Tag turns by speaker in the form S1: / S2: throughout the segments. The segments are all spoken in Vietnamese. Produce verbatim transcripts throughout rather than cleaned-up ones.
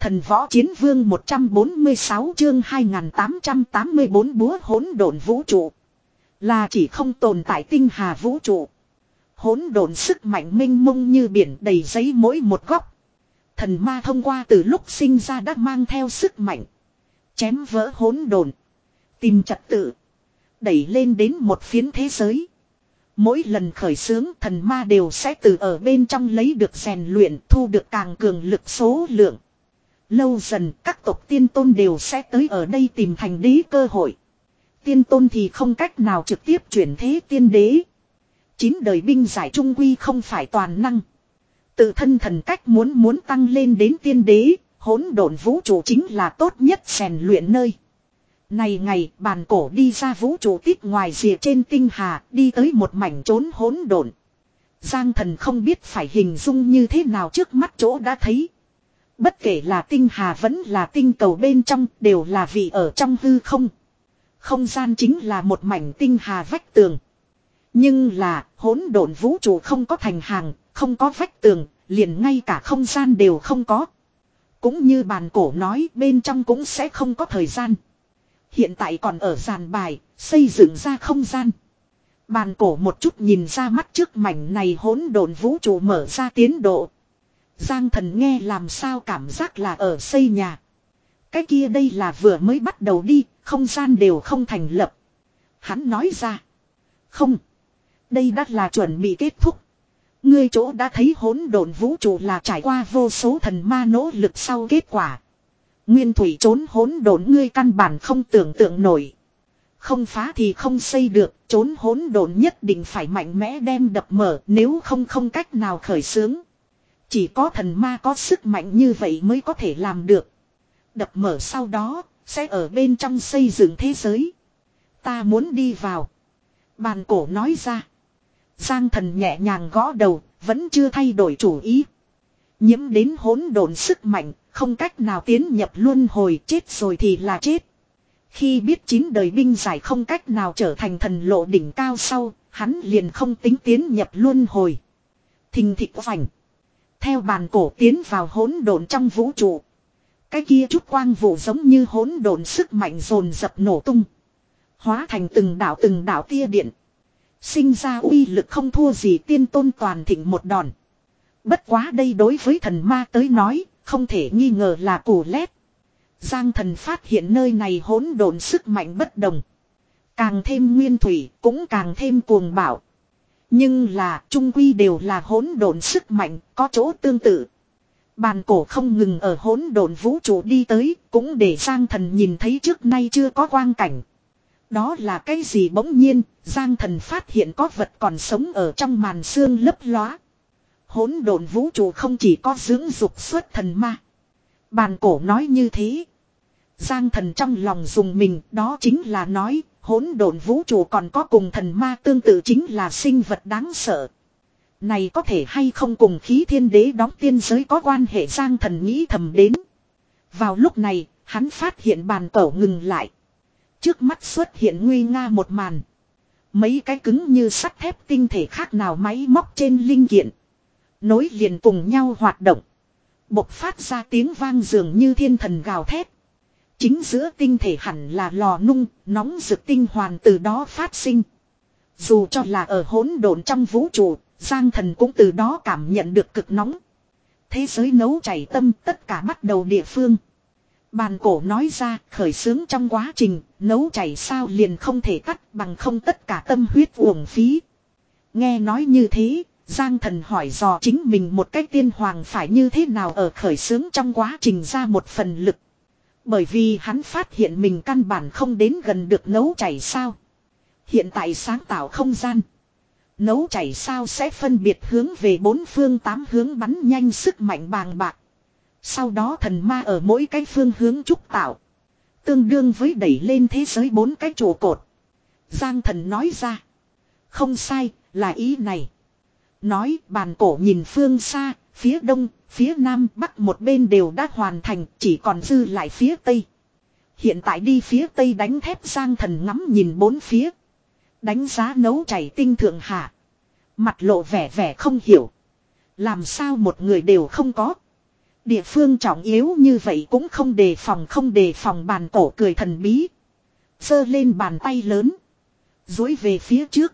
S1: Thần võ chiến vương một trăm bốn mươi sáu chương hai nghìn tám trăm tám mươi bốn búa hỗn độn vũ trụ. Là chỉ không tồn tại tinh hà vũ trụ. Hỗn độn sức mạnh mênh mông như biển đầy giấy mỗi một góc. Thần ma thông qua từ lúc sinh ra đã mang theo sức mạnh. Chém vỡ hỗn độn. Tìm trật tự. Đẩy lên đến một phiến thế giới. Mỗi lần khởi xướng thần ma đều sẽ từ ở bên trong lấy được rèn luyện, thu được càng cường lực số lượng. Lâu dần các tộc tiên tôn đều sẽ tới ở đây tìm thành đế cơ hội. Tiên tôn thì không cách nào trực tiếp chuyển thế tiên đế. Chín đời binh giải trung quy không phải toàn năng. Tự thân thần cách muốn muốn tăng lên đến tiên đế, hỗn độn vũ trụ chính là tốt nhất rèn luyện nơi. Này ngày bàn cổ đi ra vũ trụ tít ngoài rìa trên tinh hà, đi tới một mảnh trốn hỗn độn. Giang thần không biết phải hình dung như thế nào trước mắt chỗ đã thấy. Bất kể là tinh hà vẫn là tinh cầu bên trong đều là vị ở trong hư không. Không gian chính là một mảnh tinh hà vách tường. Nhưng là hỗn độn vũ trụ không có thành hàng, không có vách tường, liền ngay cả không gian đều không có. Cũng như bàn cổ nói bên trong cũng sẽ không có thời gian. Hiện tại còn ở giàn bài, xây dựng ra không gian. Bàn cổ một chút nhìn ra mắt trước mảnh này hỗn độn vũ trụ mở ra tiến độ. Giang thần nghe làm sao cảm giác là ở xây nhà. Cái kia đây là vừa mới bắt đầu đi, không gian đều không thành lập. Hắn nói ra. Không. Đây đã là chuẩn bị kết thúc. Ngươi chỗ đã thấy hỗn độn vũ trụ là trải qua vô số thần ma nỗ lực sau kết quả. Nguyên thủy trốn hỗn độn ngươi căn bản không tưởng tượng nổi. Không phá thì không xây được, trốn hỗn độn nhất định phải mạnh mẽ đem đập mở, nếu không không cách nào khởi xướng. Chỉ có thần ma có sức mạnh như vậy mới có thể làm được. Đập mở sau đó, sẽ ở bên trong xây dựng thế giới. Ta muốn đi vào. Bàn cổ nói ra. Giang thần nhẹ nhàng gõ đầu, vẫn chưa thay đổi chủ ý. Nhiễm đến hỗn độn sức mạnh, không cách nào tiến nhập luân hồi, chết rồi thì là chết. Khi biết chín đời binh giải không cách nào trở thành thần lộ đỉnh cao sau, hắn liền không tính tiến nhập luân hồi. Thình thịch vành. Theo bàn cổ tiến vào hỗn độn trong vũ trụ. Cái kia chút quang vụ giống như hỗn độn sức mạnh dồn dập nổ tung. Hóa thành từng đảo từng đảo tia điện. Sinh ra uy lực không thua gì tiên tôn toàn thịnh một đòn. Bất quá đây đối với thần ma tới nói, không thể nghi ngờ là củ lét. Giang thần phát hiện nơi này hỗn độn sức mạnh bất đồng. Càng thêm nguyên thủy, cũng càng thêm cuồng bạo. Nhưng là, trung quy đều là hỗn độn sức mạnh, có chỗ tương tự. Bàn cổ không ngừng ở hỗn độn vũ trụ đi tới, cũng để Giang thần nhìn thấy trước nay chưa có quang cảnh. Đó là cái gì bỗng nhiên, Giang thần phát hiện có vật còn sống ở trong màn sương lấp lóa. Hỗn độn vũ trụ không chỉ có dưỡng dục xuất thần ma. Bàn cổ nói như thế. Giang thần trong lòng dùng mình, đó chính là nói, hỗn độn vũ trụ còn có cùng thần ma tương tự chính là sinh vật đáng sợ. Này có thể hay không cùng khí thiên đế đóng tiên giới có quan hệ, Giang thần nghĩ thầm đến. Vào lúc này, hắn phát hiện bàn cổ ngừng lại. Trước mắt xuất hiện nguy nga một màn. Mấy cái cứng như sắt thép tinh thể khác nào máy móc trên linh kiện. Nối liền cùng nhau hoạt động. Bộc phát ra tiếng vang dường như thiên thần gào thét. Chính giữa tinh thể hẳn là lò nung, nóng rực tinh hoàn từ đó phát sinh. Dù cho là ở hỗn độn trong vũ trụ, Giang thần cũng từ đó cảm nhận được cực nóng. Thế giới nấu chảy tâm tất cả bắt đầu địa phương. Bàn cổ nói ra khởi xướng trong quá trình, nấu chảy sao liền không thể tắt bằng không tất cả tâm huyết uổng phí. Nghe nói như thế, Giang thần hỏi dò chính mình một cách tiên hoàng phải như thế nào ở khởi xướng trong quá trình ra một phần lực. Bởi vì hắn phát hiện mình căn bản không đến gần được nấu chảy sao. Hiện tại sáng tạo không gian. Nấu chảy sao sẽ phân biệt hướng về bốn phương tám hướng bắn nhanh sức mạnh bàng bạc. Sau đó thần ma ở mỗi cái phương hướng trúc tạo. Tương đương với đẩy lên thế giới bốn cái trụ cột. Giang thần nói ra. Không sai, là ý này. Nói bàn cổ nhìn phương xa, phía đông, phía nam, bắc một bên đều đã hoàn thành, chỉ còn dư lại phía tây. Hiện tại đi phía tây đánh thép, Giang thần ngắm nhìn bốn phía. Đánh giá nấu chảy tinh thượng hạ. Mặt lộ vẻ vẻ không hiểu. Làm sao một người đều không có. Địa phương trọng yếu như vậy cũng không đề phòng không đề phòng bàn cổ cười thần bí. Giơ lên bàn tay lớn. Duỗi về phía trước.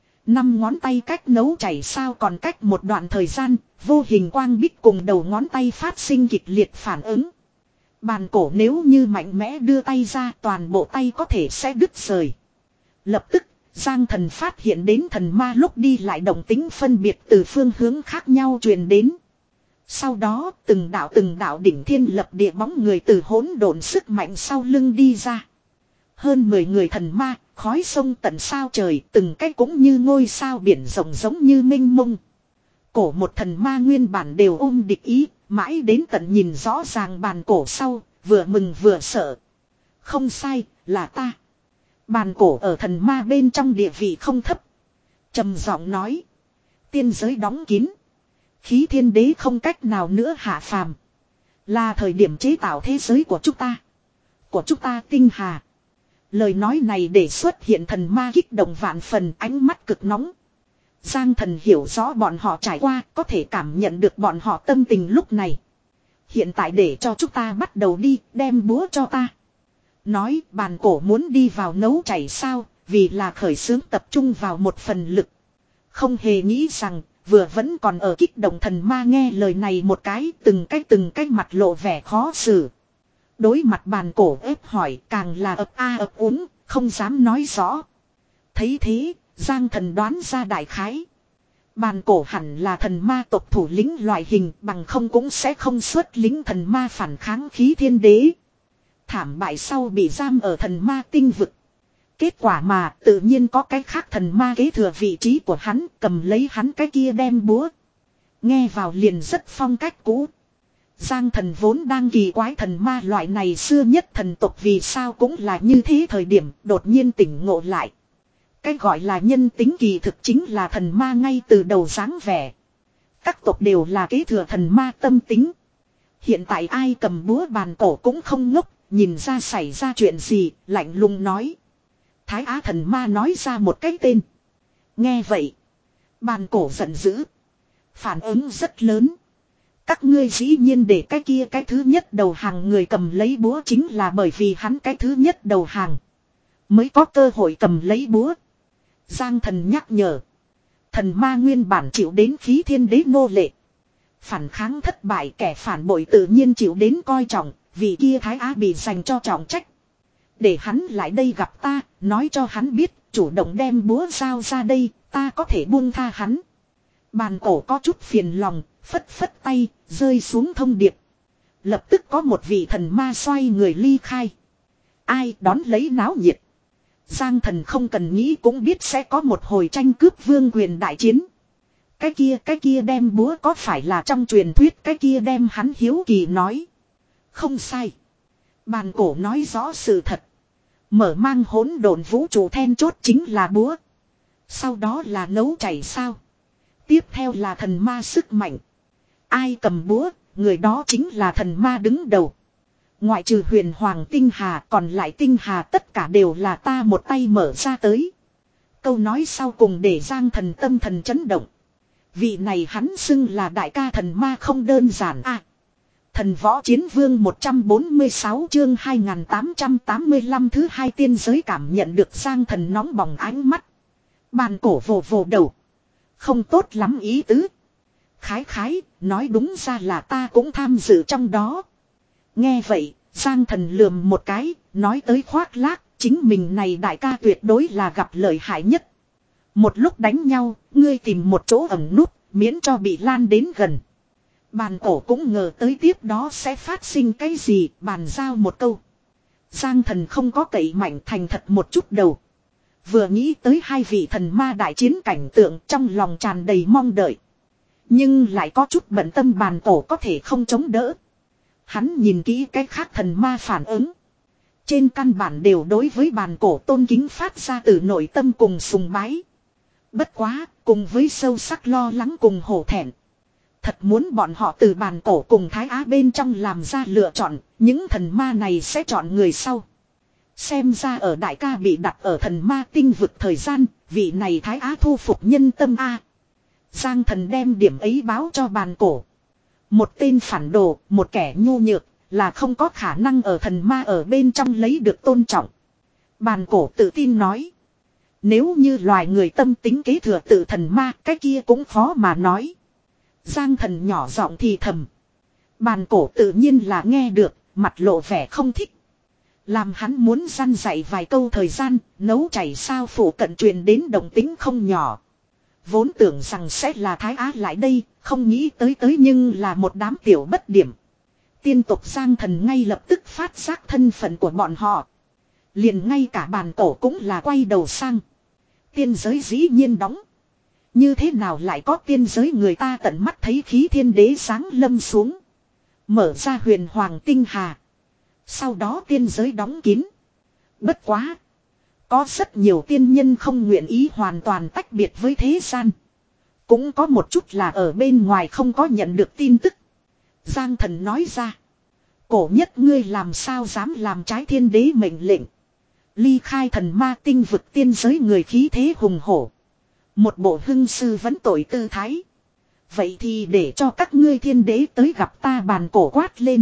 S1: Năm ngón tay cách nấu chảy sao còn cách một đoạn thời gian, vô hình quang bích cùng đầu ngón tay phát sinh kịch liệt phản ứng. Bàn cổ nếu như mạnh mẽ đưa tay ra toàn bộ tay có thể sẽ đứt rời. Lập tức, Giang Thần phát hiện đến thần ma lúc đi lại động tính phân biệt từ phương hướng khác nhau truyền đến. Sau đó, từng đạo từng đạo đỉnh thiên lập địa bóng người từ hỗn độn sức mạnh sau lưng đi ra. Hơn mười người thần ma, khói sông tận sao trời, từng cái cũng như ngôi sao biển rộng giống như minh mông. Cổ một thần ma nguyên bản đều ôm địch ý, mãi đến tận nhìn rõ ràng bàn cổ sau, vừa mừng vừa sợ. Không sai, là ta. Bàn cổ ở thần ma bên trong địa vị không thấp. Trầm giọng nói. Tiên giới đóng kín. Khí thiên đế không cách nào nữa hạ phàm. Là thời điểm chế tạo thế giới của chúng ta. Của chúng ta tinh hà. Lời nói này để xuất hiện thần ma kích động vạn phần, ánh mắt cực nóng. Giang Thần hiểu rõ bọn họ trải qua, có thể cảm nhận được bọn họ tâm tình lúc này. Hiện tại để cho chúng ta bắt đầu đi, đem búa cho ta. Nói bàn cổ muốn đi vào nấu chảy sao, vì là khởi xướng tập trung vào một phần lực. Không hề nghĩ rằng, vừa vẫn còn ở kích động thần ma nghe lời này một cái, từng cái từng cái mặt lộ vẻ khó xử. Đối mặt bàn cổ ép hỏi càng là ấp a ấp úng, không dám nói rõ. Thấy thế, Giang Thần đoán ra đại khái. Bàn cổ hẳn là thần ma tộc thủ lĩnh loại hình, bằng không cũng sẽ không xuất lính thần ma phản kháng khí thiên đế. Thảm bại sau bị giam ở thần ma tinh vực. Kết quả mà tự nhiên có cái khác thần ma kế thừa vị trí của hắn, cầm lấy hắn cái kia đem búa. Nghe vào liền rất phong cách cũ. Giang Thần vốn đang kỳ quái thần ma loại này xưa nhất thần tộc vì sao cũng là như thế thời điểm đột nhiên tỉnh ngộ lại. Cái gọi là nhân tính kỳ thực chính là thần ma ngay từ đầu dáng vẻ. Các tộc đều là kế thừa thần ma tâm tính. Hiện tại ai cầm búa bàn cổ cũng không ngốc, nhìn ra xảy ra chuyện gì, lạnh lùng nói. Thái Á thần ma nói ra một cái tên. Nghe vậy, bàn cổ giận dữ. Phản ứng rất lớn. Các ngươi dĩ nhiên để cái kia cái thứ nhất đầu hàng người cầm lấy búa chính là bởi vì hắn cái thứ nhất đầu hàng. Mới có cơ hội cầm lấy búa. Giang Thần nhắc nhở. Thần ma nguyên bản chịu đến khí thiên đế nô lệ. Phản kháng thất bại kẻ phản bội tự nhiên chịu đến coi trọng. Vì kia Thái Á bị dành cho trọng trách. Để hắn lại đây gặp ta. Nói cho hắn biết chủ động đem búa giao ra đây. Ta có thể buông tha hắn. Bàn cổ có chút phiền lòng. Phất phất tay rơi xuống thông điệp. Lập tức có một vị thần ma xoay người ly khai. Ai đón lấy náo nhiệt. Giang Thần không cần nghĩ cũng biết sẽ có một hồi tranh cướp vương quyền đại chiến. Cái kia cái kia đem búa có phải là trong truyền thuyết cái kia đem hắn hiếu kỳ nói. Không sai. Bàn cổ nói rõ sự thật. Mở mang hỗn độn vũ trụ then chốt chính là búa. Sau đó là nấu chảy sao. Tiếp theo là thần ma sức mạnh. Ai cầm búa, người đó chính là thần ma đứng đầu. Ngoại trừ huyền hoàng tinh hà còn lại tinh hà tất cả đều là ta một tay mở ra tới. Câu nói sau cùng để Giang Thần tâm thần chấn động. Vị này hắn xưng là đại ca thần ma không đơn giản à. Thần võ chiến vương một trăm bốn mươi sáu chương hai nghìn tám trăm tám mươi lăm thứ hai tiên giới cảm nhận được Giang Thần nóng bỏng ánh mắt. Bàn cổ vồ vồ đầu. Không tốt lắm ý tứ. Khái khái, nói đúng ra là ta cũng tham dự trong đó. Nghe vậy, Giang Thần lườm một cái, nói tới khoác lác, chính mình này đại ca tuyệt đối là gặp lợi hại nhất. Một lúc đánh nhau, ngươi tìm một chỗ ẩn nút, miễn cho bị lan đến gần. Bàn cổ cũng ngờ tới tiếp đó sẽ phát sinh cái gì, bàn giao một câu. Giang Thần không có cậy mạnh thành thật một chút đầu. Vừa nghĩ tới hai vị thần ma đại chiến cảnh tượng trong lòng tràn đầy mong đợi. Nhưng lại có chút bận tâm bàn cổ có thể không chống đỡ. Hắn nhìn kỹ cái khác thần ma phản ứng. Trên căn bản đều đối với bàn cổ tôn kính phát ra từ nội tâm cùng sùng bái. Bất quá, cùng với sâu sắc lo lắng cùng hổ thẹn. Thật muốn bọn họ từ bàn cổ cùng Thái Á bên trong làm ra lựa chọn, những thần ma này sẽ chọn người sau. Xem ra ở đại ca bị đặt ở thần ma tinh vực thời gian, vị này Thái Á thu phục nhân tâm A. Giang Thần đem điểm ấy báo cho bàn cổ. Một tên phản đồ, một kẻ nhu nhược, là không có khả năng ở thần ma ở bên trong lấy được tôn trọng. Bàn cổ tự tin nói. Nếu như loài người tâm tính kế thừa tự thần ma, cái kia cũng khó mà nói. Giang thần nhỏ giọng thì thầm. Bàn cổ tự nhiên là nghe được, mặt lộ vẻ không thích. Làm hắn muốn răn dạy vài câu thời gian, nấu chảy sao phủ cận truyền đến động tính không nhỏ. Vốn tưởng rằng sẽ là Thái Á lại đây, không nghĩ tới tới nhưng là một đám tiểu bất điểm. Tiên tộc Giang thần ngay lập tức phát giác thân phận của bọn họ. Liền ngay cả bàn cổ cũng là quay đầu sang. Tiên giới dĩ nhiên đóng. Như thế nào lại có tiên giới người ta tận mắt thấy khí thiên đế sáng lâm xuống. Mở ra huyền hoàng tinh hà. Sau đó tiên giới đóng kín. Bất quá. Có rất nhiều tiên nhân không nguyện ý hoàn toàn tách biệt với thế gian. Cũng có một chút là ở bên ngoài không có nhận được tin tức. Giang thần nói ra. Cổ nhất ngươi làm sao dám làm trái thiên đế mệnh lệnh. Ly khai thần ma tinh vực tiên giới người khí thế hùng hổ. Một bộ hưng sư vấn tội tư thái. Vậy thì để cho các ngươi thiên đế tới gặp ta, bàn cổ quát lên.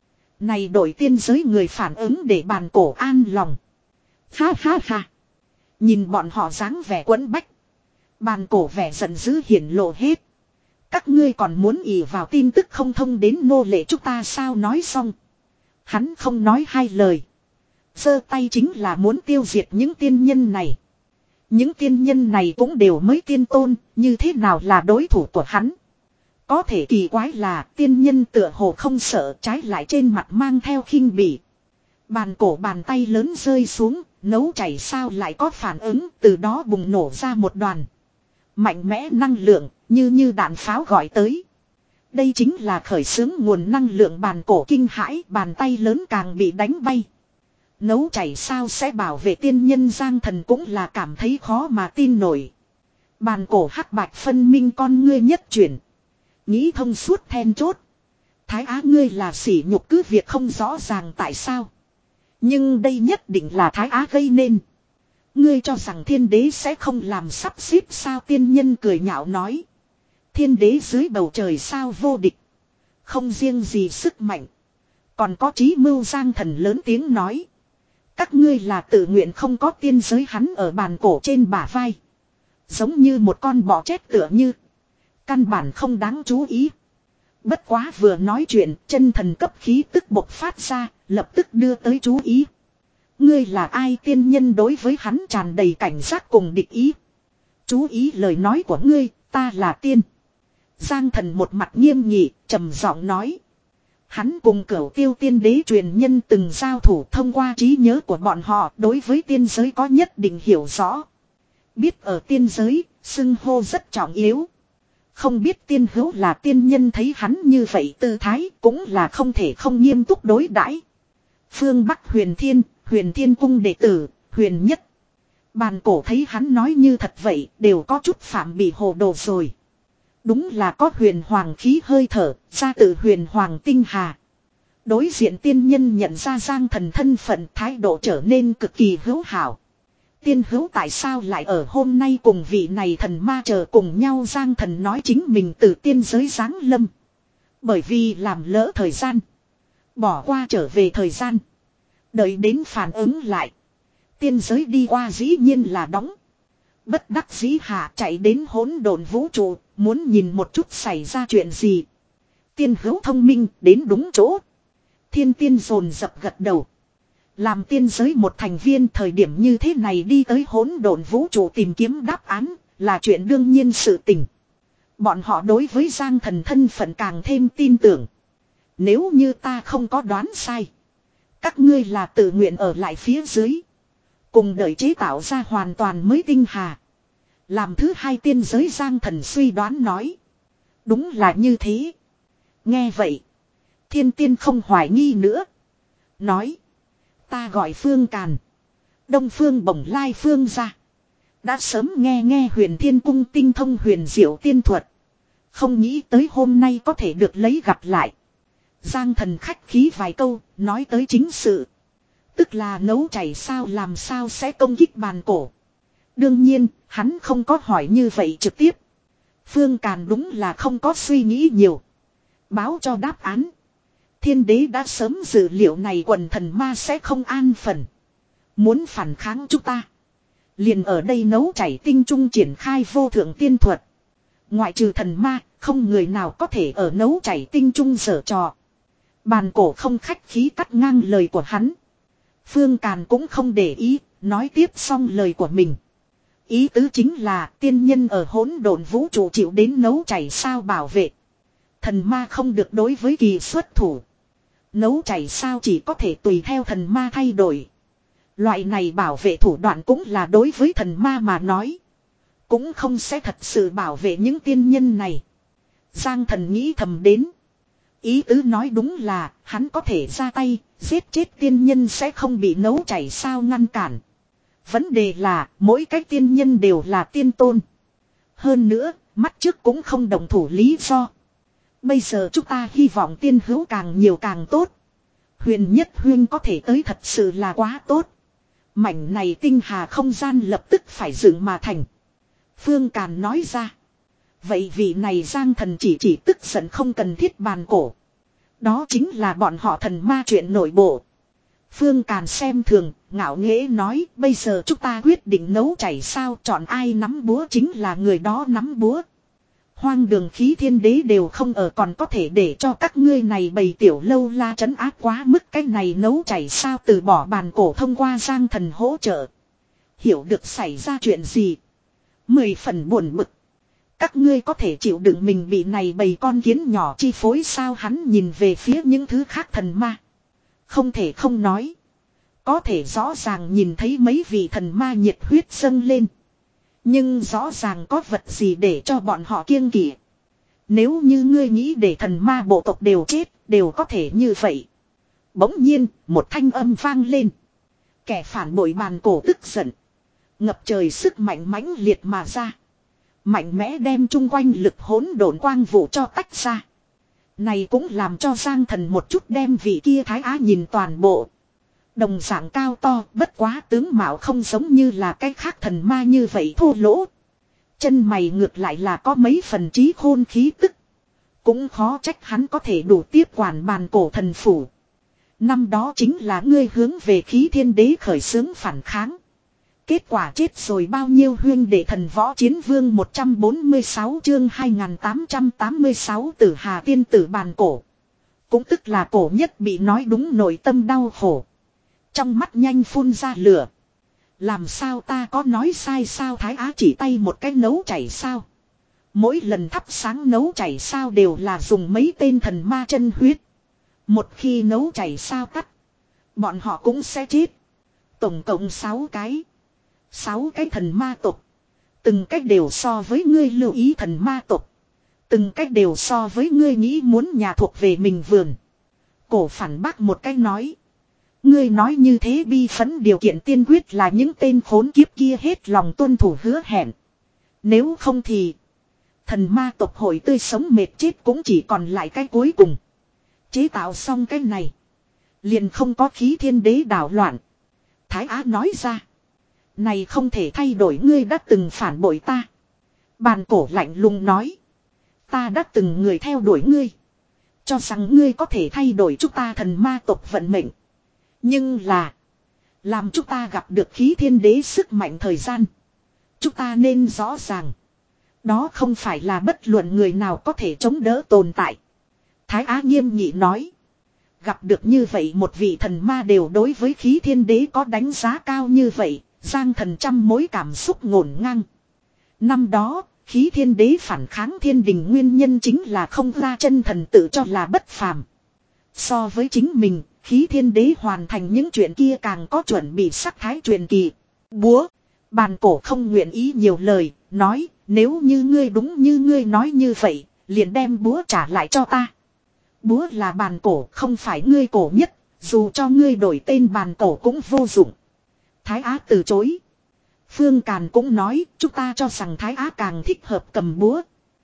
S1: Này đội tiên giới người phản ứng để bàn cổ an lòng. Ha ha ha. Nhìn bọn họ dáng vẻ quẫn bách. Bàn cổ vẻ giận dữ hiển lộ hết. Các ngươi còn muốn ỷ vào tin tức không thông đến nô lệ chúng ta sao, nói xong. Hắn không nói hai lời. Giơ tay chính là muốn tiêu diệt những tiên nhân này. Những tiên nhân này cũng đều mới tiên tôn, như thế nào là đối thủ của hắn. Có thể kỳ quái là tiên nhân tựa hồ không sợ, trái lại trên mặt mang theo khinh bỉ. Bàn cổ bàn tay lớn rơi xuống, nấu chảy sao lại có phản ứng, từ đó bùng nổ ra một đoàn. Mạnh mẽ năng lượng, như như đạn pháo gọi tới. Đây chính là khởi xướng nguồn năng lượng, bàn cổ kinh hãi, bàn tay lớn càng bị đánh bay. Nấu chảy sao sẽ bảo vệ tiên nhân, Giang thần cũng là cảm thấy khó mà tin nổi. Bàn cổ hắc bạch phân minh con ngươi nhất chuyển. Nghĩ thông suốt then chốt. Thái Á ngươi là sỉ nhục cứ việc không rõ ràng tại sao. Nhưng đây nhất định là Thái Á gây nên. Ngươi cho rằng thiên đế sẽ không làm sắp xếp sao, tiên nhân cười nhạo nói. Thiên đế dưới bầu trời sao vô địch. Không riêng gì sức mạnh. Còn có trí mưu, Giang thần lớn tiếng nói. Các ngươi là tự nguyện không có tiên giới, hắn ở bàn cổ trên bả vai. Giống như một con bọ chết tựa như. Căn bản không đáng chú ý. Bất quá vừa nói chuyện, chân thần cấp khí tức bộc phát ra, lập tức đưa tới chú ý. Ngươi là ai, tiên nhân đối với hắn tràn đầy cảnh giác cùng địch ý. Chú ý lời nói của ngươi, ta là tiên. Giang thần một mặt nghiêm nghị, trầm giọng nói. Hắn cùng cửu tiêu tiên đế truyền nhân từng giao thủ, thông qua trí nhớ của bọn họ đối với tiên giới có nhất định hiểu rõ. Biết ở tiên giới, xưng hô rất trọng yếu. Không biết tiên hữu là tiên nhân thấy hắn như vậy tư thái cũng là không thể không nghiêm túc đối đãi. Phương Bắc Huyền Thiên, Huyền Thiên cung đệ tử, Huyền Nhất. Bàn cổ thấy hắn nói như thật vậy, đều có chút phạm bị hồ đồ rồi. Đúng là có huyền hoàng khí hơi thở, ra từ huyền hoàng tinh hà. Đối diện tiên nhân nhận ra Giang thần thân phận, thái độ trở nên cực kỳ hữu hảo. Tiên hữu tại sao lại ở hôm nay cùng vị này thần ma chờ cùng nhau, Giang thần nói chính mình từ tiên giới giáng lâm. Bởi vì làm lỡ thời gian. Bỏ qua trở về thời gian. Đợi đến phản ứng lại. Tiên giới đi qua dĩ nhiên là đóng. Bất đắc dĩ hạ chạy đến hỗn độn vũ trụ, muốn nhìn một chút xảy ra chuyện gì. Tiên hữu thông minh, đến đúng chỗ. Thiên tiên dồn dập gật đầu. Làm tiên giới một thành viên, thời điểm như thế này đi tới hỗn độn vũ trụ tìm kiếm đáp án, là chuyện đương nhiên sự tình. Bọn họ đối với Giang thần thân phận càng thêm tin tưởng. Nếu như ta không có đoán sai, các ngươi là tự nguyện ở lại phía dưới, cùng đợi chế tạo ra hoàn toàn mới tinh hà. Làm thứ hai tiên giới, Giang thần suy đoán nói. Đúng là như thế. Nghe vậy, thiên tiên không hoài nghi nữa. Nói. Ta gọi Phương Càn. Đông Phương Bồng Lai Phương ra. Đã sớm nghe nghe Huyền Thiên Cung tinh thông huyền diệu tiên thuật. Không nghĩ tới hôm nay có thể được lấy gặp lại. Giang thần khách khí vài câu, nói tới chính sự. Tức là nấu chảy sao làm sao sẽ công kích bàn cổ. Đương nhiên, hắn không có hỏi như vậy trực tiếp. Phương Càn đúng là không có suy nghĩ nhiều. Báo cho đáp án. Thiên đế đã sớm dự liệu này quần thần ma sẽ không an phận. Muốn phản kháng chúng ta. Liền ở đây nấu chảy tinh trung triển khai vô thượng tiên thuật. Ngoại trừ thần ma, không người nào có thể ở nấu chảy tinh trung giở trò. Bàn cổ không khách khí cắt ngang lời của hắn. Phương Càn cũng không để ý, nói tiếp xong lời của mình. Ý tứ chính là tiên nhân ở hỗn độn vũ trụ chịu đến nấu chảy sao bảo vệ. Thần ma không được đối với kỳ xuất thủ. Nấu chảy sao chỉ có thể tùy theo thần ma thay đổi. Loại này bảo vệ thủ đoạn cũng là đối với thần ma mà nói. Cũng không sẽ thật sự bảo vệ những tiên nhân này. Giang thần nghĩ thầm đến. Ý tứ nói đúng là hắn có thể ra tay, giết chết tiên nhân sẽ không bị nấu chảy sao ngăn cản. Vấn đề là mỗi cái tiên nhân đều là tiên tôn. Hơn nữa, mắt trước cũng không đồng thủ lý do. Bây giờ chúng ta hy vọng tiên hữu càng nhiều càng tốt. Huyền Nhất Huyên có thể tới thật sự là quá tốt. Mảnh này tinh hà không gian lập tức phải dựng mà thành. Phương Càn nói ra. Vậy vị này Giang thần chỉ chỉ tức giận không cần thiết bàn cổ. Đó chính là bọn họ thần ma chuyện nội bộ. Phương Càn xem thường, ngạo nghễ nói bây giờ chúng ta quyết định nấu chảy sao chọn ai nắm búa chính là người đó nắm búa. Hoang đường khí thiên đế đều không ở còn có thể để cho các ngươi này bầy tiểu lâu la trấn áp quá mức cái này nấu chảy sao từ bỏ bàn cổ thông qua Giang thần hỗ trợ. Hiểu được xảy ra chuyện gì. Mười phần buồn bực. Các ngươi có thể chịu đựng mình bị này bầy con kiến nhỏ chi phối sao hắn nhìn về phía những thứ khác thần ma. Không thể không nói. Có thể rõ ràng nhìn thấy mấy vị thần ma nhiệt huyết dâng lên. Nhưng rõ ràng có vật gì để cho bọn họ kiêng kỵ. Nếu như ngươi nghĩ để thần ma bộ tộc đều chết, đều có thể như vậy. Bỗng nhiên, một thanh âm vang lên. Kẻ phản bội bàn cổ tức giận. Ngập trời sức mạnh mãnh liệt mà ra. Mạnh mẽ đem chung quanh lực hỗn độn quang vụ cho tách ra. Này cũng làm cho Giang thần một chút đem vị kia thái á nhìn toàn bộ. Đồng dạng cao to, bất quá tướng mạo không giống như là cái khác thần ma như vậy thô lỗ. Chân mày ngược lại là có mấy phần trí khôn khí tức. Cũng khó trách hắn có thể đủ tiếp quản bàn cổ thần phủ. Năm đó chính là ngươi hướng về khí thiên đế khởi xướng phản kháng. Kết quả chết rồi bao nhiêu huyên đệ thần võ chiến vương một trăm bốn mươi sáu chương hai nghìn tám trăm tám mươi sáu tử hà tiên tử bàn cổ. Cũng tức là cổ nhất bị nói đúng nội tâm đau khổ. Trong mắt nhanh phun ra lửa. Làm sao ta có nói sai sao Thái Á chỉ tay một cái nấu chảy sao. Mỗi lần thắp sáng nấu chảy sao đều là dùng mấy tên thần ma chân huyết. Một khi nấu chảy sao tắt. Bọn họ cũng sẽ chết. Tổng cộng sáu cái. Sáu cái thần ma tộc. Từng cách đều so với ngươi lưu ý thần ma tộc. Từng cách đều so với ngươi nghĩ muốn nhà thuộc về mình vườn. Cổ phản bác một cách nói. Ngươi nói như thế bi phấn điều kiện tiên quyết là những tên khốn kiếp kia hết lòng tuân thủ hứa hẹn. Nếu không thì. Thần ma tộc hội tươi sống mệt chết cũng chỉ còn lại cái cuối cùng. Chế tạo xong cái này. Liền không có khí thiên đế đảo loạn. Thái Á nói ra. Này không thể thay đổi ngươi đã từng phản bội ta. Bàn cổ lạnh lùng nói. Ta đã từng người theo đuổi ngươi. Cho rằng ngươi có thể thay đổi chúng ta thần ma tộc vận mệnh. Nhưng là. Làm chúng ta gặp được khí thiên đế sức mạnh thời gian. Chúng ta nên rõ ràng. Đó không phải là bất luận người nào có thể chống đỡ tồn tại. Thái Á nghiêm nghị nói. Gặp được như vậy một vị thần ma đều đối với khí thiên đế có đánh giá cao như vậy. Giang thần trăm mối cảm xúc ngổn ngang. Năm đó, khí thiên đế phản kháng thiên đình nguyên nhân chính là không ra chân thần tự cho là bất phàm. So với chính mình, khí thiên đế hoàn thành những chuyện kia càng có chuẩn bị sắc thái truyền kỳ. Búa, bàn cổ không nguyện ý nhiều lời, nói, nếu như ngươi đúng như ngươi nói như vậy, liền đem búa trả lại cho ta. Búa là bàn cổ, không phải ngươi cổ nhất, dù cho ngươi đổi tên bàn cổ cũng vô dụng. Thái Á từ chối. Phương Càn cũng nói, chúng ta cho rằng Thái Á càng thích hợp cầm búa.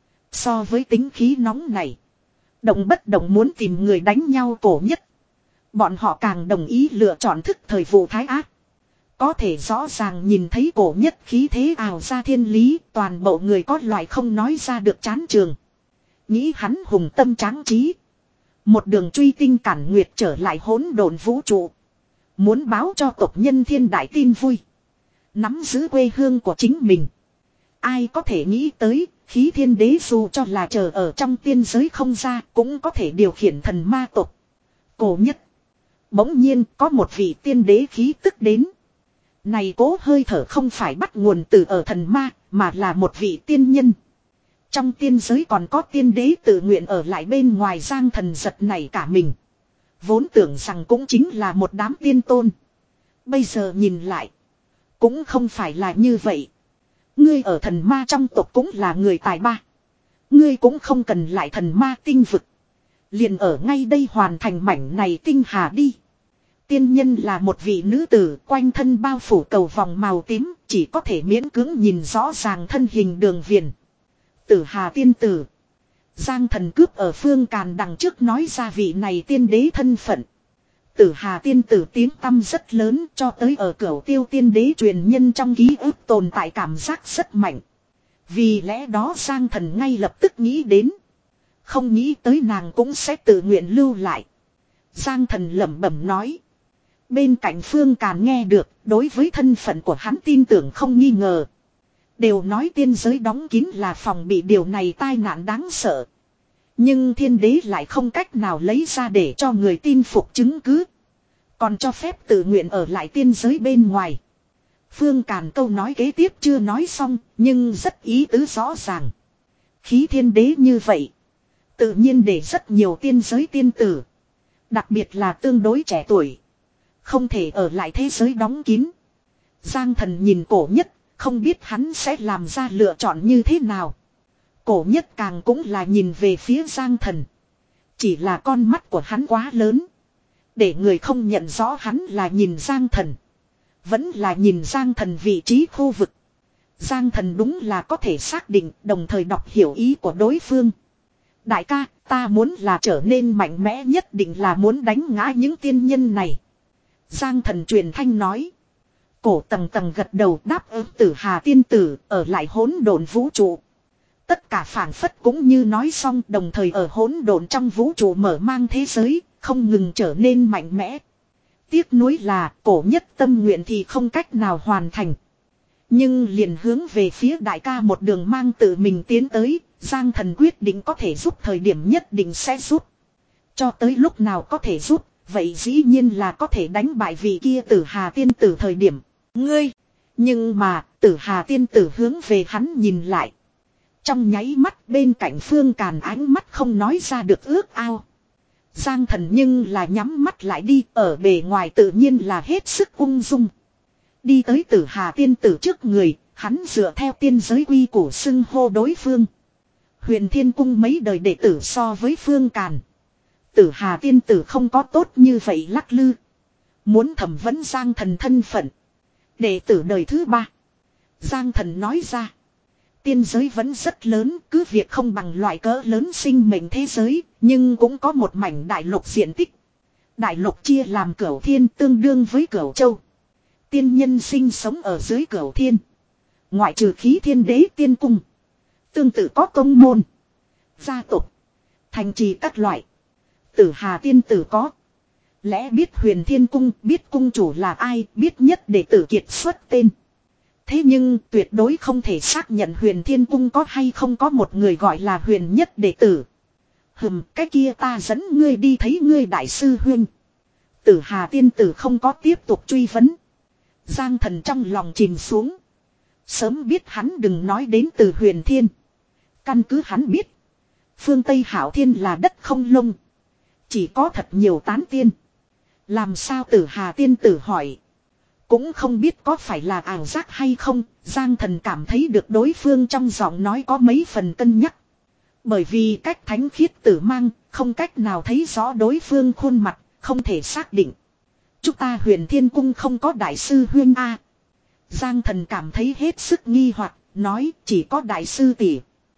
S1: So với tính khí nóng này. Động bất động muốn tìm người đánh nhau cổ nhất. Bọn họ càng đồng ý lựa chọn thức thời vụ Thái Á. Có thể rõ ràng nhìn thấy cổ nhất khí thế ảo ra thiên lý. Toàn bộ người có loại không nói ra được chán trường. Nghĩ hắn hùng tâm tráng trí. Một đường truy tinh cản nguyệt trở lại hỗn độn vũ trụ. Muốn báo cho tộc nhân thiên đại tin vui. Nắm giữ quê hương của chính mình. Ai có thể nghĩ tới, khí thiên đế dù cho là chờ ở trong tiên giới không ra cũng có thể điều khiển thần ma tộc. Cổ nhất. Bỗng nhiên có một vị tiên đế khí tức đến. Này cố hơi thở không phải bắt nguồn từ ở thần ma, mà là một vị tiên nhân. Trong tiên giới còn có tiên đế tự nguyện ở lại bên ngoài. Giang Thần giật nảy cả mình. Vốn tưởng rằng cũng chính là một đám tiên tôn. Bây giờ nhìn lại. Cũng không phải là như vậy. Ngươi ở thần ma trong tộc cũng là người tài ba. Ngươi cũng không cần lại thần ma tinh vực. Liền ở ngay đây hoàn thành mảnh này tinh hà đi. Tiên nhân là một vị nữ tử quanh thân bao phủ cầu vòng màu tím. Chỉ có thể miễn cưỡng nhìn rõ ràng thân hình đường viền. Tử Hà tiên tử. Giang Thần cướp ở phương càn đằng trước nói ra vị này tiên đế thân phận. Tử Hà tiên tử tiếng tăm rất lớn cho tới ở cửu tiêu tiên đế truyền nhân trong ký ức tồn tại cảm giác rất mạnh. Vì lẽ đó Giang Thần ngay lập tức nghĩ đến. Không nghĩ tới nàng cũng sẽ tự nguyện lưu lại. Giang Thần lẩm bẩm nói. Bên cạnh phương càn nghe được đối với thân phận của hắn tin tưởng không nghi ngờ. Đều nói tiên giới đóng kín là phòng bị điều này tai nạn đáng sợ. Nhưng thiên đế lại không cách nào lấy ra để cho người tin phục chứng cứ. Còn cho phép tự nguyện ở lại tiên giới bên ngoài. Phương Càn câu nói kế tiếp chưa nói xong, nhưng rất ý tứ rõ ràng. Khí thiên đế như vậy. Tự nhiên để rất nhiều tiên giới tiên tử. Đặc biệt là tương đối trẻ tuổi. Không thể ở lại thế giới đóng kín. Giang Thần nhìn cổ nhất. Không biết hắn sẽ làm ra lựa chọn như thế nào. Cổ nhất càng cũng là nhìn về phía Giang Thần. Chỉ là con mắt của hắn quá lớn. Để người không nhận rõ hắn là nhìn Giang Thần. Vẫn là nhìn Giang Thần vị trí khu vực. Giang Thần đúng là có thể xác định đồng thời đọc hiểu ý của đối phương. Đại ca, ta muốn là trở nên mạnh mẽ nhất định là muốn đánh ngã những tiên nhân này. Giang Thần truyền thanh nói. Cổ tầng tầng gật đầu đáp ứng Tử Hà tiên tử ở lại hỗn độn vũ trụ. Tất cả phảng phất cũng như nói xong đồng thời ở hỗn độn trong vũ trụ mở mang thế giới, không ngừng trở nên mạnh mẽ. Tiếc nuối là cổ nhất tâm nguyện thì không cách nào hoàn thành. Nhưng liền hướng về phía đại ca một đường mang tự mình tiến tới, Giang Thần quyết định có thể giúp thời điểm nhất định sẽ giúp. Cho tới lúc nào có thể giúp, vậy dĩ nhiên là có thể đánh bại vị kia Tử Hà tiên tử thời điểm. Ngươi! Nhưng mà, Tử Hà tiên tử hướng về hắn nhìn lại. Trong nháy mắt bên cạnh Phương Càn ánh mắt không nói ra được ước ao. Giang Thần nhưng là nhắm mắt lại đi, ở bề ngoài tự nhiên là hết sức ung dung. Đi tới Tử Hà tiên tử trước người, hắn dựa theo tiên giới quy củ xưng hô đối phương. Huyền Thiên Cung mấy đời đệ tử so với Phương Càn. Tử Hà tiên tử không có tốt như vậy lắc lư. Muốn thẩm vấn Giang Thần thân phận. Đệ tử đời thứ ba. Giang Thần nói ra. Tiên giới vẫn rất lớn, cứ việc không bằng loại cỡ lớn sinh mệnh thế giới, nhưng cũng có một mảnh đại lục diện tích. Đại lục chia làm cửu thiên tương đương với cửu châu. Tiên nhân sinh sống ở dưới cửu thiên. Ngoại trừ khí thiên đế tiên cung. Tương tự có công môn, gia tộc, thành trì các loại. Tử Hà tiên tử có. Lẽ biết Huyền Thiên Cung, biết cung chủ là ai, biết nhất đệ tử kiệt xuất tên. Thế nhưng tuyệt đối không thể xác nhận Huyền Thiên Cung có hay không có một người gọi là huyền nhất đệ tử. Hừm, cái kia ta dẫn ngươi đi thấy ngươi đại sư huynh. Tử Hà tiên tử không có tiếp tục truy vấn. Giang Thần trong lòng chìm xuống. Sớm biết hắn đừng nói đến từ Huyền Thiên. Căn cứ hắn biết. Phương Tây Hảo Thiên là đất không lông. Chỉ có thật nhiều tán tiên. Làm sao Tử Hà tiên tử hỏi. Cũng không biết có phải là ảo giác hay không. Giang Thần cảm thấy được đối phương trong giọng nói có mấy phần cân nhắc. Bởi vì cách thánh khiết tử mang. Không cách nào thấy rõ đối phương khuôn mặt. Không thể xác định. Chúng ta Huyền Thiên Cung không có đại sư huyên A. Giang Thần cảm thấy hết sức nghi hoặc. Nói chỉ có đại sư tỷ.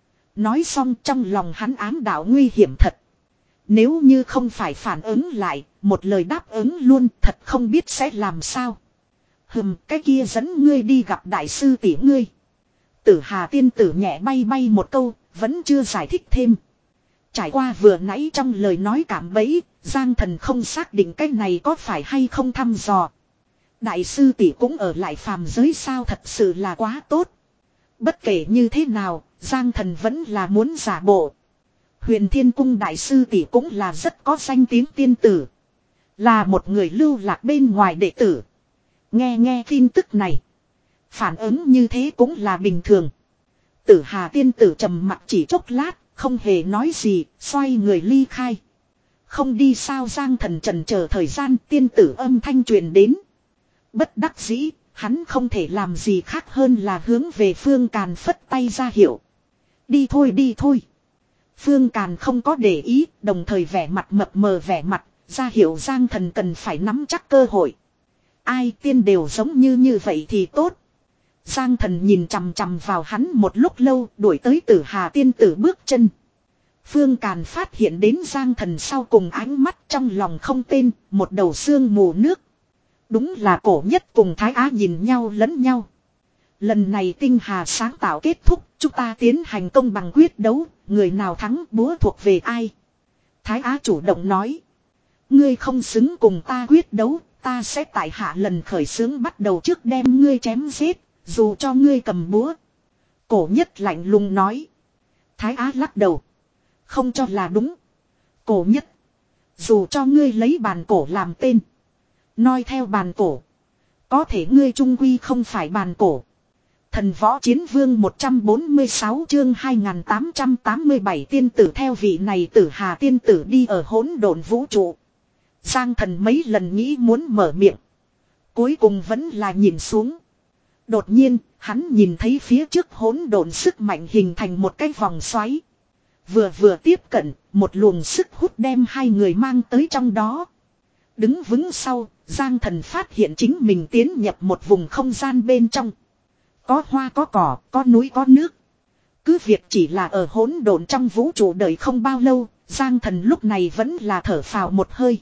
S1: Nói xong trong lòng hắn ám đạo nguy hiểm thật. Nếu như không phải phản ứng lại, một lời đáp ứng luôn thật không biết sẽ làm sao. Hừm, cái kia dẫn ngươi đi gặp đại sư tỷ ngươi. Tử Hà tiên tử nhẹ bay bay một câu, vẫn chưa giải thích thêm. Trải qua vừa nãy trong lời nói cảm bẫy, Giang Thần không xác định cái này có phải hay không thăm dò. Đại sư tỷ cũng ở lại phàm giới sao, thật sự là quá tốt. Bất kể như thế nào, Giang Thần vẫn là muốn giả bộ. Huyền Thiên Cung đại sư tỷ cũng là rất có danh tiếng tiên tử. Là một người lưu lạc bên ngoài đệ tử. Nghe nghe tin tức này. Phản ứng như thế cũng là bình thường. Tử Hà tiên tử trầm mặc chỉ chốc lát, không hề nói gì, xoay người ly khai. Không đi sao, Giang Thần trần chờ thời gian, tiên tử âm thanh truyền đến. Bất đắc dĩ, hắn không thể làm gì khác hơn là hướng về Phương Càn phất tay ra hiệu. Đi thôi đi thôi. Phương Càn không có để ý, đồng thời vẻ mặt mập mờ vẻ mặt, ra hiệu Giang Thần cần phải nắm chắc cơ hội. Ai tiên đều giống như như vậy thì tốt. Giang Thần nhìn chằm chằm vào hắn một lúc lâu, đuổi tới Tử Hà tiên tử bước chân. Phương Càn phát hiện đến Giang Thần sau cùng, ánh mắt trong lòng không tên, một đầu sương mù nước. Đúng là cổ nhất cùng Thái Á nhìn nhau lẫn nhau. Lần này tinh hà sáng tạo kết thúc, chúng ta tiến hành công bằng quyết đấu, người nào thắng búa thuộc về ai. Thái Á chủ động nói. Ngươi không xứng cùng ta quyết đấu, ta sẽ tại hạ lần khởi xướng bắt đầu trước đem ngươi chém giết, dù cho ngươi cầm búa. Cổ nhất lạnh lùng nói. Thái Á lắc đầu. Không cho là đúng. Cổ nhất. Dù cho ngươi lấy bàn cổ làm tên. Nói theo bàn cổ. Có thể ngươi trung quy không phải bàn cổ. Thần võ chiến vương một trăm bốn mươi sáu chương hai nghìn tám trăm tám mươi bảy tiên tử theo vị này Tử Hà tiên tử đi ở hỗn độn vũ trụ. Giang Thần mấy lần nghĩ muốn mở miệng. Cuối cùng vẫn là nhìn xuống. Đột nhiên, hắn nhìn thấy phía trước hỗn độn sức mạnh hình thành một cái vòng xoáy. Vừa vừa tiếp cận, một luồng sức hút đem hai người mang tới trong đó. Đứng vững sau, Giang Thần phát hiện chính mình tiến nhập một vùng không gian bên trong. Có hoa có cỏ, có núi có nước. Cứ việc chỉ là ở hỗn độn trong vũ trụ đời không bao lâu, Giang Thần lúc này vẫn là thở phào một hơi.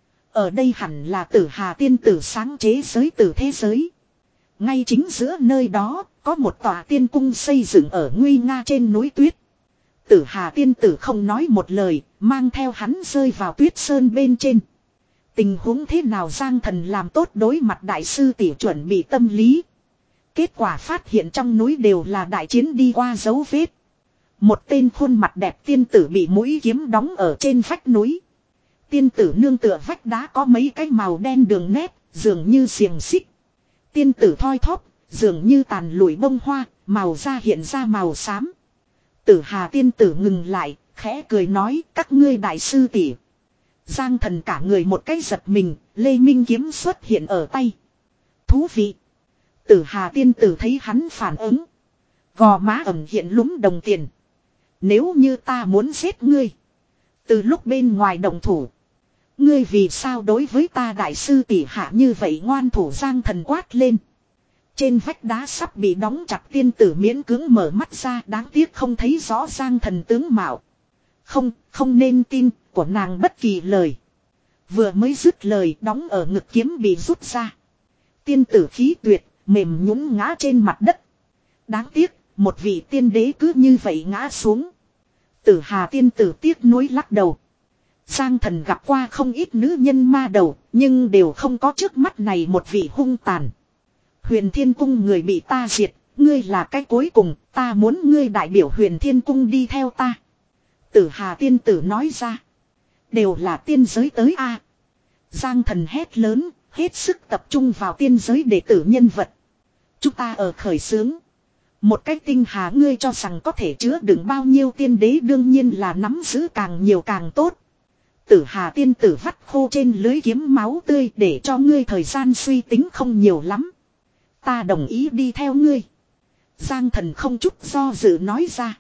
S1: Ở đây hẳn là Tử Hà tiên tử sáng chế giới tử thế giới. Ngay chính giữa nơi đó, có một tòa tiên cung xây dựng ở nguy nga trên núi tuyết. Tử Hà tiên tử không nói một lời, mang theo hắn rơi vào tuyết sơn bên trên. Tình huống thế nào Giang Thần làm tốt đối mặt đại sư tỷ chuẩn bị tâm lý. Kết quả phát hiện trong núi đều là đại chiến đi qua dấu vết. Một tên khuôn mặt đẹp tiên tử bị mũi kiếm đóng ở trên vách núi. Tiên tử nương tựa vách đá có mấy cái màu đen đường nét, dường như xiềng xích. Tiên tử thoi thóp, dường như tàn lụi bông hoa, màu da hiện ra màu xám. Tử Hà tiên tử ngừng lại, khẽ cười nói các ngươi đại sư tỷ. Giang Thần cả người một cái giật mình, Lê Minh kiếm xuất hiện ở tay. Thú vị. Tử Hà tiên tử thấy hắn phản ứng. Gò má ẩn hiện lúm đồng tiền. Nếu như ta muốn giết ngươi. Từ lúc bên ngoài đồng thủ. Ngươi vì sao đối với ta đại sư tỷ hạ như vậy ngoan thủ Giang Thần quát lên. Trên vách đá sắp bị đóng chặt tiên tử miễn cưỡng mở mắt ra, đáng tiếc không thấy rõ Giang Thần tướng mạo. Không, không nên tin của nàng bất kỳ lời. Vừa mới dứt lời đóng ở ngực kiếm bị rút ra. Tiên tử khí tuyệt, mềm nhũn ngã trên mặt đất. Đáng tiếc, một vị tiên đế cứ như vậy ngã xuống. Tử Hà tiên tử tiếc nuối lắc đầu. Giang Thần gặp qua không ít nữ nhân ma đầu, nhưng đều không có trước mắt này một vị hung tàn. Huyền Thiên Cung người bị ta diệt, ngươi là cái cuối cùng, ta muốn ngươi đại biểu Huyền Thiên Cung đi theo ta. Tử Hà tiên tử nói ra. Đều là tiên giới tới a. Giang Thần hét lớn, hết sức tập trung vào tiên giới đệ tử nhân vật. Chúng ta ở khởi xướng. Một cách tinh hà ngươi cho rằng có thể chứa đựng bao nhiêu tiên đế đương nhiên là nắm giữ càng nhiều càng tốt. Tử Hà tiên tử vắt khô trên lưới kiếm máu tươi để cho ngươi thời gian suy tính không nhiều lắm. Ta đồng ý đi theo ngươi. Giang Thần không chút do dự nói ra.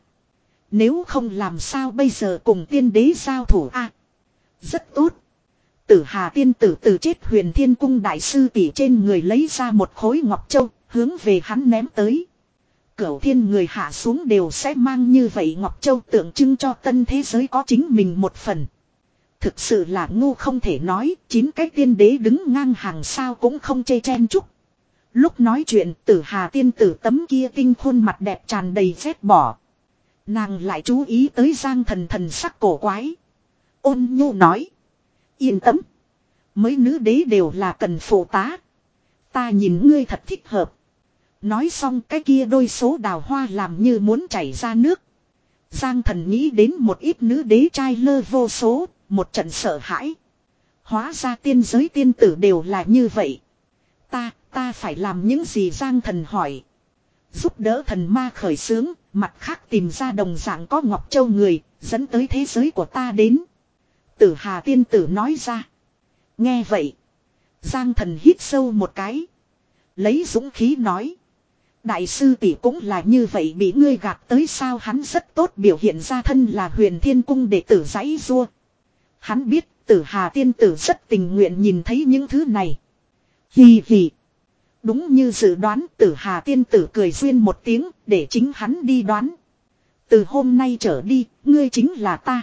S1: Nếu không làm sao bây giờ cùng tiên đế giao thủ a? À, rất tốt. Tử Hà tiên tử từ chết Huyền Thiên Cung đại sư tỷ trên người lấy ra một khối ngọc châu, hướng về hắn ném tới. Cửu thiên người hạ xuống đều sẽ mang như vậy ngọc châu tượng trưng cho tân thế giới có chính mình một phần. Thực sự là ngu không thể nói, chín cái tiên đế đứng ngang hàng sao cũng không chê chen chúc. Lúc nói chuyện Tử Hà tiên tử tấm kia tinh khuôn mặt đẹp tràn đầy vết bỏ. Nàng lại chú ý tới Giang Thần thần sắc cổ quái. Ôn nhu nói. Yên tâm. Mấy nữ đế đều là cần phụ tá. Ta nhìn ngươi thật thích hợp. Nói xong cái kia đôi số đào hoa làm như muốn chảy ra nước. Giang Thần nghĩ đến một ít nữ đế trai lơ vô số, một trận sợ hãi. Hóa ra tiên giới tiên tử đều là như vậy. Ta, ta phải làm những gì Giang Thần hỏi. Giúp đỡ thần ma khởi xướng, mặt khác tìm ra đồng dạng có Ngọc Châu người, dẫn tới thế giới của ta đến. Tử Hà tiên tử nói ra. Nghe vậy. Giang Thần hít sâu một cái. Lấy dũng khí nói. Đại sư tỷ cũng là như vậy bị ngươi gạt tới sao hắn rất tốt biểu hiện ra thân là Huyền Thiên Cung đệ tử giãy giụa. Hắn biết Tử Hà tiên tử rất tình nguyện nhìn thấy những thứ này. Hì hì. Đúng như dự đoán Tử Hà tiên tử cười duyên một tiếng để chính hắn đi đoán. Từ hôm nay trở đi, ngươi chính là ta.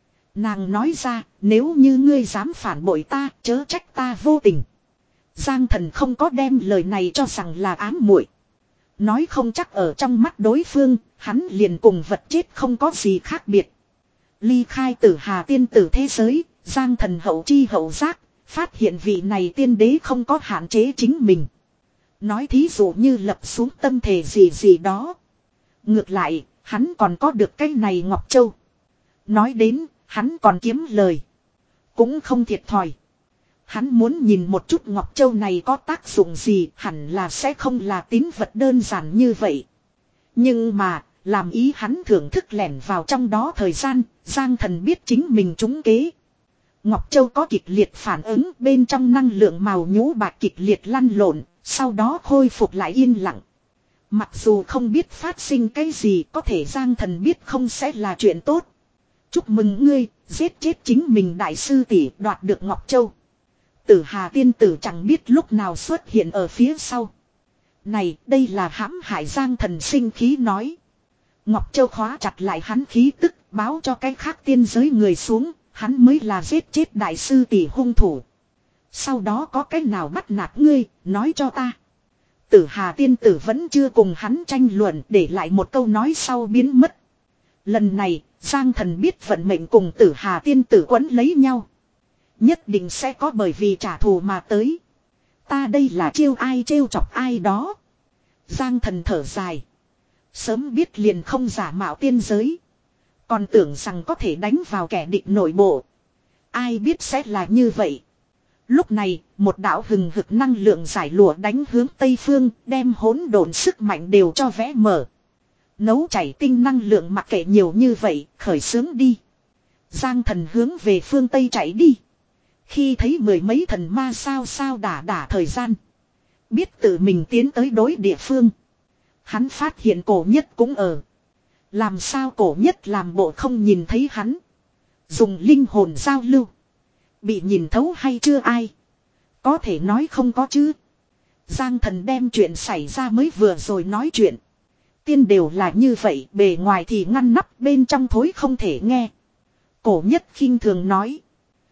S1: Nàng nói ra, nếu như ngươi dám phản bội ta, chớ trách ta vô tình. Giang Thần không có đem lời này cho rằng là ám muội. Nói không chắc ở trong mắt đối phương, hắn liền cùng vật chết không có gì khác biệt. Ly khai Tử Hà tiên tử thế giới, Giang Thần hậu chi hậu giác, phát hiện vị này tiên đế không có hạn chế chính mình. Nói thí dụ như lập xuống tâm thể gì gì đó. Ngược lại, hắn còn có được cái này Ngọc Châu. Nói đến, hắn còn kiếm lời. Cũng không thiệt thòi. Hắn muốn nhìn một chút Ngọc Châu này có tác dụng gì, hẳn là sẽ không là tín vật đơn giản như vậy. Nhưng mà, làm ý hắn thưởng thức lẻn vào trong đó thời gian, Giang Thần biết chính mình trúng kế. Ngọc Châu có kịch liệt phản ứng, bên trong năng lượng màu nhũ bạc kịch liệt lăn lộn, sau đó khôi phục lại yên lặng. Mặc dù không biết phát sinh cái gì, có thể Giang Thần biết không sẽ là chuyện tốt. Chúc mừng ngươi, giết chết chính mình đại sư tỷ, đoạt được Ngọc Châu. Tử Hà tiên tử chẳng biết lúc nào xuất hiện ở phía sau. Này, đây là hãm hại Giang Thần sinh khí nói. Ngọc Châu khóa chặt lại hắn khí tức, báo cho cái khác tiên giới người xuống, hắn mới là giết chết đại sư tỷ hung thủ. Sau đó có cái nào bắt nạt ngươi, nói cho ta. Tử Hà tiên tử vẫn chưa cùng hắn tranh luận, để lại một câu nói sau biến mất. Lần này, Giang Thần biết vận mệnh cùng Tử Hà tiên tử quấn lấy nhau. Nhất định sẽ có bởi vì trả thù mà tới. Ta đây là trêu ai trêu chọc ai đó. Giang Thần thở dài. Sớm biết liền không giả mạo tiên giới. Còn tưởng rằng có thể đánh vào kẻ địch nội bộ. Ai biết sẽ là như vậy. Lúc này, một đạo hừng hực năng lượng giải lụa đánh hướng Tây Phương, đem hỗn độn sức mạnh đều cho vẽ mở. Nấu chảy tinh năng lượng mặc kệ nhiều như vậy, khởi xướng đi. Giang Thần hướng về phương Tây chạy đi. Khi thấy mười mấy thần ma sao sao đả đả thời gian. Biết tự mình tiến tới đối địa phương. Hắn phát hiện cổ nhất cũng ở. Làm sao cổ nhất làm bộ không nhìn thấy hắn. Dùng linh hồn giao lưu. Bị nhìn thấu hay chưa ai. Có thể nói không có chứ. Giang Thần đem chuyện xảy ra mới vừa rồi nói chuyện. Tiên đều là như vậy, bề ngoài thì ngăn nắp, bên trong thối không thể nghe. Cổ nhất khinh thường nói.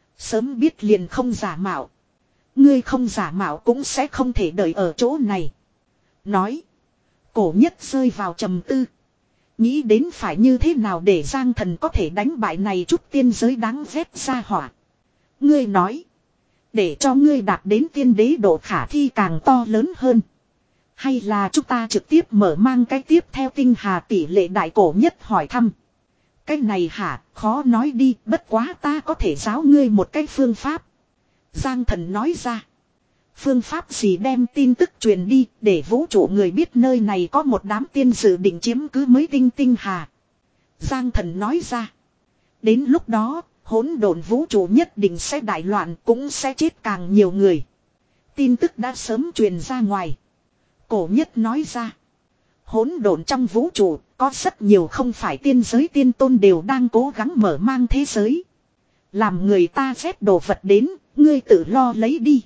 S1: Sớm biết liền không giả mạo. Ngươi không giả mạo cũng sẽ không thể đợi ở chỗ này. Nói. Cổ nhất rơi vào trầm tư. Nghĩ đến phải như thế nào để Giang Thần có thể đánh bại này chút tiên giới đáng ghét ra hỏa. Ngươi nói. Để cho ngươi đạt đến tiên đế độ khả thi càng to lớn hơn. Hay là chúng ta trực tiếp mở mang cái tiếp theo tinh hà tỷ lệ đại cổ nhất hỏi thăm. Cái này hả, khó nói đi, bất quá ta có thể giáo ngươi một cái phương pháp. Giang Thần nói ra. Phương pháp gì đem tin tức truyền đi, để vũ trụ người biết nơi này có một đám tiên dự định chiếm cứ mới tinh tinh hà. Giang Thần nói ra. Đến lúc đó, hỗn độn vũ trụ nhất định sẽ đại loạn, cũng sẽ chết càng nhiều người. Tin tức đã sớm truyền ra ngoài. Cổ nhất nói ra. Hỗn độn trong vũ trụ, có rất nhiều không phải tiên giới tiên tôn đều đang cố gắng mở mang thế giới. Làm người ta phép đồ vật đến, ngươi tự lo lấy đi.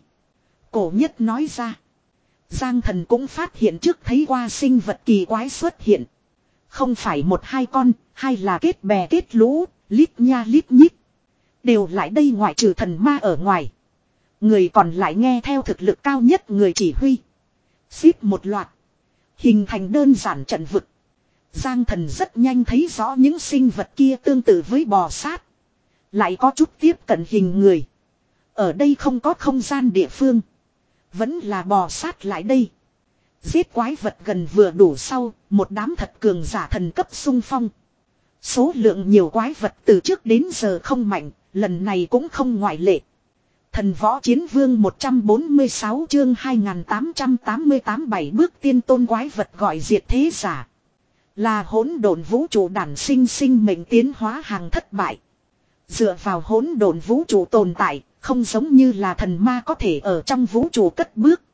S1: Cổ nhất nói ra. Giang Thần cũng phát hiện trước thấy qua sinh vật kỳ quái xuất hiện. Không phải một hai con, hay là kết bè kết lũ, lít nha lít nhít. Đều lại đây ngoại trừ thần ma ở ngoài. Người còn lại nghe theo thực lực cao nhất người chỉ huy. Xếp một loạt. Hình thành đơn giản trận vực. Giang Thần rất nhanh thấy rõ những sinh vật kia tương tự với bò sát. Lại có chút tiếp cận hình người. Ở đây không có không gian địa phương. Vẫn là bò sát lại đây. Giết quái vật gần vừa đủ sau, một đám thật cường giả thần cấp xung phong. Số lượng nhiều quái vật từ trước đến giờ không mạnh, lần này cũng không ngoại lệ. Thần võ chiến vương một trăm bốn mươi sáu chương hai nghìn tám trăm tám mươi tám bảy bước tiên tôn quái vật gọi diệt thế giả. Là hỗn độn vũ trụ đản sinh sinh mệnh tiến hóa hàng thất bại. Dựa vào hỗn độn vũ trụ tồn tại, không giống như là thần ma có thể ở trong vũ trụ cất bước.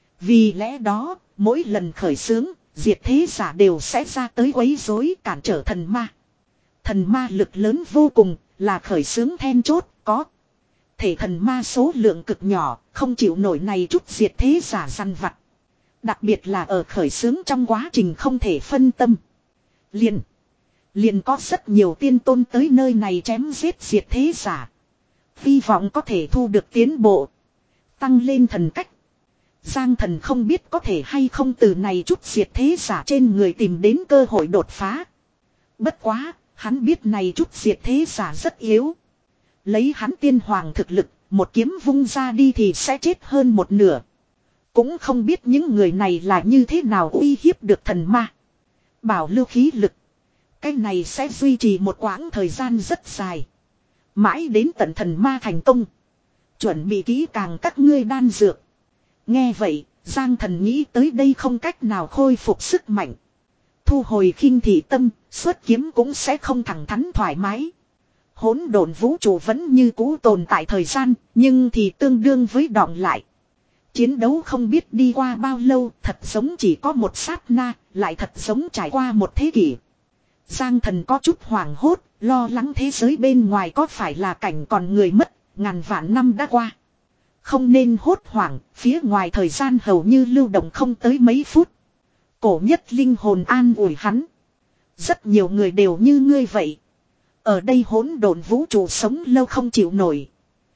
S1: Vì lẽ đó, mỗi lần khởi xướng, diệt thế giả đều sẽ ra tới quấy rối cản trở thần ma. Thần ma lực lớn vô cùng, là khởi xướng then chốt, có. Thể thần ma số lượng cực nhỏ, không chịu nổi này chút diệt thế giả săn vặt. Đặc biệt là ở khởi xướng trong quá trình không thể phân tâm. Liền. Liền có rất nhiều tiên tôn tới nơi này chém giết diệt thế giả. Hy vọng có thể thu được tiến bộ. Tăng lên thần cách. Giang Thần không biết có thể hay không từ này chút diệt thế giả trên người tìm đến cơ hội đột phá. Bất quá, hắn biết này chút diệt thế giả rất yếu. Lấy hắn tiên hoàng thực lực, một kiếm vung ra đi thì sẽ chết hơn một nửa. Cũng không biết những người này là như thế nào uy hiếp được thần ma. Bảo lưu khí lực. Cái này sẽ duy trì một quãng thời gian rất dài. Mãi đến tận thần ma thành công. Chuẩn bị kỹ càng các ngươi đan dược. Nghe vậy, Giang Thần nghĩ tới đây không cách nào khôi phục sức mạnh. Thu hồi khinh thị tâm, xuất kiếm cũng sẽ không thẳng thắn thoải mái. Hỗn độn vũ trụ vẫn như cũ tồn tại thời gian, nhưng thì tương đương với đọng lại. Chiến đấu không biết đi qua bao lâu, thật giống chỉ có một sát na, lại thật giống trải qua một thế kỷ. Giang Thần có chút hoảng hốt, lo lắng thế giới bên ngoài có phải là cảnh còn người mất, ngàn vạn năm đã qua. Không nên hốt hoảng, phía ngoài thời gian hầu như lưu động không tới mấy phút. Cổ nhất linh hồn an ủi hắn. Rất nhiều người đều như ngươi vậy. Ở đây hỗn độn vũ trụ sống lâu không chịu nổi.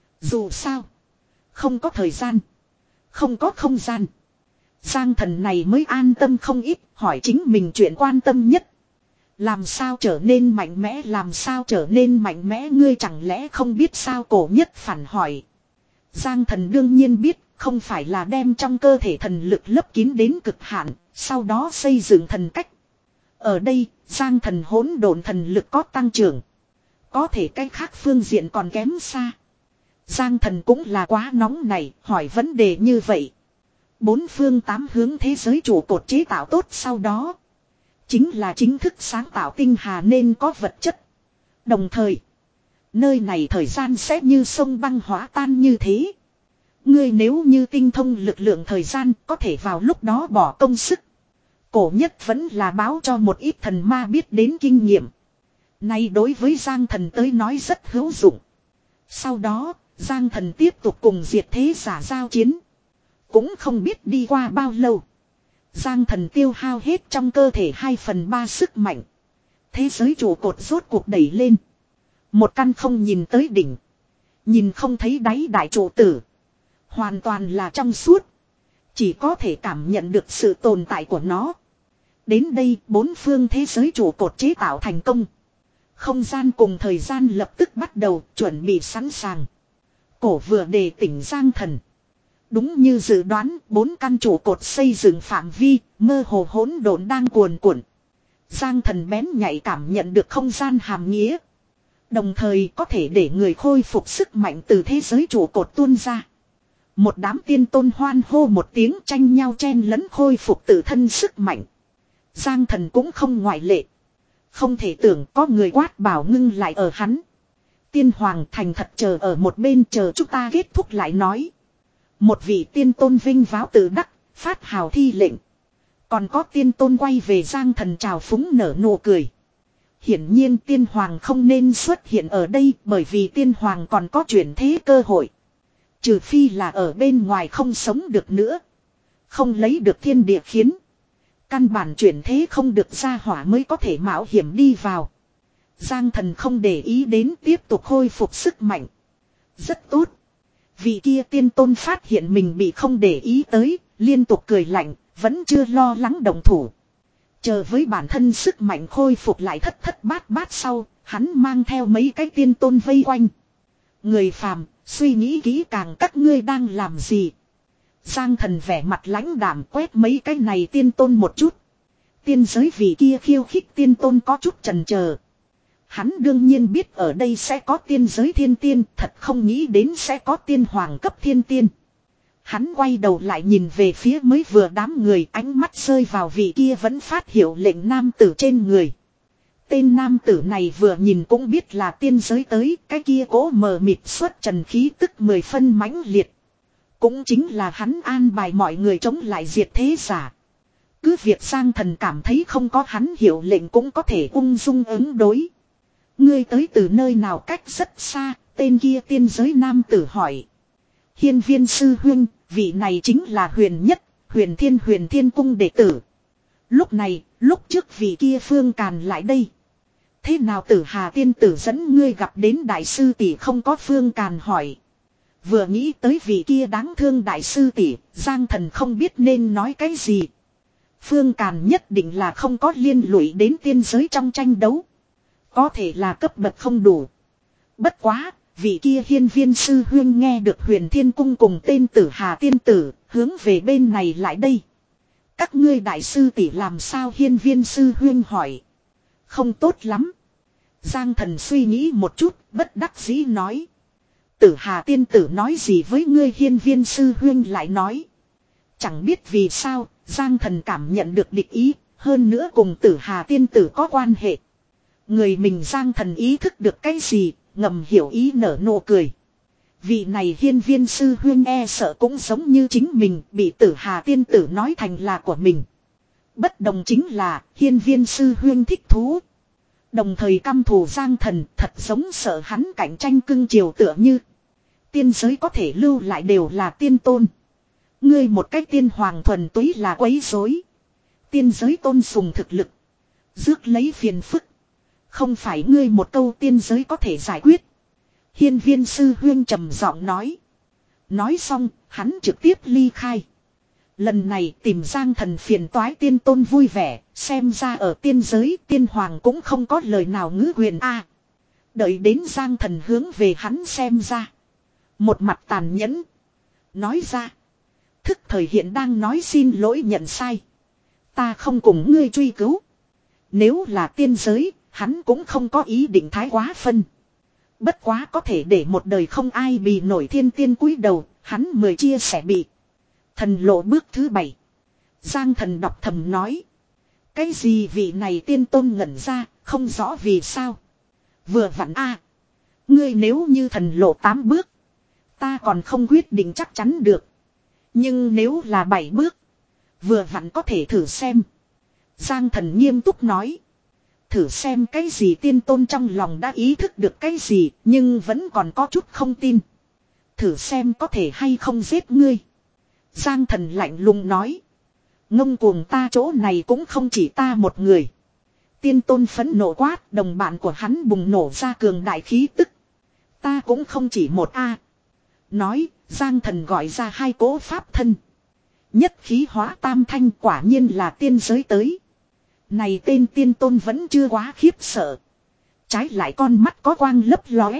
S1: Dù sao, không có thời gian, không có không gian. Giang Thần này mới an tâm không ít, hỏi chính mình chuyện quan tâm nhất. Làm sao trở nên mạnh mẽ, làm sao trở nên mạnh mẽ, ngươi chẳng lẽ không biết sao? Cổ nhất phản hỏi. Giang Thần đương nhiên biết, không phải là đem trong cơ thể thần lực lấp kín đến cực hạn, sau đó xây dựng thần cách. Ở đây, Giang Thần hỗn độn thần lực có tăng trưởng. Có thể cái khác phương diện còn kém xa. Giang Thần cũng là quá nóng này, hỏi vấn đề như vậy. Bốn phương tám hướng thế giới trụ cột chế tạo tốt sau đó. Chính là chính thức sáng tạo tinh hà nên có vật chất. Đồng thời, nơi này thời gian sẽ như sông băng hóa tan như thế. Ngươi nếu như tinh thông lực lượng thời gian có thể vào lúc đó bỏ công sức. Cổ nhất vẫn là báo cho một ít thần ma biết đến kinh nghiệm. Này đối với Giang Thần tới nói rất hữu dụng. Sau đó, Giang Thần tiếp tục cùng diệt thế giả giao chiến. Cũng không biết đi qua bao lâu. Giang Thần tiêu hao hết trong cơ thể hai phần ba sức mạnh. Thế giới trụ cột rốt cuộc đẩy lên. Một căn không nhìn tới đỉnh. Nhìn không thấy đáy đại trụ tử. Hoàn toàn là trong suốt. Chỉ có thể cảm nhận được sự tồn tại của nó. Đến đây bốn phương thế giới trụ cột chế tạo thành công. Không gian cùng thời gian lập tức bắt đầu chuẩn bị sẵn sàng. Cổ vừa đề tỉnh Giang Thần. Đúng như dự đoán, bốn căn trụ cột xây dựng phạm vi, mơ hồ hỗn độn đang cuồn cuộn. Giang Thần bén nhạy cảm nhận được không gian hàm nghĩa. Đồng thời có thể để người khôi phục sức mạnh từ thế giới trụ cột tuôn ra. Một đám tiên tôn hoan hô một tiếng, tranh nhau chen lẫn khôi phục tự thân sức mạnh. Giang Thần cũng không ngoại lệ. Không thể tưởng có người quát bảo ngưng lại ở hắn. Tiên hoàng thành thật chờ ở một bên chờ chúng ta kết thúc lại nói. Một vị tiên tôn vinh váo tự đắc, phát hào thi lệnh. Còn có tiên tôn quay về Giang Thần chào phúng nở nụ cười. Hiển nhiên tiên hoàng không nên xuất hiện ở đây bởi vì tiên hoàng còn có chuyển thế cơ hội. Trừ phi là ở bên ngoài không sống được nữa. Không lấy được thiên địa khiến. Căn bản chuyển thế không được ra hỏa mới có thể mạo hiểm đi vào. Giang Thần không để ý đến tiếp tục khôi phục sức mạnh. Rất tốt. Vị kia tiên tôn phát hiện mình bị không để ý tới, liên tục cười lạnh, vẫn chưa lo lắng động thủ. Chờ với bản thân sức mạnh khôi phục lại thất thất bát bát sau, hắn mang theo mấy cái tiên tôn vây quanh. Người phàm, suy nghĩ kỹ càng các ngươi đang làm gì. Giang thần vẻ mặt lãnh đạm quét mấy cái này tiên tôn một chút. Tiên giới vì kia khiêu khích tiên tôn có chút chần chờ. Hắn đương nhiên biết ở đây sẽ có tiên giới thiên tiên, thật không nghĩ đến sẽ có tiên hoàng cấp thiên tiên. Hắn quay đầu lại nhìn về phía mới vừa đám người, ánh mắt rơi vào vị kia vẫn phát hiệu lệnh nam tử trên người. Tên nam tử này vừa nhìn cũng biết là tiên giới tới, cái kia cố mờ mịt xuất trần khí tức mười phân mãnh liệt. Cũng chính là hắn an bài mọi người chống lại diệt thế giả. Cứ việc Giang thần cảm thấy không có hắn hiệu lệnh cũng có thể ung dung ứng đối. Ngươi tới từ nơi nào cách rất xa, tên kia tiên giới nam tử hỏi. Hiên viên sư huynh, vị này chính là huyền nhất, huyền thiên huyền thiên cung đệ tử. Lúc này, lúc trước vị kia Phương Càn lại đây. Thế nào Tử Hà tiên tử dẫn ngươi gặp đến đại sư tỷ không có Phương Càn hỏi. Vừa nghĩ tới vị kia đáng thương đại sư tỷ, Giang thần không biết nên nói cái gì. Phương Càn nhất định là không có liên lụy đến tiên giới trong tranh đấu. Có thể là cấp bậc không đủ. Bất quá, vị kia hiên viên sư huyên nghe được huyền thiên cung cùng tên Tử Hà tiên tử, hướng về bên này lại đây. Các ngươi đại sư tỷ làm sao hiên viên sư huyên hỏi. Không tốt lắm. Giang thần suy nghĩ một chút, bất đắc dĩ nói. Tử Hà tiên tử nói gì với ngươi hiên viên sư huyên lại nói. Chẳng biết vì sao, Giang thần cảm nhận được địch ý, hơn nữa cùng Tử Hà tiên tử có quan hệ. Người mình Giang thần ý thức được cái gì, ngầm hiểu ý nở nụ cười. Vị này hiên viên sư huyên e sợ cũng giống như chính mình, bị Tử Hà tiên tử nói thành là của mình. Bất đồng chính là, hiên viên sư huyên thích thú. Đồng thời căm thù Giang thần, thật giống sợ hắn cạnh tranh cưng chiều tựa như. Tiên giới có thể lưu lại đều là tiên tôn. Ngươi một cách tiên hoàng thuần túy là quấy rối. Tiên giới tôn sùng thực lực. Rước lấy phiền phức. Không phải ngươi một câu tiên giới có thể giải quyết. Hiên viên sư huyên trầm giọng nói. Nói xong, hắn trực tiếp ly khai. Lần này tìm Giang thần phiền toái tiên tôn vui vẻ, xem ra ở tiên giới tiên hoàng cũng không có lời nào ngữ quyền a. Đợi đến Giang thần hướng về hắn xem ra. Một mặt tàn nhẫn. Nói ra. Thức thời hiện đang nói xin lỗi nhận sai. Ta không cùng ngươi truy cứu. Nếu là tiên giới, hắn cũng không có ý định thái quá phân. Bất quá có thể để một đời không ai bị nổi thiên tiên cúi đầu, hắn mười chia sẻ bị. Thần lộ bước thứ bảy. Giang thần đọc thầm nói. Cái gì vị này tiên tôn ngẩn ra, không rõ vì sao. Vừa vặn a, ngươi nếu như thần lộ tám bước. Ta còn không quyết định chắc chắn được. Nhưng nếu là bảy bước. Vừa vặn có thể thử xem. Giang thần nghiêm túc nói. Thử xem cái gì tiên tôn trong lòng đã ý thức được cái gì. Nhưng vẫn còn có chút không tin. Thử xem có thể hay không giết ngươi. Giang thần lạnh lùng nói. Ngông cuồng ta chỗ này cũng không chỉ ta một người. Tiên tôn phẫn nộ quát, đồng bạn của hắn bùng nổ ra cường đại khí tức. Ta cũng không chỉ một a. Nói, Giang thần gọi ra hai cỗ pháp thân. Nhất khí hóa tam thanh quả nhiên là tiên giới tới. Này tên tiên tôn vẫn chưa quá khiếp sợ. Trái lại con mắt có quang lấp lóe.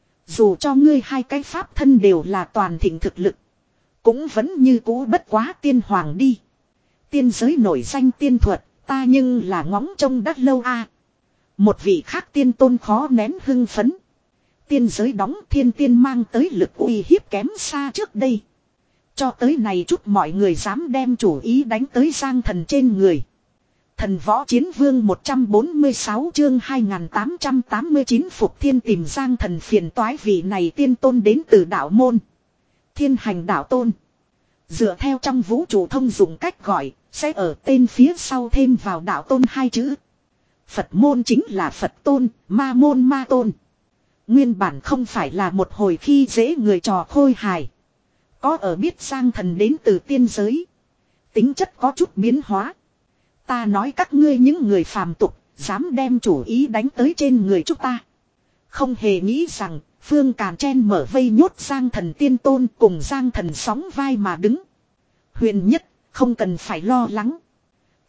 S1: Dù cho ngươi hai cái pháp thân đều là toàn thịnh thực lực. Cũng vẫn như cũ bất quá tiên hoàng đi. Tiên giới nổi danh tiên thuật, ta nhưng là ngóng trông đắt lâu a. Một vị khác tiên tôn khó nén hưng phấn. Tiên giới đóng thiên tiên mang tới lực uy hiếp kém xa trước đây. Cho tới này chút mọi người dám đem chủ ý đánh tới Giang thần trên người. Thần võ chiến vương một trăm bốn mươi sáu chương hai nghìn tám trăm tám mươi chín Phục Thiên tìm Giang thần phiền toái vị này tiên tôn đến từ đạo môn. Thiên hành đạo tôn. Dựa theo trong vũ trụ thông dụng cách gọi, sẽ ở tên phía sau thêm vào đạo tôn hai chữ. Phật môn chính là Phật tôn, ma môn ma tôn. Nguyên bản không phải là một hồi khi dễ người trò khôi hài. Có ở biết Giang thần đến từ tiên giới. Tính chất có chút biến hóa. Ta nói các ngươi những người phàm tục, dám đem chủ ý đánh tới trên người chúng ta. Không hề nghĩ rằng, Phương Càn chen mở vây nhốt Giang thần tiên tôn cùng Giang thần sóng vai mà đứng. Huyền nhất, không cần phải lo lắng.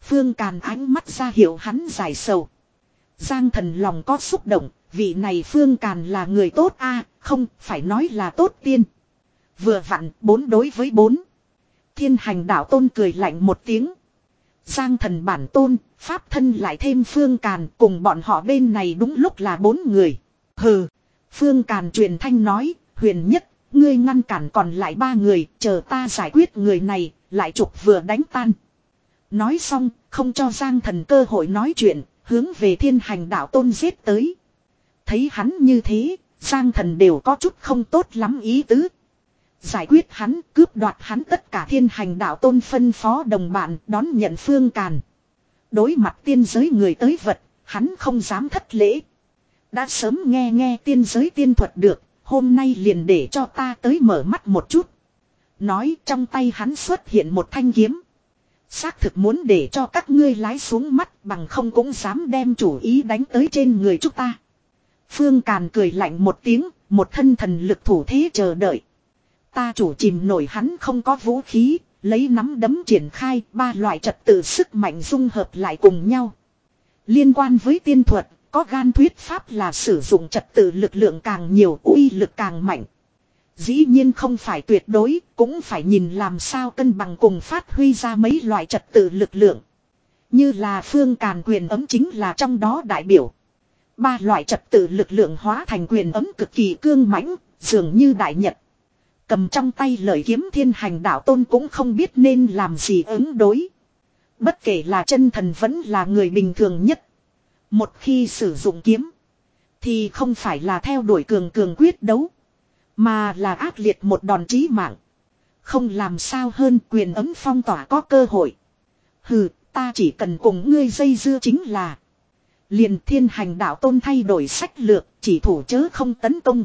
S1: Phương Càn ánh mắt ra hiệu hắn giải sầu. Giang Thần lòng có xúc động, vị này Phương Càn là người tốt a, không phải nói là tốt tiên. Vừa vặn bốn đối với bốn. Thiên Hành Đạo Tôn cười lạnh một tiếng. Giang Thần bản tôn, pháp thân lại thêm Phương Càn, cùng bọn họ bên này đúng lúc là bốn người. Hừ. Phương Càn truyền thanh nói, Huyền Nhất, ngươi ngăn cản còn lại ba người, chờ ta giải quyết người này, lại trục vừa đánh tan. Nói xong, không cho Giang Thần cơ hội nói chuyện, hướng về Thiên Hành Đạo Tôn giết tới. Thấy hắn như thế, Giang Thần đều có chút không tốt lắm ý tứ. Giải quyết hắn, cướp đoạt hắn tất cả Thiên Hành Đạo Tôn phân phó đồng bạn đón nhận Phương Càn. Đối mặt tiên giới người tới vật, hắn không dám thất lễ. Đã sớm nghe nghe tiên giới tiên thuật được, hôm nay liền để cho ta tới mở mắt một chút. Nói trong tay hắn xuất hiện một thanh kiếm. Xác thực muốn để cho các ngươi lái xuống mắt bằng không cũng dám đem chủ ý đánh tới trên người chúng ta. Phương Càn cười lạnh một tiếng, một thân thần lực thủ thế chờ đợi. Ta chủ chìm nổi hắn không có vũ khí, lấy nắm đấm triển khai ba loại trật tự sức mạnh dung hợp lại cùng nhau. Liên quan với tiên thuật, có gan thuyết pháp là sử dụng trật tự lực lượng càng nhiều, uy lực càng mạnh. Dĩ nhiên không phải tuyệt đối, cũng phải nhìn làm sao cân bằng cùng phát huy ra mấy loại trật tự lực lượng. Như là Phương Càn quyền ấm chính là trong đó đại biểu. Ba loại trật tự lực lượng hóa thành quyền ấm cực kỳ cương mãnh, dường như đại nhật. Cầm trong tay lợi kiếm Thiên Hành Đạo Tôn cũng không biết nên làm gì ứng đối. Bất kể là chân thần vẫn là người bình thường nhất. Một khi sử dụng kiếm, thì không phải là theo đuổi cường cường quyết đấu, mà là ác liệt một đòn chí mạng. Không làm sao hơn quyền ấm phong tỏa có cơ hội. Hừ, ta chỉ cần cùng ngươi dây dưa chính là. Liền Thiên Hành Đạo Tôn thay đổi sách lược, chỉ thủ chớ không tấn công.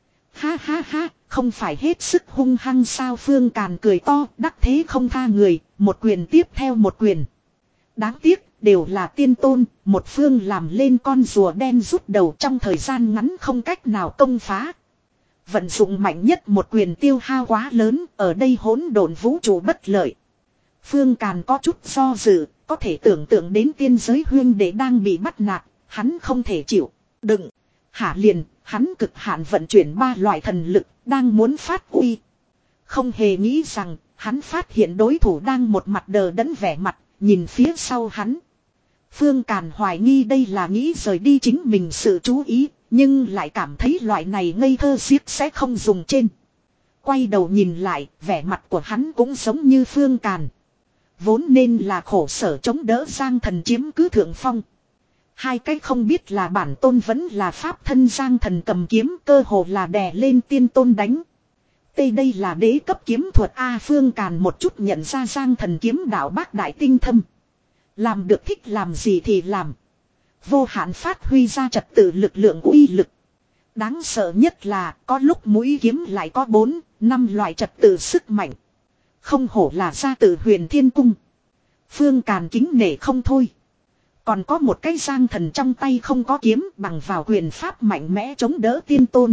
S1: Ha ha ha, không phải hết sức hung hăng sao? Phương Càn cười to, đắc thế không tha người, một quyền tiếp theo một quyền. Đáng tiếc, đều là tiên tôn, một phương làm lên con rùa đen rút đầu trong thời gian ngắn không cách nào công phá. Vận dụng mạnh nhất một quyền tiêu hao quá lớn, ở đây hỗn độn vũ trụ bất lợi. Phương Càn có chút do dự, có thể tưởng tượng đến tiên giới huyên đệ đang bị bắt nạt, hắn không thể chịu đựng. Hả liền, hắn cực hạn vận chuyển ba loại thần lực, đang muốn phát uy. Không hề nghĩ rằng, hắn phát hiện đối thủ đang một mặt đờ đẫn vẻ mặt, nhìn phía sau hắn. Phương Càn hoài nghi đây là nghĩ rời đi chính mình sự chú ý, nhưng lại cảm thấy loại này ngây thơ xiếc sẽ không dùng trên. Quay đầu nhìn lại, vẻ mặt của hắn cũng giống như Phương Càn. Vốn nên là khổ sở chống đỡ Giang Thần chiếm cứ thượng phong. Hai cách không biết là bản tôn vẫn là pháp thân Giang Thần cầm kiếm, cơ hồ là đè lên tiên tôn đánh. Tây đây là đế cấp kiếm thuật A. Phương Càn một chút nhận ra Giang Thần kiếm đạo bác đại tinh thâm. Làm được thích làm gì thì làm. Vô hạn phát huy ra trật tự lực lượng uy lực. Đáng sợ nhất là có lúc mũi kiếm lại có bốn, năm loại trật tự sức mạnh. Không hổ là ra từ Huyền Thiên Cung. Phương Càn kính nể không thôi. Còn có một cái Giang Thần trong tay không có kiếm, bằng vào quyền pháp mạnh mẽ chống đỡ tiên tôn.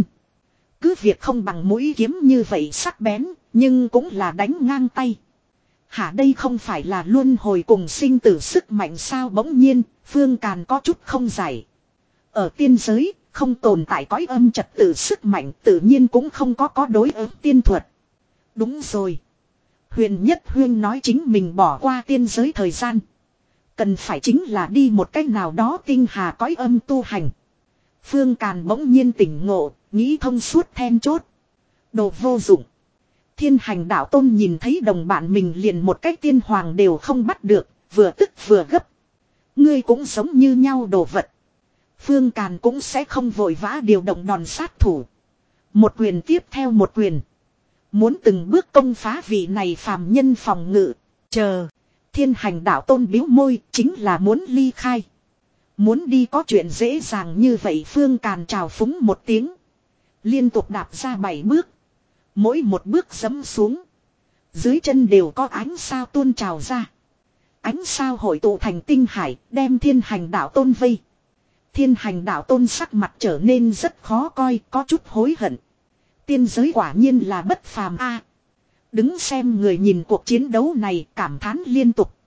S1: Cứ việc không bằng mũi kiếm như vậy sắc bén, nhưng cũng là đánh ngang tay. Hả, đây không phải là luân hồi cùng sinh tử sức mạnh sao? Bỗng nhiên, Phương Càn có chút không giải. Ở tiên giới, không tồn tại cõi âm trật tự sức mạnh, tự nhiên cũng không có có đối ứng tiên thuật. Đúng rồi. Huyền Nhất Huyên nói chính mình bỏ qua tiên giới thời gian. Cần phải chính là đi một cách nào đó tinh hà cõi âm tu hành. Phương Càn bỗng nhiên tỉnh ngộ, nghĩ thông suốt then chốt. Đồ vô dụng. Thiên Hành Đạo Tôn nhìn thấy đồng bạn mình liền một cách tiên hoàng đều không bắt được, vừa tức vừa gấp. Ngươi cũng giống như nhau đồ vật. Phương Càn cũng sẽ không vội vã điều động đòn sát thủ. Một quyền tiếp theo một quyền. Muốn từng bước công phá vị này phàm nhân phòng ngự. Chờ. Thiên Hành Đạo Tôn biếu môi chính là muốn ly khai. Muốn đi có chuyện dễ dàng như vậy? Phương Càn trào phúng một tiếng. Liên tục đạp ra bảy bước. Mỗi một bước giẫm xuống. Dưới chân đều có ánh sao tuôn trào ra. Ánh sao hội tụ thành tinh hải, đem Thiên Hành Đạo Tôn vây. Thiên Hành Đạo Tôn sắc mặt trở nên rất khó coi, có chút hối hận. Tiên giới quả nhiên là bất phàm a. Đứng xem người nhìn cuộc chiến đấu này cảm thán liên tục.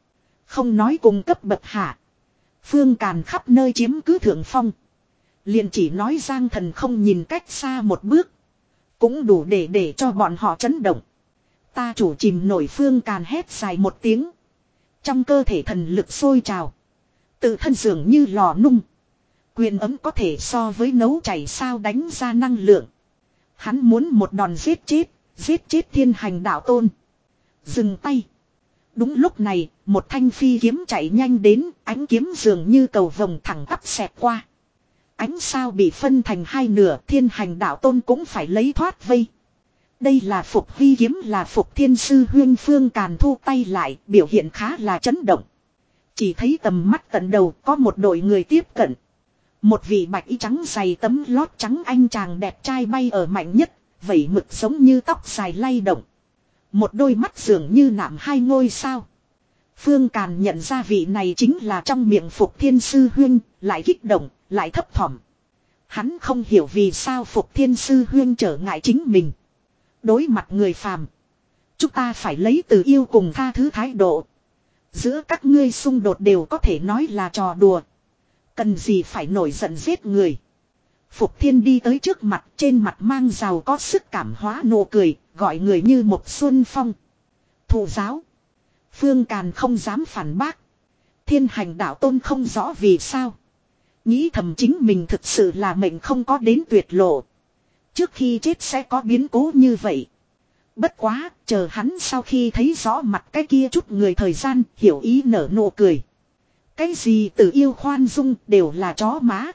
S1: Không nói cùng cấp bậc hạ. Phương Càn khắp nơi chiếm cứ thượng phong. Liền chỉ nói Giang Thần không nhìn cách xa một bước. Cũng đủ để để cho bọn họ chấn động. Ta chủ chìm nổi Phương Càn hét dài một tiếng. Trong cơ thể thần lực sôi trào. Tự thân dường như lò nung. Quyền ấm có thể so với nấu chảy sao đánh ra năng lượng. Hắn muốn một đòn giết chết, giết chết thiên hành đạo tôn. Dừng tay. Đúng lúc này, một thanh phi kiếm chạy nhanh đến, ánh kiếm dường như cầu vồng thẳng tắp xẹt qua. Ánh sao bị phân thành hai nửa, thiên hành đạo tôn cũng phải lấy thoát vây. Đây là Phục Huy kiếm, là Phục Thiên Sư Huyên. Phương Càn thu tay lại, biểu hiện khá là chấn động. Chỉ thấy tầm mắt tận đầu có một đội người tiếp cận. Một vị bạch y trắng dày tấm lót trắng anh chàng đẹp trai bay ở mạnh nhất, vẩy mực giống như tóc dài lay động. Một đôi mắt dường như nạm hai ngôi sao. Phương Càn nhận ra vị này chính là trong miệng Phục Thiên Sư Huyên, lại kích động, lại thấp thỏm. Hắn không hiểu vì sao Phục Thiên Sư Huyên trở ngại chính mình. Đối mặt người phàm, chúng ta phải lấy từ yêu cùng tha thứ thái độ. Giữa các ngươi xung đột đều có thể nói là trò đùa. Cần gì phải nổi giận giết người. Phục Thiên đi tới trước mặt, trên mặt mang giàu có sức cảm hóa nụ cười, gọi người như một xuân phong. Thụ giáo. Phương Càn không dám phản bác. Thiên hành đạo tôn không rõ vì sao. Nghĩ thầm chính mình thực sự là mệnh không có đến tuyệt lộ. Trước khi chết sẽ có biến cố như vậy. Bất quá, chờ hắn sau khi thấy rõ mặt cái kia chút người thời gian, hiểu ý nở nụ cười. Cái gì từ yêu khoan dung đều là chó má.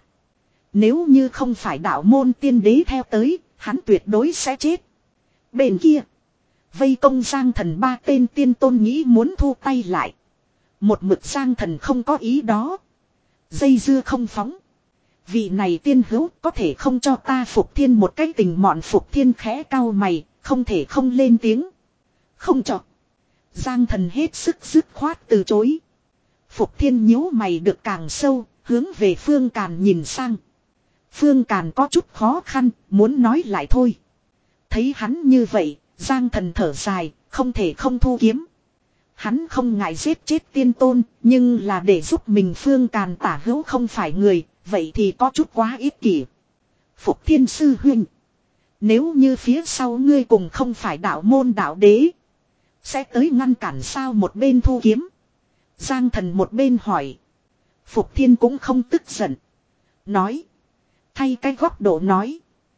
S1: Nếu như không phải đạo môn tiên đế theo tới, hắn tuyệt đối sẽ chết. Bên kia, vây công Giang Thần ba tên tiên tôn nghĩ muốn thu tay lại. Một mực Giang Thần không có ý đó. Dây dưa không phóng. Vị này tiên hữu có thể không cho ta Phục Thiên một cái tình mọn. Phục Thiên khẽ cau mày, không thể không lên tiếng. Không cho. Giang Thần hết sức dứt khoát từ chối. Phục Thiên nhíu mày được càng sâu, hướng về Phương Càn nhìn sang. Phương Càn có chút khó khăn, muốn nói lại thôi. Thấy hắn như vậy, Giang Thần thở dài, không thể không thu kiếm. Hắn không ngại giết chết tiên tôn, nhưng là để giúp mình. Phương Càn tả hữu không phải người, vậy thì có chút quá ích kỷ. Phục Thiên Sư Huynh, nếu như phía sau ngươi cùng không phải đạo môn đạo đế, sẽ tới ngăn cản sao? Một bên thu kiếm, Giang Thần một bên hỏi. Phục Thiên cũng không tức giận, nói, thay cái góc độ nói,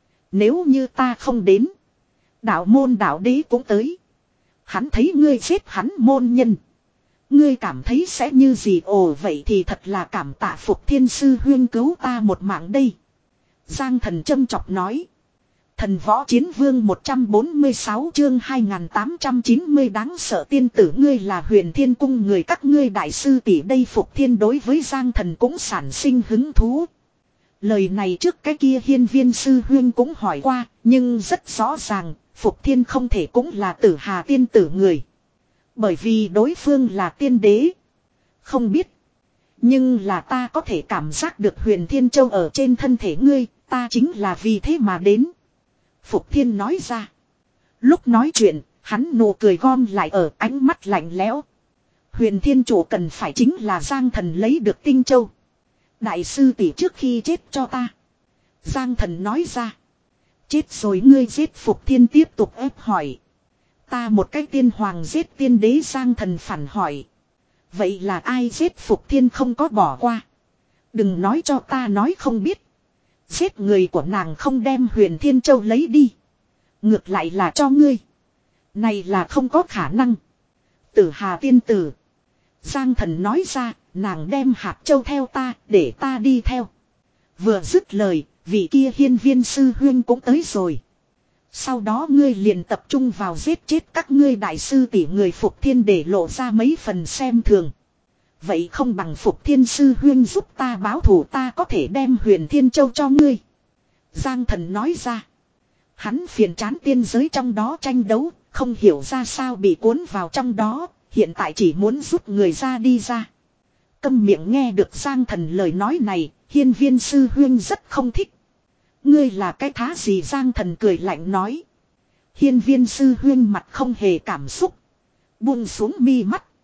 S1: nếu như ta không đến, đạo môn đạo đế cũng tới. Hắn thấy ngươi giết hắn môn nhân, ngươi cảm thấy sẽ như gì? Ồ, vậy thì thật là cảm tạ Phục Thiên Sư Huyên cứu ta một mạng đây. Giang Thần châm chọc nói. Thần Võ Chiến Vương một trăm bốn mươi sáu chương hai nghìn tám trăm chín mươi đáng sợ tiên tử, ngươi là Huyền Thiên Cung người, các ngươi đại sư tỷ đây. Phục Thiên đối với Giang Thần cũng sản sinh hứng thú. Lời này trước cái kia Hiên Viên Sư Huyên cũng hỏi qua, nhưng rất rõ ràng, Phục Thiên không thể cũng là Tử Hà tiên tử người. Bởi vì đối phương là tiên đế. Không biết. Nhưng là ta có thể cảm giác được Huyền Thiên Châu ở trên thân thể ngươi, ta chính là vì thế mà đến. Phục Thiên nói ra. Lúc nói chuyện, hắn nụ cười gom lại ở, ánh mắt lạnh lẽo. Huyền Thiên Chủ cần phải chính là Giang Thần lấy được Tinh Châu. Đại sư tỷ trước khi chết cho ta. Giang Thần nói ra. Chết rồi ngươi giết? Phục Thiên tiếp tục ép hỏi. Ta một cái tiên hoàng giết tiên đế? Giang Thần phản hỏi. Vậy là ai giết? Phục Thiên không có bỏ qua. Đừng nói cho ta nói không biết. Giết người của nàng không đem Huyền Thiên Châu lấy đi, ngược lại là cho ngươi. Này là không có khả năng. Tử Hà tiên tử. Giang Thần nói ra, nàng đem hạt châu theo ta, để ta đi theo. Vừa dứt lời, vị kia Hiên Viên Sư Huyên cũng tới rồi. Sau đó ngươi liền tập trung vào giết chết các ngươi đại sư tỷ người. Phục Thiên để lộ ra mấy phần xem thường. Vậy không bằng Phục Thiên Sư Huyên giúp ta báo thù, ta có thể đem Huyền Thiên Châu cho ngươi. Giang Thần nói ra. Hắn phiền chán tiên giới trong đó tranh đấu, không hiểu ra sao bị cuốn vào trong đó, hiện tại chỉ muốn rút người ra đi ra. Câm miệng. Nghe được Giang Thần lời nói này, Hiên Viên Sư Huyên rất không thích. Ngươi là cái thá gì? Giang Thần cười lạnh nói. Hiên Viên Sư Huyên mặt không hề cảm xúc, buông xuống mi mắt,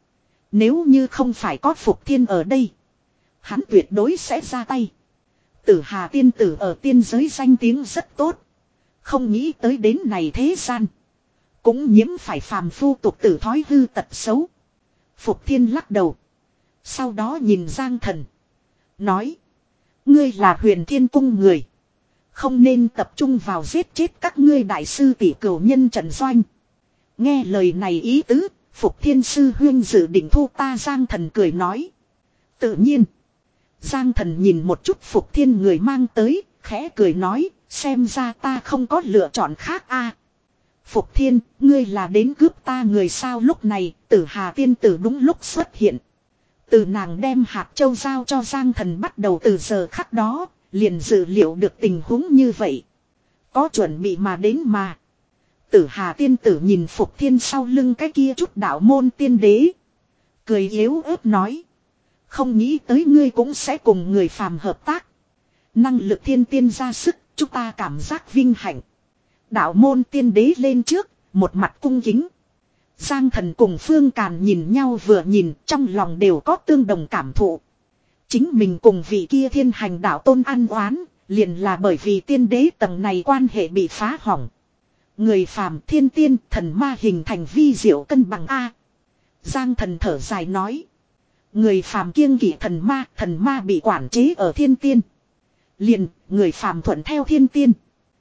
S1: Nếu như không phải có Phục Thiên ở đây. Hắn tuyệt đối sẽ ra tay. Tử Hà tiên tử ở tiên giới danh tiếng rất tốt. Không nghĩ tới đến này thế gian. Cũng nhiễm phải phàm phu tục tử thói hư tật xấu. Phục Thiên lắc đầu. Sau đó nhìn Giang Thần. Nói. Ngươi là Huyền Thiên Cung người. Không nên tập trung vào giết chết các ngươi đại sư tỷ cửu nhân trận doanh. Nghe lời này ý tứ. Phục Thiên sư huyên dự định thu ta. Giang Thần cười nói. Tự nhiên. Giang Thần nhìn một chút Phục Thiên người mang tới. Khẽ cười nói. Xem ra ta không có lựa chọn khác a. Phục Thiên, ngươi là đến cướp ta người sao? Lúc này, Tử Hà tiên tử đúng lúc xuất hiện. Từ nàng đem hạt châu giao cho Giang Thần bắt đầu từ giờ khắc đó, liền dự liệu được tình huống như vậy. Có chuẩn bị mà đến mà. Tử Hà tiên tử nhìn Phục Thiên sau lưng cái kia chút đạo môn tiên đế. Cười yếu ớt nói. Không nghĩ tới ngươi cũng sẽ cùng người phàm hợp tác. Năng lực thiên tiên ra sức, chúng ta cảm giác vinh hạnh. Đạo môn tiên đế lên trước, một mặt cung kính. Giang Thần cùng Phương Càn nhìn nhau vừa nhìn, trong lòng đều có tương đồng cảm thụ. Chính mình cùng vị kia thiên hành đạo tôn ăn oán, liền là bởi vì tiên đế tầng này quan hệ bị phá hỏng. Người phàm thiên tiên, thần ma hình thành vi diệu cân bằng A. Giang Thần thở dài nói. Người phàm kiêng kỵ thần ma, thần ma bị quản chế ở thiên tiên. Liền, người phàm thuận theo thiên tiên.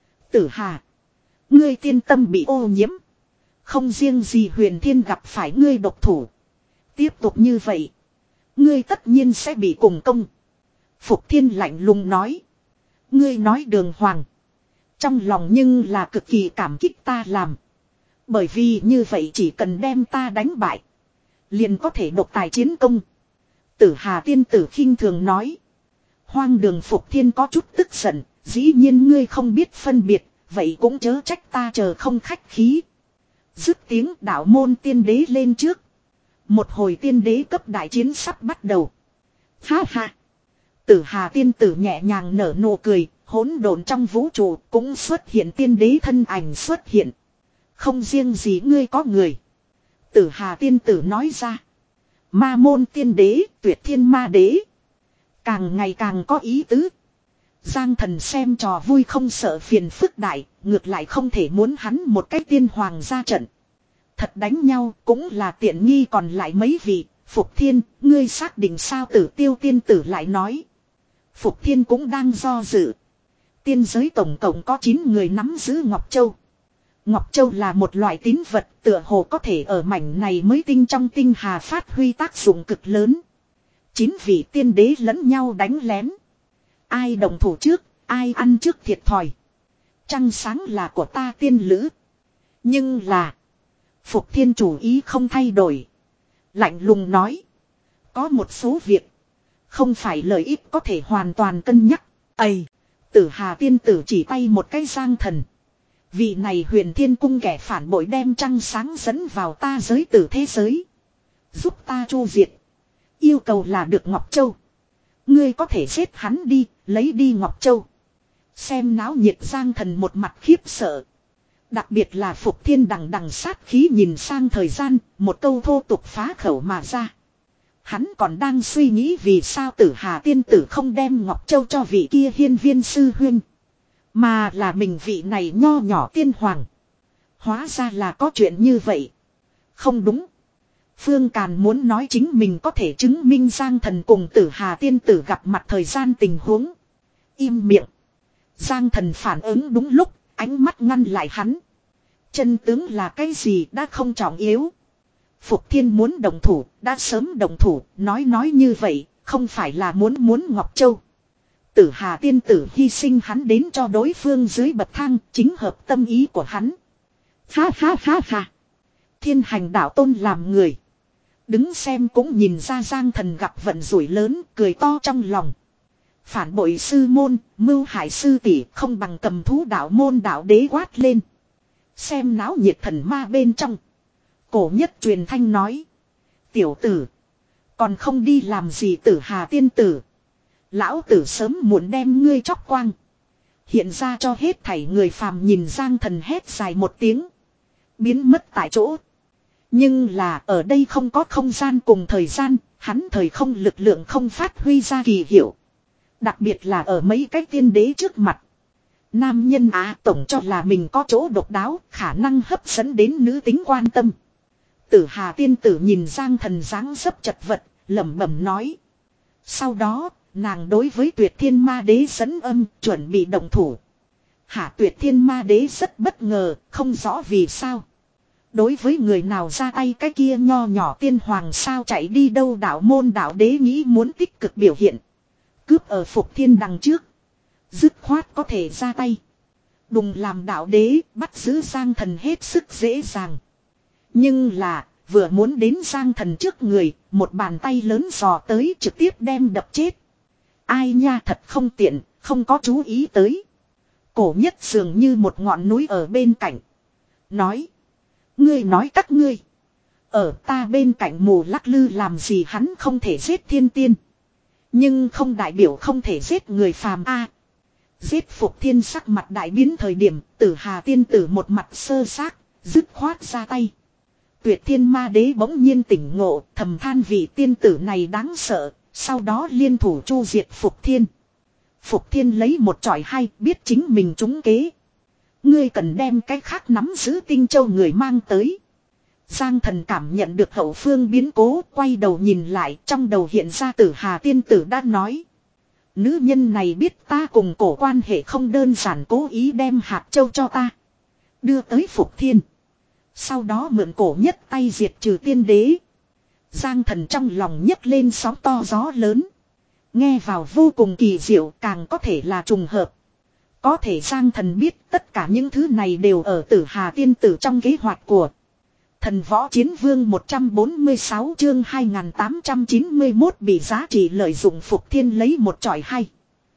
S1: Tử Hà. Ngươi tiên tâm bị ô nhiễm. Không riêng gì Huyền Thiên gặp phải ngươi độc thủ. Tiếp tục như vậy. Ngươi tất nhiên sẽ bị cùng công. Phục Thiên lạnh lùng nói. Ngươi nói đường hoàng. Trong lòng nhưng là cực kỳ cảm kích ta làm. Bởi vì như vậy chỉ cần đem ta đánh bại. Liền có thể độc tài chiến công. Tử Hà tiên tử khinh thường nói. Hoang đường Phục Thiên có chút tức giận. Dĩ nhiên ngươi không biết phân biệt. Vậy cũng chớ trách ta chờ không khách khí. Dứt tiếng đạo môn tiên đế lên trước. Một hồi tiên đế cấp đại chiến sắp bắt đầu. Ha ha. Tử Hà tiên tử nhẹ nhàng nở nụ cười. Hỗn độn trong vũ trụ cũng xuất hiện tiên đế thân ảnh xuất hiện. Không riêng gì ngươi có người. Tử Hà tiên tử nói ra. Ma môn tiên đế, tuyệt thiên ma đế. Càng ngày càng có ý tứ. Giang Thần xem trò vui không sợ phiền phức đại, ngược lại không thể muốn hắn một cái tiên hoàng ra trận. Thật đánh nhau cũng là tiện nghi còn lại mấy vị, Phục Thiên, ngươi xác định sao? Tử Tiêu tiên tử lại nói. Phục Thiên cũng đang do dự. Tiên giới tổng cộng có chín người nắm giữ Ngọc Châu. Ngọc Châu là một loại tín vật tựa hồ có thể ở mảnh này mới tinh trong tinh hà phát huy tác dụng cực lớn. Chín vị tiên đế lẫn nhau đánh lén. Ai động thủ trước, ai ăn trước thiệt thòi. Trăng sáng là của ta tiên lữ. Nhưng là. Phục Thiên chủ ý không thay đổi. Lạnh lùng nói. Có một số việc. Không phải lợi ích có thể hoàn toàn cân nhắc. Ây. Tử Hà tiên tử chỉ tay một cái Giang Thần. Vị này Huyền Thiên Cung kẻ phản bội đem trăng sáng dẫn vào ta giới tử thế giới. Giúp ta chu diệt. Yêu cầu là được Ngọc Châu. Ngươi có thể giết hắn đi, lấy đi Ngọc Châu. Xem náo nhiệt Giang Thần một mặt khiếp sợ. Đặc biệt là Phục Thiên đằng đằng sát khí nhìn sang thời gian, một câu thô tục phá khẩu mà ra. Hắn còn đang suy nghĩ vì sao Tử Hà tiên tử không đem Ngọc Châu cho vị kia hiên viên sư huynh. Mà là mình vị này nho nhỏ tiên hoàng. Hóa ra là có chuyện như vậy. Không đúng. Phương Càn muốn nói chính mình có thể chứng minh Giang Thần cùng Tử Hà tiên tử gặp mặt thời gian tình huống. Im miệng. Giang Thần phản ứng đúng lúc, ánh mắt ngăn lại hắn. Chân tướng là cái gì đã không trọng yếu. Phục Thiên muốn đồng thủ, đã sớm đồng thủ, nói nói như vậy, không phải là muốn muốn Ngọc Châu. Tử Hà tiên tử hy sinh hắn đến cho đối phương dưới bậc thang, chính hợp tâm ý của hắn. Ha ha ha ha. Thiên hành đạo tôn làm người. Đứng xem cũng nhìn ra Giang Thần gặp vận rủi lớn, cười to trong lòng. Phản bội sư môn, mưu hại sư tỷ không bằng cầm thú đạo môn đạo đế quát lên. Xem náo nhiệt thần ma bên trong. Cổ nhất truyền thanh nói. Tiểu tử. Còn không đi làm gì Tử Hà tiên tử. Lão tử sớm muộn đem ngươi chóc quang. Hiện ra cho hết thảy người phàm nhìn Giang Thần hét dài một tiếng. Biến mất tại chỗ. Nhưng là ở đây không có không gian cùng thời gian, hắn thời không lực lượng không phát huy ra kỳ hiệu. Đặc biệt là ở mấy cái tiên đế trước mặt. Nam nhân Á tổng cho là mình có chỗ độc đáo, khả năng hấp dẫn đến nữ tính quan tâm. Tử Hà tiên tử nhìn Giang Thần dáng dấp chật vật, lẩm bẩm nói. Sau đó, nàng đối với Tuyệt Thiên Ma Đế dẫn âm, chuẩn bị động thủ. Hạ Tuyệt Thiên Ma Đế rất bất ngờ, không rõ vì sao. Đối với người nào ra tay cái kia nho nhỏ tiên hoàng sao chạy đi đâu, đạo môn đạo đế nghĩ muốn tích cực biểu hiện. Cướp ở Phục Thiên đằng trước. Dứt khoát có thể ra tay. Đùng làm đạo đế, bắt giữ Giang Thần hết sức dễ dàng. Nhưng là, vừa muốn đến Giang Thần trước người, một bàn tay lớn dò tới trực tiếp đem đập chết. Ai nha, thật không tiện, không có chú ý tới. Cổ Nhất dường như một ngọn núi ở bên cạnh. Nói. Ngươi nói các ngươi. Ở ta bên cạnh mù lắc lư làm gì, hắn không thể giết thiên tiên. Nhưng không đại biểu không thể giết người phàm a. Giết Phục Thiên sắc mặt đại biến thời điểm, Tử Hà tiên tử một mặt sơ xác, dứt khoát ra tay. Tuyệt Thiên Ma Đế bỗng nhiên tỉnh ngộ, thầm than vị tiên tử này đáng sợ, sau đó liên thủ chu diệt Phục Thiên. Phục Thiên lấy một chọi hai, biết chính mình trúng kế. Ngươi cần đem cái khác nắm giữ Tinh Châu người mang tới. Giang Thần cảm nhận được hậu phương biến cố, quay đầu nhìn lại, trong đầu hiện ra Tử Hà tiên tử đã nói. Nữ nhân này biết ta cùng cổ quan hệ không đơn giản, cố ý đem hạt châu cho ta. Đưa tới Phục Thiên. Sau đó mượn cổ Nhất tay diệt trừ tiên đế. Giang Thần trong lòng nhấc lên sóng to gió lớn. Nghe vào vô cùng kỳ diệu, càng có thể là trùng hợp. Có thể Giang Thần biết tất cả những thứ này đều ở Tử Hà tiên tử trong kế hoạch của. Thần Võ Chiến Vương một trăm bốn mươi sáu chương hai nghìn tám trăm chín mươi mốt bị giá trị lợi dụng Phục Thiên lấy một chọi hay.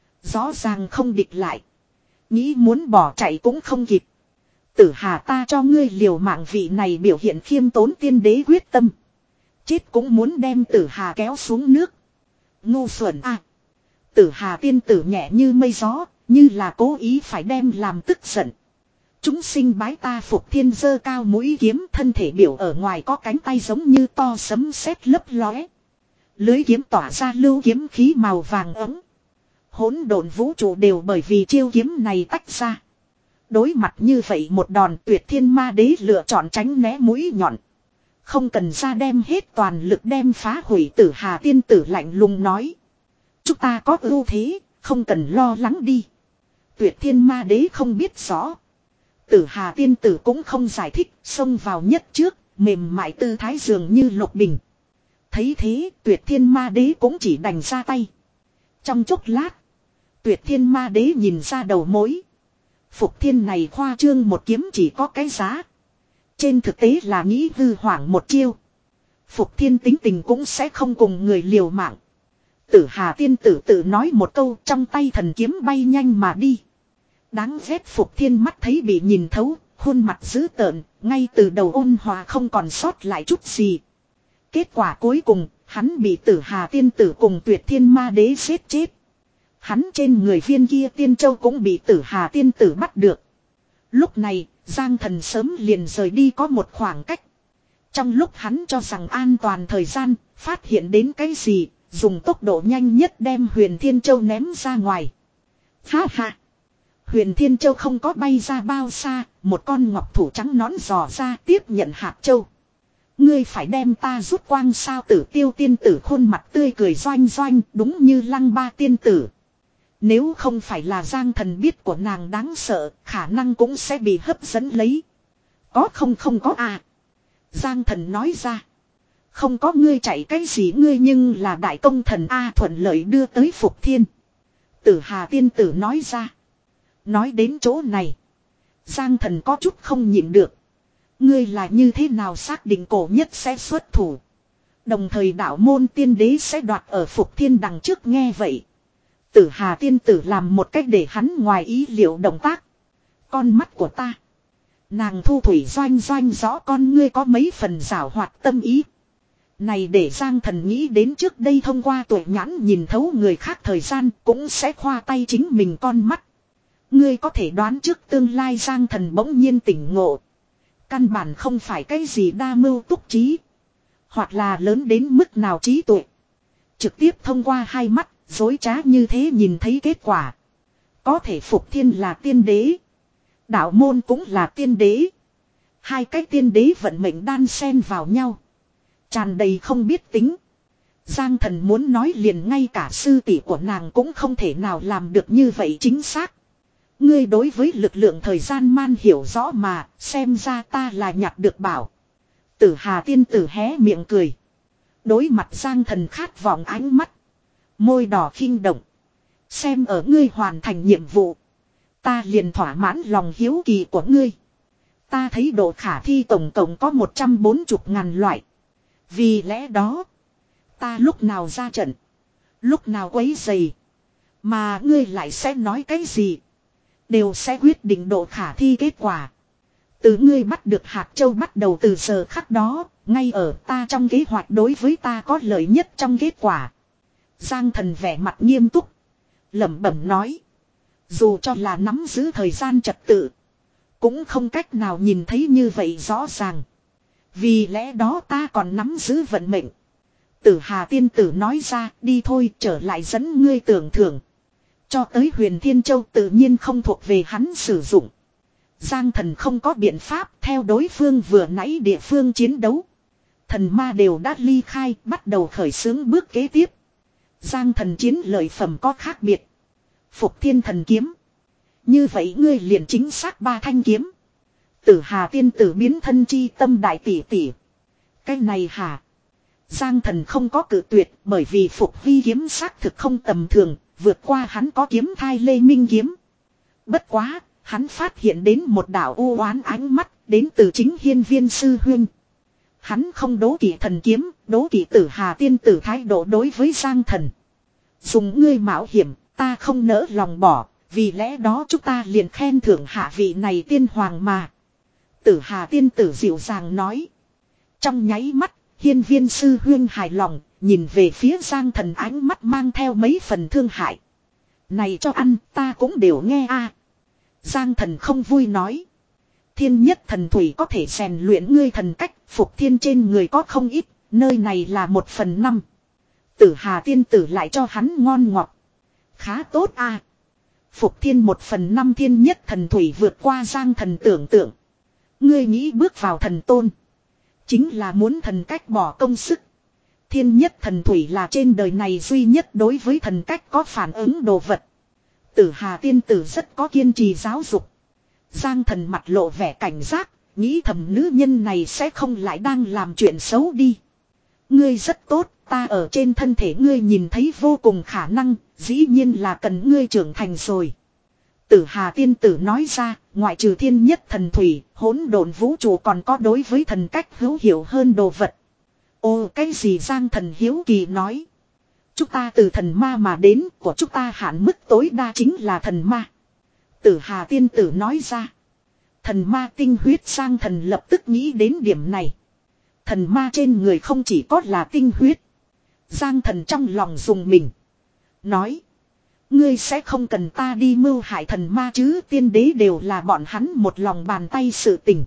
S1: Rõ ràng không địch lại. Nghĩ muốn bỏ chạy cũng không kịp. Tử Hà ta cho ngươi liều mạng, vị này biểu hiện khiêm tốn tiên đế quyết tâm. Chết cũng muốn đem Tử Hà kéo xuống nước. Ngu xuẩn à. Tử Hà tiên tử nhẹ như mây gió, như là cố ý phải đem làm tức giận. Chúng sinh bái ta. Phục Thiên giơ cao mũi kiếm, thân thể biểu ở ngoài có cánh tay giống như to sấm sét lấp lóe. Lưới kiếm tỏa ra lưu kiếm khí màu vàng ấm. Hỗn độn vũ trụ đều bởi vì chiêu kiếm này tách ra. Đối mặt như vậy một đòn, Tuyệt Thiên Ma Đế lựa chọn tránh né mũi nhọn. Không cần ra đem hết toàn lực đem phá hủy. Tử Hà tiên tử lạnh lùng nói. Chúng ta có ưu thế, không cần lo lắng đi. Tuyệt Thiên Ma Đế không biết rõ. Tử Hà tiên tử cũng không giải thích, xông vào nhất trước, mềm mại tư thái dường như lục bình. Thấy thế, Tuyệt Thiên Ma Đế cũng chỉ đành ra tay. Trong chốc lát, Tuyệt Thiên Ma Đế nhìn ra đầu mối. Phục Thiên này khoa trương một kiếm chỉ có cái giá. Trên thực tế là nghĩ hư hoảng một chiêu. Phục Thiên tính tình cũng sẽ không cùng người liều mạng. Tử Hà tiên tử tự nói một câu, trong tay thần kiếm bay nhanh mà đi. Đáng ghét Phục Thiên mắt thấy bị nhìn thấu, khuôn mặt dữ tợn, ngay từ đầu ôn hòa không còn sót lại chút gì. Kết quả cuối cùng, hắn bị Tử Hà tiên tử cùng Tuyệt Thiên Ma Đế giết chết. Hắn trên người viên kia tiên châu cũng bị Tử Hà tiên tử bắt được. Lúc này, Giang Thần sớm liền rời đi có một khoảng cách. Trong lúc hắn cho rằng an toàn thời gian, phát hiện đến cái gì, dùng tốc độ nhanh nhất đem Huyền Thiên Châu ném ra ngoài. Ha ha! Huyền Thiên Châu không có bay ra bao xa, một con ngọc thủ trắng nõn dò ra tiếp nhận hạt châu. Ngươi phải đem ta rút quang sao? Tử Tiêu tiên tử khuôn mặt tươi cười doanh doanh, đúng như Lăng Ba tiên tử. Nếu không phải là Giang Thần biết của nàng đáng sợ, khả năng cũng sẽ bị hấp dẫn lấy. Có không không có à? Giang Thần nói ra. Không có, ngươi chạy cái gì ngươi nhưng là đại công thần a, thuận lợi đưa tới Phục Thiên. Tử Hà tiên tử nói ra. Nói đến chỗ này, Giang Thần có chút không nhịn được. Ngươi là như thế nào xác định cổ nhất sẽ xuất thủ, đồng thời đạo môn tiên đế sẽ đoạt ở Phục Thiên đằng trước? Nghe vậy, Tử Hà tiên tử làm một cách để hắn ngoài ý liệu động tác. Con mắt của ta. Nàng thu thủy doanh doanh rõ con ngươi có mấy phần giảo hoạt tâm ý. Này để Giang Thần nghĩ đến trước đây thông qua tuổi nhãn nhìn thấu người khác thời gian, cũng sẽ khoa tay chính mình con mắt. Ngươi có thể đoán trước tương lai. Giang Thần bỗng nhiên tỉnh ngộ. Căn bản không phải cái gì đa mưu túc trí. Hoặc là lớn đến mức nào trí tuệ. Trực tiếp thông qua hai mắt, dối trá như thế nhìn thấy kết quả. Có thể Phục Thiên là tiên đế. Đạo môn cũng là tiên đế. Hai cái tiên đế vận mệnh đan xen vào nhau. Tràn đầy không biết tính. Giang Thần muốn nói liền ngay cả sư tỷ của nàng cũng không thể nào làm được như vậy chính xác. Ngươi đối với lực lượng thời gian man hiểu rõ mà, xem ra ta là nhặt được bảo. Tử Hà tiên tử hé miệng cười. Đối mặt Giang Thần khát vọng ánh mắt. Môi đỏ khinh động. Xem ở ngươi hoàn thành nhiệm vụ. Ta liền thỏa mãn lòng hiếu kỳ của ngươi. Ta thấy độ khả thi tổng cộng có một trăm bốn mươi ngàn loại. Vì lẽ đó, ta lúc nào ra trận, lúc nào quấy rầy, mà ngươi lại sẽ nói cái gì, đều sẽ quyết định độ khả thi kết quả. Từ ngươi bắt được hạt châu bắt đầu từ giờ khắc đó, ngay ở ta trong kế hoạch đối với ta có lợi nhất trong kết quả. Giang Thần vẻ mặt nghiêm túc, lẩm bẩm nói. Dù cho là nắm giữ thời gian trật tự, cũng không cách nào nhìn thấy như vậy rõ ràng. Vì lẽ đó ta còn nắm giữ vận mệnh. Tử Hà tiên tử nói ra, đi thôi, trở lại dẫn ngươi tưởng thưởng. Cho tới Huyền Thiên Châu tự nhiên không thuộc về hắn sử dụng. Giang Thần không có biện pháp theo đối phương vừa nãy địa phương chiến đấu. Thần ma đều đã ly khai, bắt đầu khởi xướng bước kế tiếp. Giang Thần chiến lợi phẩm có khác biệt. Phục Thiên Thần kiếm. Như vậy ngươi liền chính xác ba thanh kiếm. Tử Hà tiên tử biến thân chi tâm đại tỷ tỷ. Cái này hả? Giang Thần không có cự tuyệt, bởi vì Phục Vi kiếm xác thực không tầm thường, vượt qua hắn có kiếm thai Lê Minh kiếm. Bất quá, hắn phát hiện đến một đạo u oán ánh mắt, đến từ chính Hiên Viên sư huynh. Hắn không đố kỵ thần kiếm, đố kỵ Tử Hà tiên tử thái độ đối với Giang Thần. Dùng ngươi mạo hiểm, ta không nỡ lòng bỏ, vì lẽ đó chúng ta liền khen thưởng hạ vị này tiên hoàng mà. Tử Hà tiên tử dịu dàng nói. Trong nháy mắt, Hiên Viên sư huynh hài lòng, nhìn về phía Giang Thần ánh mắt mang theo mấy phần thương hại. Này cho ăn, ta cũng đều nghe a. Giang Thần không vui nói. Thiên nhất thần thủy có thể rèn luyện ngươi thần cách, Phục Thiên trên người có không ít, nơi này là một phần năm. Tử Hà tiên tử lại cho hắn ngon ngọt. Khá tốt a. Phục Thiên một phần năm thiên nhất thần thủy vượt qua Giang Thần tưởng tượng. Ngươi nghĩ bước vào thần tôn, chính là muốn thần cách bỏ công sức. Thiên nhất thần thủy là trên đời này duy nhất đối với thần cách có phản ứng đồ vật. Tử Hà tiên tử rất có kiên trì giáo dục. Giang Thần mặt lộ vẻ cảnh giác, nghĩ thầm nữ nhân này sẽ không lại đang làm chuyện xấu đi. Ngươi rất tốt, ta ở trên thân thể ngươi nhìn thấy vô cùng khả năng, dĩ nhiên là cần ngươi trưởng thành rồi. Tử Hà tiên tử nói ra, ngoại trừ thiên nhất thần thủy, hỗn độn vũ trụ còn có đối với thần cách hữu hiệu hơn đồ vật. Ồ, cái gì? Giang Thần hiếu kỳ nói. Chúng ta từ thần ma mà đến, của chúng ta hạn mức tối đa chính là thần ma. Tử Hà tiên tử nói ra. Thần ma tinh huyết. Giang Thần lập tức nghĩ đến điểm này. Thần ma trên người không chỉ có là tinh huyết. Giang Thần trong lòng dùng mình. Nói. Ngươi sẽ không cần ta đi mưu hại thần ma chứ, tiên đế đều là bọn hắn một lòng bàn tay sự tình.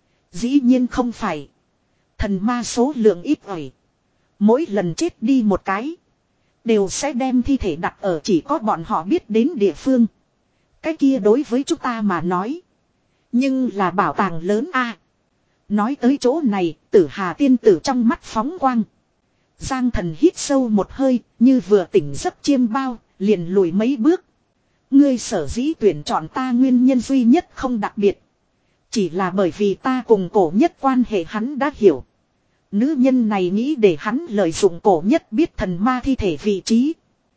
S1: Dĩ nhiên không phải. Thần ma số lượng ít ỏi. Mỗi lần chết đi một cái, đều sẽ đem thi thể đặt ở chỉ có bọn họ biết đến địa phương. Cái kia đối với chúng ta mà nói, nhưng là bảo tàng lớn a. Nói tới chỗ này, Tử Hà tiên tử trong mắt phóng quang. Giang Thần hít sâu một hơi, như vừa tỉnh giấc chiêm bao, liền lùi mấy bước. Ngươi sở dĩ tuyển chọn ta nguyên nhân duy nhất không đặc biệt. Chỉ là bởi vì ta cùng cổ nhất quan hệ hắn đã hiểu. Nữ nhân này nghĩ để hắn lợi dụng cổ nhất biết thần ma thi thể vị trí.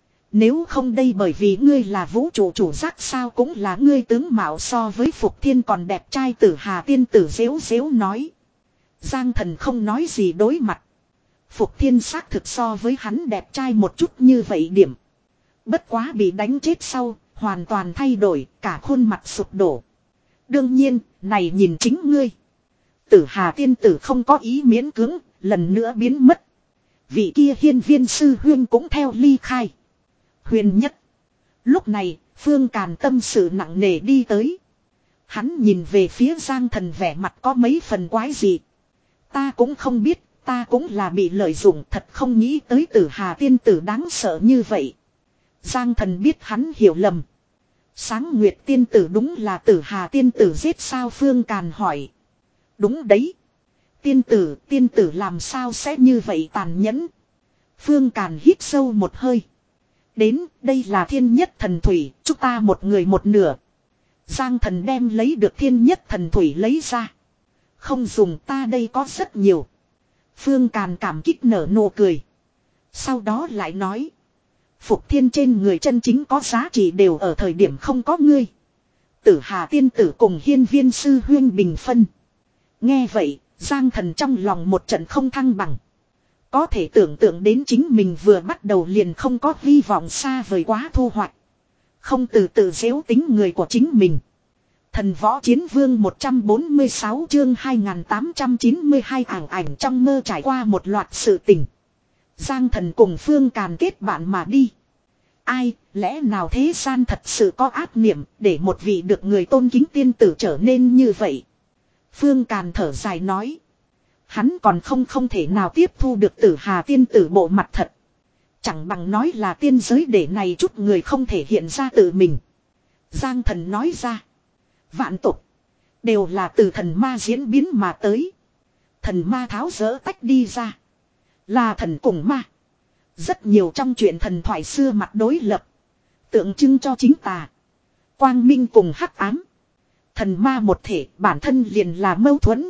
S1: Nếu không đây bởi vì ngươi là vũ trụ chủ giác sao cũng là ngươi tướng mạo so với Phục Thiên còn đẹp trai. Tử Hà tiên tử dễu dễu nói. Giang Thần không nói gì đối mặt. Phục Thiên xác thực so với hắn đẹp trai một chút như vậy điểm. Bất quá bị đánh chết sau, hoàn toàn thay đổi, cả khuôn mặt sụp đổ. Đương nhiên, này nhìn chính ngươi. Tử Hà tiên tử không có ý miễn cưỡng, lần nữa biến mất. Vị kia Hiên Viên sư huyên cũng theo ly khai. Huyền nhất. Lúc này, Phương Càn tâm sự nặng nề đi tới. Hắn nhìn về phía Giang Thần vẻ mặt có mấy phần quái dị. Ta cũng không biết, ta cũng là bị lợi dụng, thật không nghĩ tới Tử Hà tiên tử đáng sợ như vậy. Giang Thần biết hắn hiểu lầm. Sáng Nguyệt tiên tử đúng là Tử Hà tiên tử giết sao? Phương Càn hỏi. Đúng đấy. Tiên tử, tiên tử làm sao sẽ như vậy tàn nhẫn? Phương Càn hít sâu một hơi. Đến, đây là thiên nhất thần thủy, chúng ta một người một nửa. Giang Thần đem lấy được thiên nhất thần thủy lấy ra. Không dùng, ta đây có rất nhiều. Phương Càn cảm kích nở nụ cười. Sau đó lại nói. Phục thiên trên người chân chính có giá trị đều ở thời điểm không có ngươi. Tử Hà tiên tử cùng hiên viên sư huyên bình phân. Nghe vậy, Giang Thần trong lòng một trận không thăng bằng. Có thể tưởng tượng đến chính mình vừa bắt đầu liền không có hy vọng xa vời quá thu hoạch. Không từ từ giễu tính người của chính mình. Thần võ chiến vương một trăm bốn mươi sáu chương hai nghìn tám trăm chín mươi hai ảng ảnh trong mơ trải qua một loạt sự tình. Giang Thần cùng Phương Càn kết bạn mà đi. Ai, lẽ nào thế gian thật sự có ác niệm để một vị được người tôn kính tiên tử trở nên như vậy? Phương Càn thở dài nói. Hắn còn không không thể nào tiếp thu được Tử Hà tiên tử bộ mặt thật. Chẳng bằng nói là tiên giới để này chút người không thể hiện ra tự mình. Giang Thần nói ra. Vạn tục. Đều là từ thần ma diễn biến mà tới. Thần ma tháo dỡ tách đi ra. Là thần cùng ma. Rất nhiều trong chuyện thần thoại xưa mặt đối lập. Tượng trưng cho chính tà. Quang minh cùng hắc ám. Thần ma một thể bản thân liền là mâu thuẫn.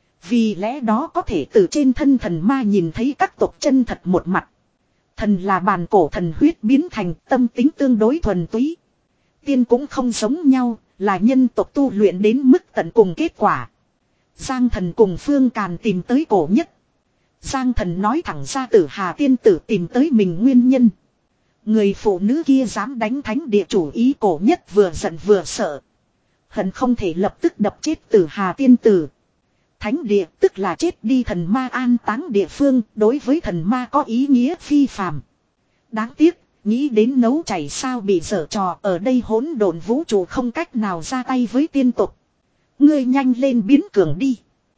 S1: Vì lẽ đó có thể từ trên thân thần ma nhìn thấy các tộc chân thật một mặt. Thần là bàn cổ thần huyết biến thành, tâm tính tương đối thuần túy. Tiên cũng không giống nhau, là nhân tộc tu luyện đến mức tận cùng kết quả. Giang Thần cùng Phương Càn tìm tới cổ nhất. Giang Thần nói thẳng ra Tử Hà tiên tử tìm tới mình nguyên nhân. Người phụ nữ kia dám đánh thánh địa chủ ý, cổ nhất vừa giận vừa sợ. Hận không thể lập tức đập chết Tử Hà tiên tử. Thánh địa tức là chết đi thần ma an táng địa phương, đối với thần ma có ý nghĩa phi phàm. Đáng tiếc, nghĩ đến nấu chảy sao bị dở trò, ở đây hỗn độn vũ trụ không cách nào ra tay với tiên tục. Ngươi nhanh lên biến cường đi.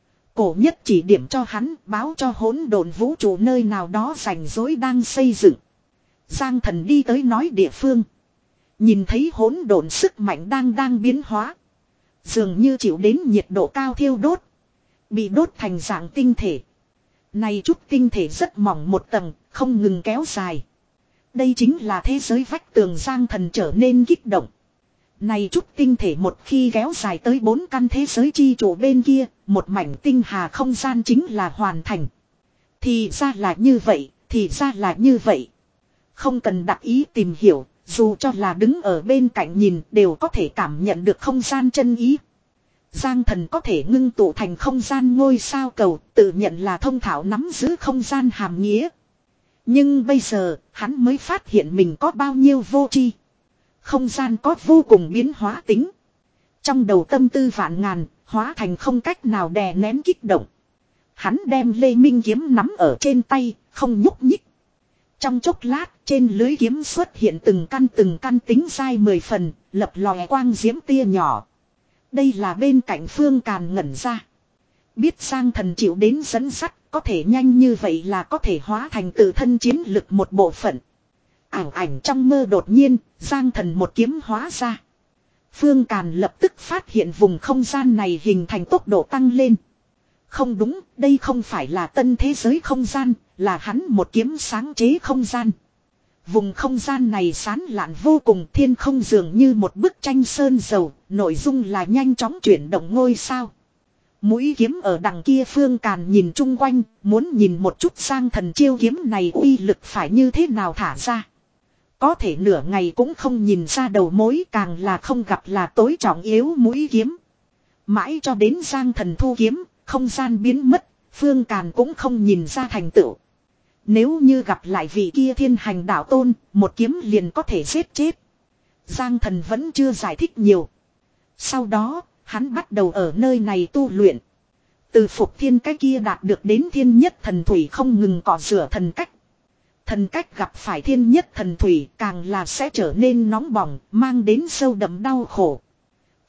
S1: Cổ nhất chỉ điểm cho hắn, báo cho hỗn độn vũ trụ nơi nào đó rảnh rỗi đang xây dựng. Giang Thần đi tới nói địa phương. Nhìn thấy hỗn độn sức mạnh đang đang biến hóa. Dường như chịu đến nhiệt độ cao thiêu đốt. Bị đốt thành dạng tinh thể. Này chút tinh thể rất mỏng một tầng, không ngừng kéo dài. Đây chính là thế giới vách tường. Giang Thần trở nên kích động. Này chút tinh thể một khi kéo dài tới bốn căn thế giới chi trụ bên kia, một mảnh tinh hà không gian chính là hoàn thành. Thì ra là như vậy, thì ra là như vậy. Không cần đặc ý tìm hiểu, dù cho là đứng ở bên cạnh nhìn đều có thể cảm nhận được không gian chân ý. Giang Thần có thể ngưng tụ thành không gian ngôi sao cầu, tự nhận là thông thạo nắm giữ không gian hàm nghĩa. Nhưng bây giờ, hắn mới phát hiện mình có bao nhiêu vô tri. Không gian có vô cùng biến hóa tính. Trong đầu tâm tư vạn ngàn, hóa thành không cách nào đè nén kích động. Hắn đem Lê Minh kiếm nắm ở trên tay, không nhúc nhích. Trong chốc lát, trên lưới kiếm xuất hiện từng căn từng căn tính dai mười phần, lập lòe quang diễm tia nhỏ. Đây là bên cạnh Phương Càn ngẩn ra. Biết Giang Thần chịu đến dẫn sắt, có thể nhanh như vậy là có thể hóa thành tự thân chiến lực một bộ phận. Ảo ảnh trong mơ đột nhiên, Giang Thần một kiếm hóa ra. Phương Càn lập tức phát hiện vùng không gian này hình thành tốc độ tăng lên. Không đúng, đây không phải là tân thế giới không gian, là hắn một kiếm sáng chế không gian. Vùng không gian này sán lạn vô cùng, thiên không dường như một bức tranh sơn dầu, nội dung là nhanh chóng chuyển động ngôi sao. Mũi kiếm ở đằng kia. Phương Càn nhìn chung quanh, muốn nhìn một chút Giang Thần chiêu kiếm này uy lực phải như thế nào thả ra. Có thể nửa ngày cũng không nhìn ra đầu mối, càng là không gặp là tối trọng yếu mũi kiếm. Mãi cho đến Giang Thần thu kiếm, không gian biến mất, Phương Càn cũng không nhìn ra thành tựu. Nếu như gặp lại vị kia thiên hành đạo tôn, một kiếm liền có thể giết chết. Giang Thần vẫn chưa giải thích nhiều. Sau đó, hắn bắt đầu ở nơi này tu luyện. Từ phục thiên cái kia đạt được đến thiên nhất thần thủy không ngừng cọ rửa thần cách. Thần cách gặp phải thiên nhất thần thủy càng là sẽ trở nên nóng bỏng, mang đến sâu đậm đau khổ.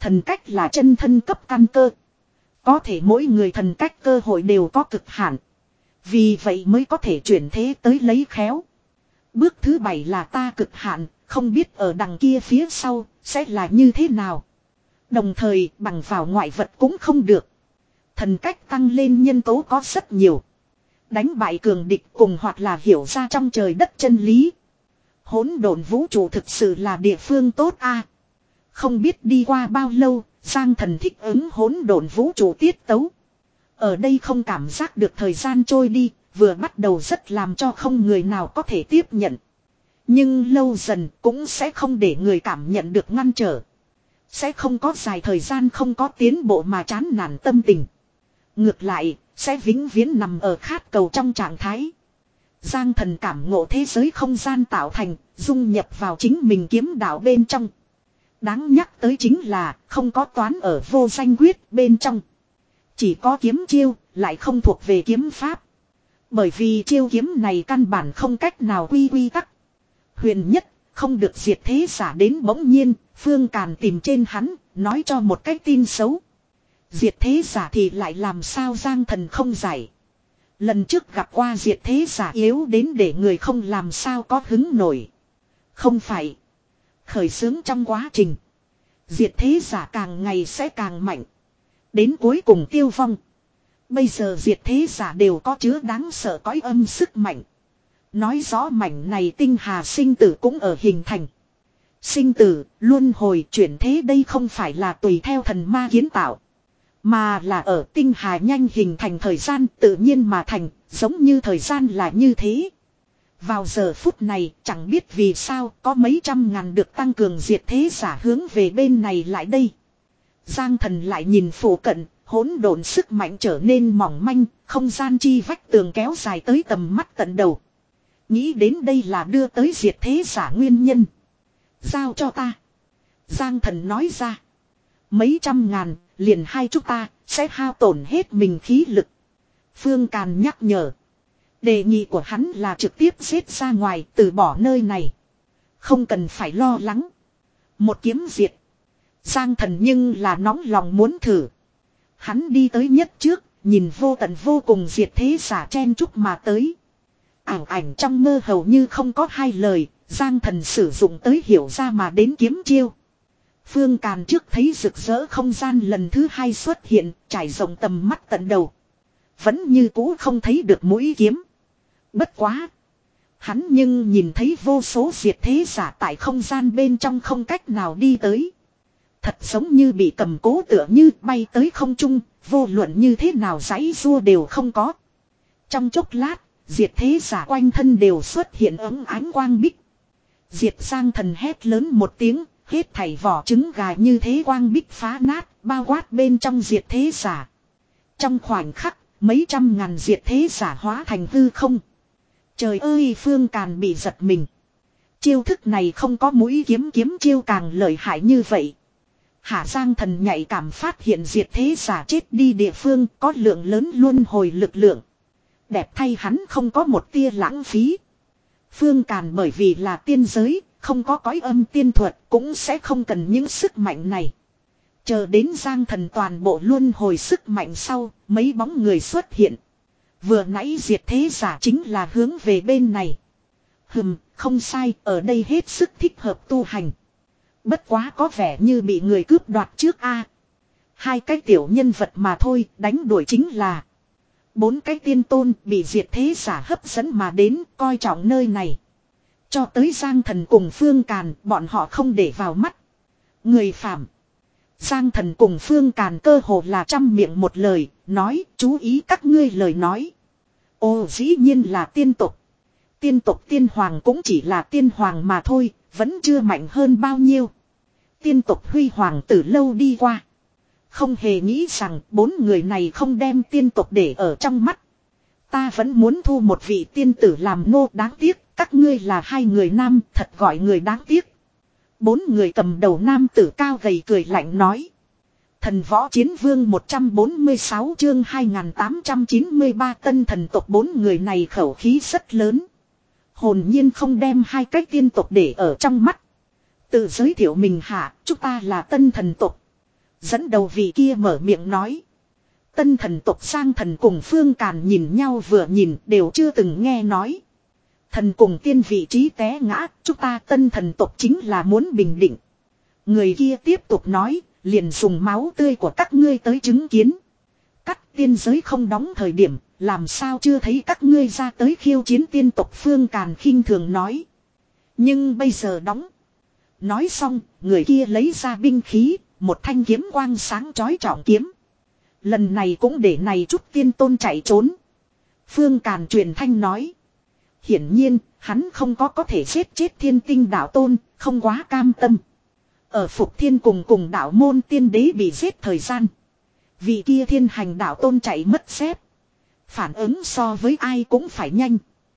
S1: Thần cách là chân thân cấp căn cơ. Có thể mỗi người thần cách cơ hội đều có cực hạn. Vì vậy mới có thể chuyển thế tới lấy khéo. Bước thứ bảy là ta cực hạn, không biết ở đằng kia phía sau sẽ là như thế nào. Đồng thời bằng vào ngoại vật cũng không được. Thần cách tăng lên nhân tố có rất nhiều. Đánh bại cường địch cùng hoặc là hiểu ra trong trời đất chân lý. Hỗn độn vũ trụ thực sự là địa phương tốt a. Không biết đi qua bao lâu, Giang Thần thích ứng hỗn độn vũ trụ tiết tấu. Ở đây không cảm giác được thời gian trôi đi, vừa bắt đầu rất làm cho không người nào có thể tiếp nhận. Nhưng lâu dần cũng sẽ không để người cảm nhận được ngăn trở. Sẽ không có dài thời gian không có tiến bộ mà chán nản tâm tình. Ngược lại, sẽ vĩnh viễn nằm ở khát cầu trong trạng thái. Giang Thần cảm ngộ thế giới không gian tạo thành, dung nhập vào chính mình kiếm đạo bên trong. Đáng nhắc tới chính là không có toán ở vô danh quyết bên trong. Chỉ có kiếm chiêu, lại không thuộc về kiếm pháp. Bởi vì chiêu kiếm này căn bản không cách nào quy quy tắc. Huyền nhất, không được diệt thế giả đến bỗng nhiên, Phương Càn tìm trên hắn, nói cho một cách tin xấu. Diệt thế giả thì lại làm sao Giang Thần không giải. Lần trước gặp qua diệt thế giả yếu đến để người không làm sao có hứng nổi. Không phải. Khởi xướng trong quá trình. Diệt thế giả càng ngày sẽ càng mạnh. Đến cuối cùng tiêu vong. Bây giờ diệt thế giả đều có chứa đáng sợ cõi âm sức mạnh. Nói rõ mảnh này tinh hà sinh tử cũng ở hình thành. Sinh tử, luân hồi chuyển thế đây không phải là tùy theo thần ma kiến tạo. Mà là ở tinh hà nhanh hình thành thời gian tự nhiên mà thành, giống như thời gian là như thế. Vào giờ phút này chẳng biết vì sao có mấy trăm ngàn được tăng cường diệt thế giả hướng về bên này lại đây. Giang Thần lại nhìn phủ cận, hỗn độn sức mạnh trở nên mỏng manh, không gian chi vách tường kéo dài tới tầm mắt tận đầu. Nghĩ đến đây là đưa tới diệt thế giả nguyên nhân. Giao cho ta. Giang Thần nói ra. Mấy trăm ngàn, liền hai chúng ta, sẽ hao tổn hết mình khí lực. Phương Càn nhắc nhở. Đề nghị của hắn là trực tiếp giết ra ngoài, từ bỏ nơi này. Không cần phải lo lắng. Một kiếm diệt. Giang Thần nhưng là nóng lòng muốn thử. Hắn đi tới nhất trước, nhìn vô tận vô cùng diệt thế giả chen chúc mà tới. Ảo ảnh trong mơ hầu như không có hai lời, Giang Thần sử dụng tới hiểu ra mà đến kiếm chiêu. Phương Càn trước thấy rực rỡ không gian lần thứ hai xuất hiện, trải rộng tầm mắt tận đầu. Vẫn như cũ không thấy được mũi kiếm. Bất quá. Hắn nhưng nhìn thấy vô số diệt thế giả tại không gian bên trong không cách nào đi tới. Thật giống như bị cầm cố tựa như bay tới không trung, vô luận như thế nào giãy rua đều không có. Trong chốc lát, diệt thế giả quanh thân đều xuất hiện ấm ánh quang bích. Diệt Giang Thần hét lớn một tiếng, hết thảy vỏ trứng gà như thế quang bích phá nát, bao quát bên trong diệt thế giả. Trong khoảnh khắc, mấy trăm ngàn diệt thế giả hóa thành hư không. Trời ơi, Phương Càn bị giật mình. Chiêu thức này không có mũi kiếm kiếm chiêu càng lợi hại như vậy. Hạ Giang Thần nhạy cảm phát hiện diệt thế giả chết đi địa phương có lượng lớn luân hồi lực lượng. Đẹp thay hắn không có một tia lãng phí. Phương Càn bởi vì là tiên giới, không có cõi âm tiên thuật cũng sẽ không cần những sức mạnh này. Chờ đến Giang Thần toàn bộ luân hồi sức mạnh sau, mấy bóng người xuất hiện. Vừa nãy diệt thế giả chính là hướng về bên này. Hừm, không sai, ở đây hết sức thích hợp tu hành. Bất quá có vẻ như bị người cướp đoạt trước a. Hai cái tiểu nhân vật mà thôi, đánh đuổi chính là. Bốn cái tiên tôn bị diệt thế giả hấp dẫn mà đến, coi trọng nơi này. Cho tới Giang Thần cùng Phương Càn, bọn họ không để vào mắt. Người phàm. Giang Thần cùng Phương Càn cơ hồ là trăm miệng một lời, nói, chú ý các ngươi lời nói. Ồ, dĩ nhiên là tiên tục. Tiên tục tiên hoàng cũng chỉ là tiên hoàng mà thôi, vẫn chưa mạnh hơn bao nhiêu. Tiên tục huy hoàng từ lâu đi qua. Không hề nghĩ rằng bốn người này không đem tiên tục để ở trong mắt. Ta vẫn muốn thu một vị tiên tử làm nô, đáng tiếc, các ngươi là hai người nam, thật gọi người đáng tiếc. Bốn người cầm đầu nam tử cao gầy cười lạnh nói. Thần võ chiến vương một trăm bốn mươi sáu chương hai nghìn tám trăm chín mươi ba tân thần tộc. Bốn người này khẩu khí rất lớn. Hồn nhiên không đem hai cái tiên tộc để ở trong mắt. Tự giới thiệu mình hạ, chúng ta là tân thần tộc. Dẫn đầu vị kia mở miệng nói. Tân thần tộc Giang Thần cùng Phương Càn nhìn nhau vừa nhìn đều chưa từng nghe nói. Thần cùng tiên vị trí té ngã, chúng ta tân thần tộc chính là muốn bình định. Người kia tiếp tục nói, liền dùng máu tươi của các ngươi tới chứng kiến. Cắt tiên giới không đóng thời điểm, làm sao chưa thấy các ngươi ra tới khiêu chiến tiên tộc Phương Càn khinh thường nói. Nhưng bây giờ đóng. Nói xong, người kia lấy ra binh khí, một thanh kiếm quang sáng chói trọng kiếm. Lần này cũng để này chút tiên tôn chạy trốn. Phương Càn truyền thanh nói. Hiển nhiên, hắn không có có thể giết chết thiên tinh đạo tôn, không quá cam tâm. Ở Phục Thiên cùng cùng đạo môn tiên đế bị giết thời gian. Vị kia thiên hành đạo tôn chạy mất xếp. Phản ứng so với ai cũng phải nhanh.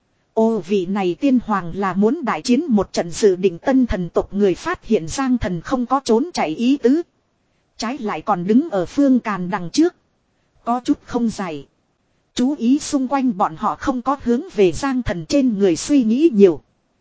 S1: Ô vị này tiên hoàng là muốn đại chiến một trận dự định tân thần tộc người phát hiện Giang Thần không có trốn chạy ý tứ. Trái lại còn đứng ở Phương Càn đằng trước. Có chút không dài. Chú ý xung quanh bọn họ không có hướng về Giang Thần trên người suy nghĩ nhiều.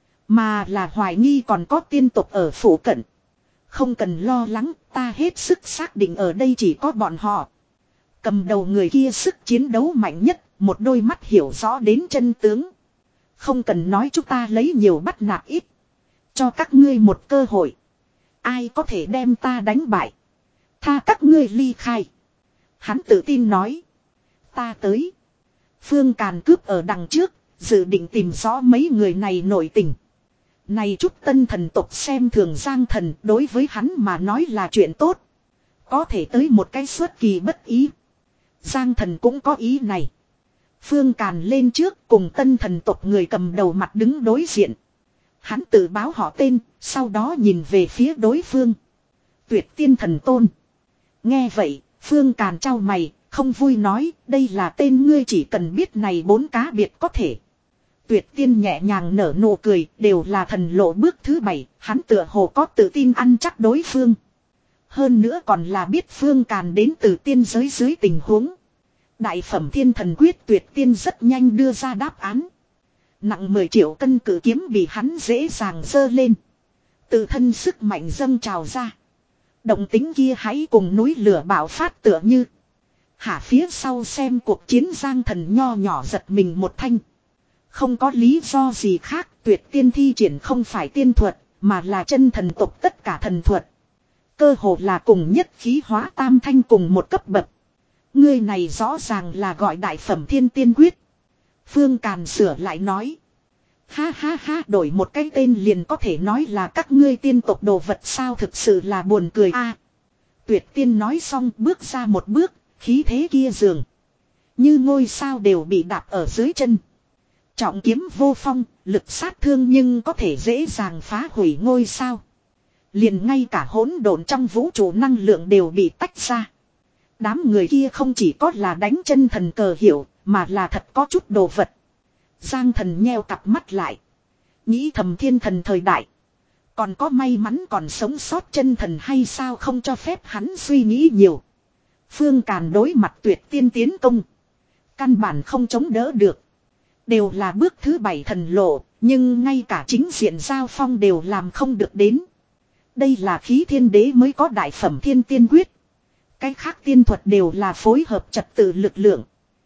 S1: Mà là hoài nghi còn có tiên tộc ở phủ cận. Không cần lo lắng, ta hết sức xác định ở đây chỉ có bọn họ. Cầm đầu người kia sức chiến đấu mạnh nhất, một đôi mắt hiểu rõ đến chân tướng. Không cần nói chúng ta lấy nhiều bắt nạt ít. Cho các ngươi một cơ hội. Ai có thể đem ta đánh bại. Tha các ngươi ly khai. Hắn tự tin nói. Ta tới. Phương Càn cướp ở đằng trước, dự định tìm rõ mấy người này nổi tình. Này chút tân thần tộc xem thường Giang Thần đối với hắn mà nói là chuyện tốt. Có thể tới một cái xuất kỳ bất ý. Giang Thần cũng có ý này. Phương Càn lên trước cùng tân thần tộc người cầm đầu mặt đứng đối diện. Hắn tự báo họ tên, sau đó nhìn về phía đối phương. Tuyệt tiên thần tôn. Nghe vậy, Phương Càn trao mày, không vui nói, đây là tên ngươi chỉ cần biết này bốn cá biệt có thể. Tuyệt tiên nhẹ nhàng nở nụ cười, đều là thần lộ bước thứ bảy, hắn tựa hồ có tự tin ăn chắc đối phương. Hơn nữa còn là biết Phương Càn đến từ tiên giới dưới tình huống. Đại phẩm thiên thần quyết tuyệt tiên rất nhanh đưa ra đáp án. Nặng mười triệu cân cử kiếm bị hắn dễ dàng giơ lên. Tự thân sức mạnh dâng trào ra. Động tính kia hãy cùng núi lửa bạo phát tựa như. Hả phía sau xem cuộc chiến Giang Thần nho nhỏ giật mình một thanh. Không có lý do gì khác, tuyệt tiên thi triển không phải tiên thuật, mà là chân thần tộc tất cả thần thuật. Cơ hồ là cùng nhất khí hóa tam thanh cùng một cấp bậc. Ngươi này rõ ràng là gọi đại phẩm thiên tiên quyết. Phương Càn sửa lại nói. Ha ha ha, đổi một cái tên liền có thể nói là các ngươi tiên tộc đồ vật sao, thực sự là buồn cười a. À, tuyệt tiên nói xong bước ra một bước, khí thế kia dường như ngôi sao đều bị đạp ở dưới chân. Trọng kiếm vô phong, lực sát thương nhưng có thể dễ dàng phá hủy ngôi sao. Liền ngay cả hỗn độn trong vũ trụ năng lượng đều bị tách ra. Đám người kia không chỉ có là đánh chân thần cờ hiệu, mà là thật có chút đồ vật. Giang Thần nheo cặp mắt lại. Nghĩ thầm thiên thần thời đại. Còn có may mắn còn sống sót chân thần hay sao không cho phép hắn suy nghĩ nhiều. Phương Càn đối mặt tuyệt tiên tiến công. Căn bản không chống đỡ được. Đều là bước thứ bảy thần lộ, nhưng ngay cả chính diện giao phong đều làm không được đến. Đây là khí thiên đế mới có đại phẩm thiên tiên quyết. Cái khác tiên thuật đều là phối hợp trật tự lực lượng.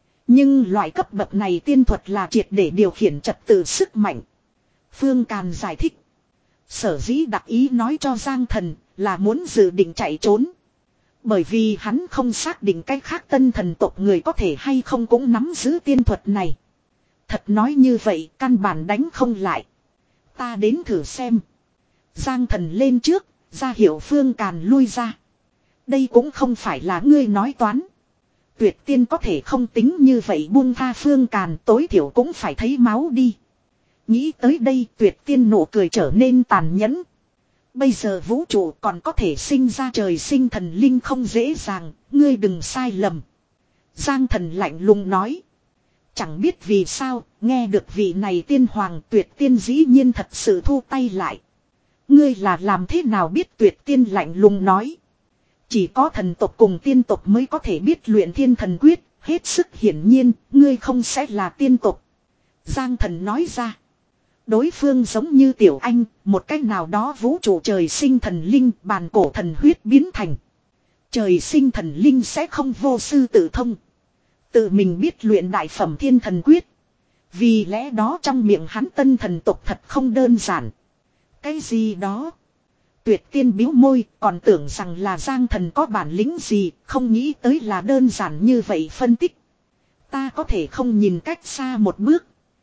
S1: Nhưng loại cấp bậc này tiên thuật là triệt để điều khiển trật tự sức mạnh. Phương Càn giải thích. Sở dĩ đặc ý nói cho Giang Thần là muốn dự định chạy trốn. Bởi vì hắn không xác định cái khác tân thần tộc người có thể hay không cũng nắm giữ tiên thuật này. Thật nói như vậy căn bản đánh không lại. Ta đến thử xem. Giang Thần lên trước, ra hiệu Phương Càn lui ra. Đây cũng không phải là ngươi nói toán. Tuyệt tiên có thể không tính như vậy buông tha Phương Càn, tối thiểu cũng phải thấy máu đi. Nghĩ tới đây tuyệt tiên nụ cười trở nên tàn nhẫn. Bây giờ vũ trụ còn có thể sinh ra trời sinh thần linh không dễ dàng, ngươi đừng sai lầm. Giang Thần lạnh lùng nói. Chẳng biết vì sao, nghe được vị này tiên hoàng tuyệt tiên dĩ nhiên thật sự thu tay lại. Ngươi là làm thế nào biết, tuyệt tiên lạnh lùng nói. Chỉ có thần tộc cùng tiên tộc mới có thể biết luyện thiên thần quyết, hết sức hiển nhiên, ngươi không sẽ là tiên tộc. Giang Thần nói ra. Đối phương giống như tiểu anh, một cách nào đó vũ trụ trời sinh thần linh, bàn cổ thần huyết biến thành. Trời sinh thần linh sẽ không vô sư tự thông. Tự mình biết luyện đại phẩm thiên thần quyết. Vì lẽ đó trong miệng hắn tân thần tục thật không đơn giản. Cái gì đó? Tuyệt tiên biếu môi, còn tưởng rằng là Giang Thần có bản lĩnh gì, không nghĩ tới là đơn giản như vậy phân tích. Ta có thể không nhìn cách xa một bước.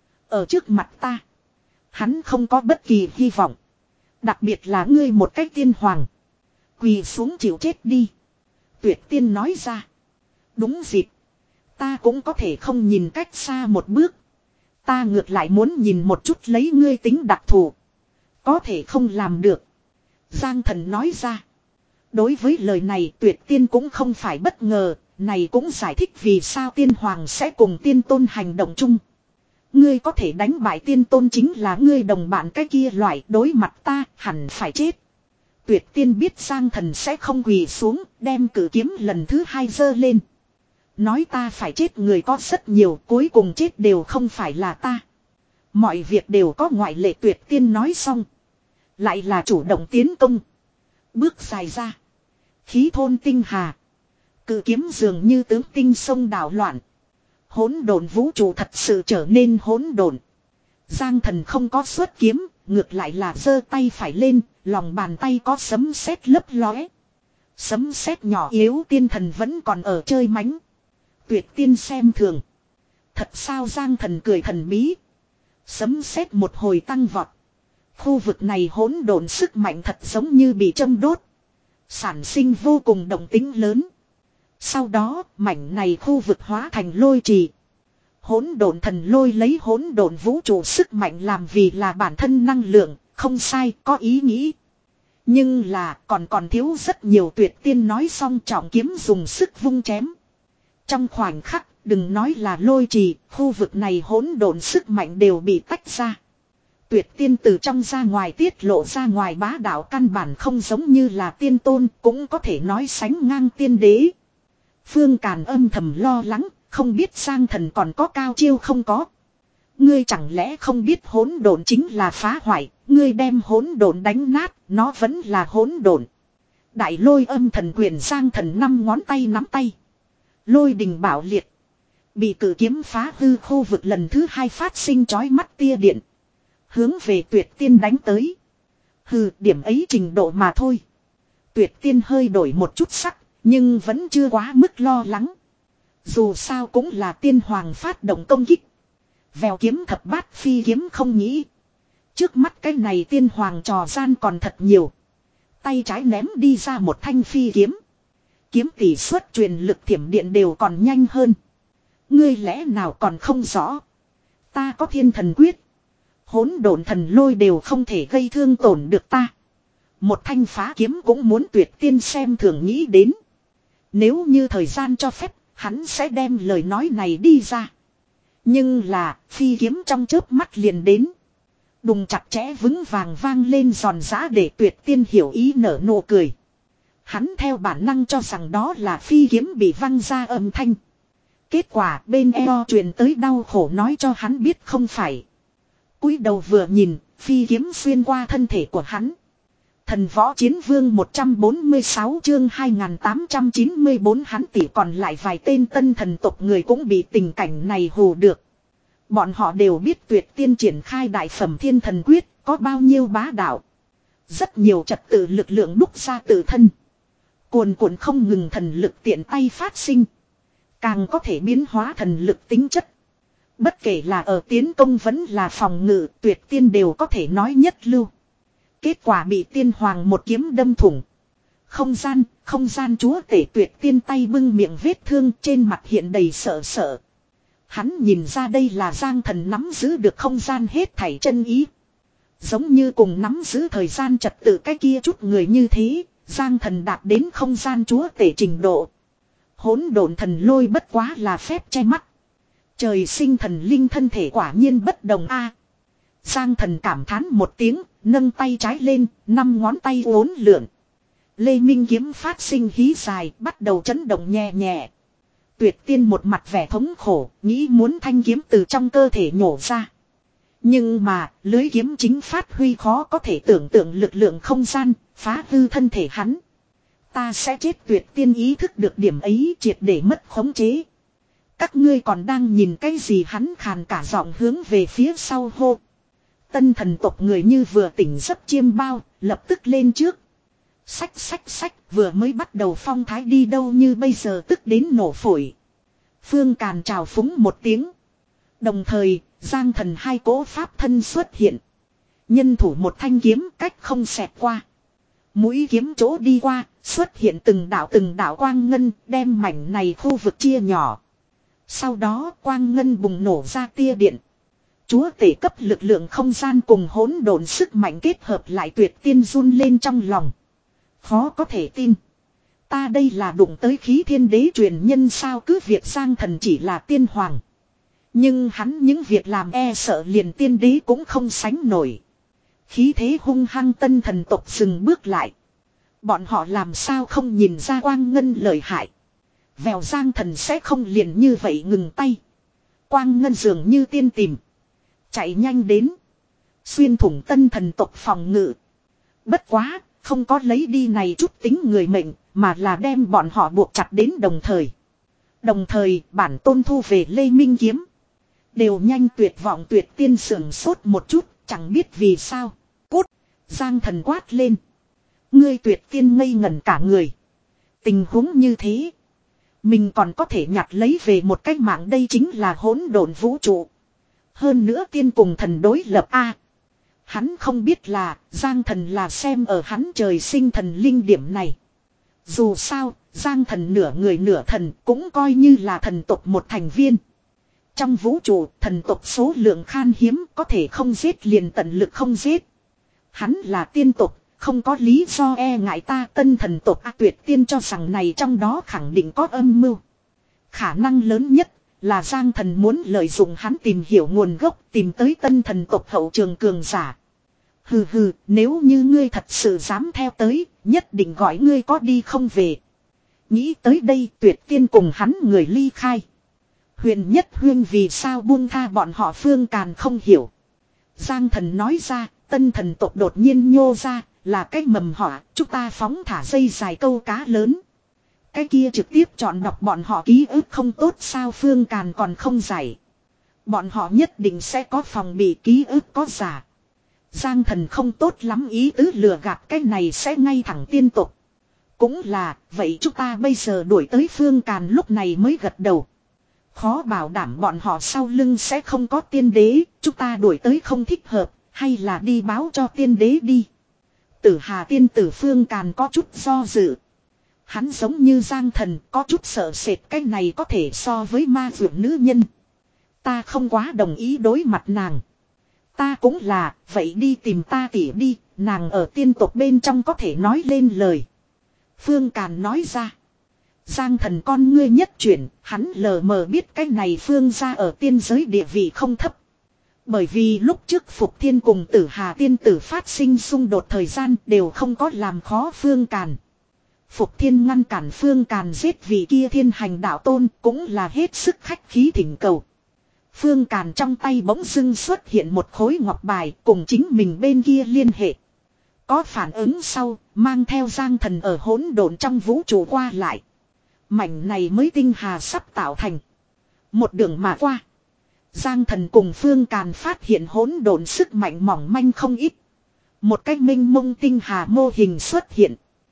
S1: Ở trước mặt ta, hắn không có bất kỳ hy vọng. Đặc biệt là ngươi một cách tiên hoàng. Quỳ xuống chịu chết đi. Tuyệt tiên nói ra. Đúng dịp. Ta cũng có thể không nhìn cách xa một bước. Ta ngược lại muốn nhìn một chút lấy ngươi tính đặc thù. Có thể không làm được. Giang Thần nói ra. Đối với lời này Tuyệt tiên cũng không phải bất ngờ. Này cũng giải thích vì sao tiên hoàng sẽ cùng tiên tôn hành động chung. Ngươi có thể đánh bại tiên tôn chính là ngươi đồng bạn cái kia loại, đối mặt ta hẳn phải chết. Tuyệt tiên biết Giang Thần sẽ không quỳ xuống, đem cử kiếm lần thứ hai giơ lên. Nói ta phải chết người có rất nhiều, cuối cùng chết đều không phải là ta. Mọi việc đều có ngoại lệ. Tuyệt tiên nói xong, lại là chủ động tiến công. Bước dài ra, khí thôn tinh hà. Cự kiếm dường như tướng tinh sông đảo loạn. Hỗn độn vũ trụ thật sự trở nên hỗn độn. Giang Thần không có xuất kiếm, ngược lại là giơ tay phải lên, lòng bàn tay có sấm sét lấp lóe. Sấm sét nhỏ yếu tiên thần vẫn còn ở chơi mánh. Tuyệt tiên xem thường. Thật sao? Giang Thần cười thần bí. Sấm sét một hồi tăng vọt. Khu vực này hỗn độn sức mạnh thật giống như bị châm đốt. Sản sinh vô cùng động tĩnh lớn. Sau đó, mảnh này khu vực hóa thành lôi trì. Hỗn độn thần lôi lấy hỗn độn vũ trụ sức mạnh làm vì là bản thân năng lượng, không sai, có ý nghĩ. Nhưng là còn còn thiếu rất nhiều. Tuyệt tiên nói xong trọng kiếm dùng sức vung chém. Trong khoảnh khắc, đừng nói là lôi trì, khu vực này hỗn độn sức mạnh đều bị tách ra. Tuyệt tiên từ trong ra ngoài tiết lộ ra ngoài bá đạo căn bản không giống như là tiên tôn, cũng có thể nói sánh ngang tiên đế. Phương Càn âm thầm lo lắng, không biết Giang Thần còn có cao chiêu không có. Ngươi chẳng lẽ không biết hỗn độn chính là phá hoại, ngươi đem hỗn độn đánh nát, nó vẫn là hỗn độn. Đại lôi âm thần quyền. Giang Thần năm ngón tay nắm tay. Lôi đình bảo liệt. Bị cử kiếm phá hư khu vực lần thứ hai phát sinh chói mắt tia điện. Hướng về Tuyệt tiên đánh tới. Hừ, điểm ấy trình độ mà thôi. Tuyệt tiên hơi đổi một chút sắc. Nhưng vẫn chưa quá mức lo lắng. Dù sao cũng là tiên hoàng phát động công kích. Vèo kiếm thập bát phi kiếm không nghĩ. Trước mắt cái này tiên hoàng trò gian còn thật nhiều. Tay trái ném đi ra một thanh phi kiếm. Kiếm tỷ suất truyền lực thiểm điện đều còn nhanh hơn. Ngươi lẽ nào còn không rõ. Ta có thiên thần quyết. Hỗn độn thần lôi đều không thể gây thương tổn được ta. Một thanh phá kiếm cũng muốn Tuyệt tiên xem thường nghĩ đến. Nếu như thời gian cho phép, hắn sẽ đem lời nói này đi ra. Nhưng là, phi kiếm trong chớp mắt liền đến. Đùng chặt chẽ vững vàng vang lên giòn giã để Tuyệt tiên hiểu ý nở nụ cười. Hắn theo bản năng cho rằng đó là phi kiếm bị văng ra âm thanh. Kết quả bên eo truyền tới đau khổ nói cho hắn biết không phải. Cúi đầu vừa nhìn, phi kiếm xuyên qua thân thể của hắn. Thần võ chiến vương một trăm bốn mươi sáu chương hai nghìn tám trăm chín mươi bốn. Hắn tỷ còn lại vài tên tân thần tộc người cũng bị tình cảnh này hù được. Bọn họ đều biết Tuyệt tiên triển khai đại phẩm thiên thần quyết có bao nhiêu bá đạo. Rất nhiều trật tự lực lượng đúc ra tự thân. Cuồn cuộn không ngừng thần lực tiện tay phát sinh. Càng có thể biến hóa thần lực tính chất. Bất kể là ở tiến công vẫn là phòng ngự, Tuyệt tiên đều có thể nói nhất lưu. Kết quả bị tiên hoàng một kiếm đâm thủng. Không gian, không gian chúa tể Tuyệt tiên tay bưng miệng vết thương trên mặt hiện đầy sợ sợ. Hắn nhìn ra đây là Giang Thần nắm giữ được không gian hết thảy chân ý. Giống như cùng nắm giữ thời gian trật tự cái kia chút người như thế, Giang Thần đạt đến không gian chúa tể trình độ. Hỗn độn thần lôi bất quá là phép che mắt. Trời sinh thần linh thân thể quả nhiên bất đồng a. Giang Thần cảm thán một tiếng, nâng tay trái lên, năm ngón tay uốn lượn. Lê Minh kiếm phát sinh hí dài, bắt đầu chấn động nhẹ nhẹ. Tuyệt tiên một mặt vẻ thống khổ, nghĩ muốn thanh kiếm từ trong cơ thể nhổ ra. Nhưng mà, lưới kiếm chính phát huy khó có thể tưởng tượng lực lượng không gian, phá hư thân thể hắn. Ta sẽ chết tuyệt tiên ý thức được điểm ấy triệt để mất khống chế. Các ngươi còn đang nhìn cái gì hắn khàn cả giọng hướng về phía sau hô. Tân thần tộc người như vừa tỉnh giấc chiêm bao, lập tức lên trước. Sách sách sách vừa mới bắt đầu phong thái đi đâu như bây giờ tức đến nổ phổi. Phương Càn chào phúng một tiếng. Đồng thời, Giang Thần hai cỗ pháp thân xuất hiện. Nhân thủ một thanh kiếm cách không xẹt qua. Mũi kiếm chỗ đi qua, xuất hiện từng đạo từng đạo quang ngân, đem mảnh này khu vực chia nhỏ. Sau đó quang ngân bùng nổ ra tia điện. Chúa tể cấp lực lượng không gian cùng hỗn độn sức mạnh kết hợp lại tuyệt tiên run lên trong lòng. Khó có thể tin. Ta đây là đụng tới khí thiên đế truyền nhân sao, cứ việc Giang Thần chỉ là tiên hoàng. Nhưng hắn những việc làm e sợ liền tiên đế cũng không sánh nổi. Khí thế hung hăng tân thần tộc dừng bước lại. Bọn họ làm sao không nhìn ra quang ngân lợi hại. Vèo Giang Thần sẽ không liền như vậy ngừng tay. Quang ngân dường như tiên tìm. Chạy nhanh đến. Xuyên thủng tân thần tộc phòng ngự. Bất quá, không có lấy đi này chút tính người mệnh, mà là đem bọn họ buộc chặt đến đồng thời. Đồng thời, bản tôn thu về Lê Minh kiếm. Đều nhanh tuyệt vọng tuyệt tiên sưởng sốt một chút, chẳng biết vì sao. Cút, Giang Thần quát lên. Ngươi tuyệt tiên ngây ngẩn cả người. Tình huống như thế. Mình còn có thể nhặt lấy về một cách mạng, đây chính là hỗn độn vũ trụ. Hơn nữa tiên cùng thần đối lập A. Hắn không biết là Giang Thần là xem ở hắn trời sinh thần linh điểm này. Dù sao, Giang Thần nửa người nửa thần cũng coi như là thần tộc một thành viên. Trong vũ trụ, thần tộc số lượng khan hiếm, có thể không giết liền tận lực không giết. Hắn là tiên tộc, không có lý do e ngại ta. Tân thần tộc A Tuyệt tiên cho rằng này trong đó khẳng định có âm mưu. Khả năng lớn nhất là Giang Thần muốn lợi dụng hắn tìm hiểu nguồn gốc, tìm tới tân thần tộc hậu trường cường giả. Hừ hừ, nếu như ngươi thật sự dám theo tới, nhất định gọi ngươi có đi không về. Nghĩ tới đây, Tuyệt tiên cùng hắn người ly khai. Huyền Nhất Huyên vì sao buông tha bọn họ, Phương Càn không hiểu. Giang Thần nói ra, tân thần tộc đột nhiên nhô ra, là cái mầm họa, chúng ta phóng thả dây dài câu cá lớn. Cái kia trực tiếp chọn đọc bọn họ ký ức không tốt sao, Phương Càn còn không giải. Bọn họ nhất định sẽ có phòng bị ký ức có giả. Giang Thần không tốt lắm ý tứ lừa gạt, cái này sẽ ngay thẳng tiên tộc. Cũng là, vậy chúng ta bây giờ đuổi tới, Phương Càn lúc này mới gật đầu. Khó bảo đảm bọn họ sau lưng sẽ không có tiên đế, chúng ta đuổi tới không thích hợp, hay là đi báo cho tiên đế đi. Tử Hà tiên tử Phương Càn có chút do dự. Hắn giống như Giang Thần, có chút sợ sệt, cái này có thể so với ma dược nữ nhân. Ta không quá đồng ý đối mặt nàng. Ta cũng là, vậy đi tìm ta tỉ đi, nàng ở tiên tộc bên trong có thể nói lên lời. Phương Càn nói ra. Giang Thần con ngươi nhất chuyển, hắn lờ mờ biết cái này Phương gia ở tiên giới địa vị không thấp. Bởi vì lúc trước Phục Thiên cùng Tử Hà tiên tử phát sinh xung đột thời gian đều không có làm khó Phương Càn. Phục Thiên ngăn cản Phương Càn giết vị kia thiên hành đạo tôn cũng là hết sức khách khí thỉnh cầu. Phương Càn trong tay bỗng dưng xuất hiện một khối ngọc bài cùng chính mình bên kia liên hệ. Có phản ứng sau, mang theo Giang Thần ở hỗn độn trong vũ trụ qua lại. Mảnh này mới tinh hà sắp tạo thành. Một đường mà qua. Giang Thần cùng Phương Càn phát hiện hỗn độn sức mạnh mỏng manh không ít. Một cái minh mông tinh hà mô hình xuất hiện.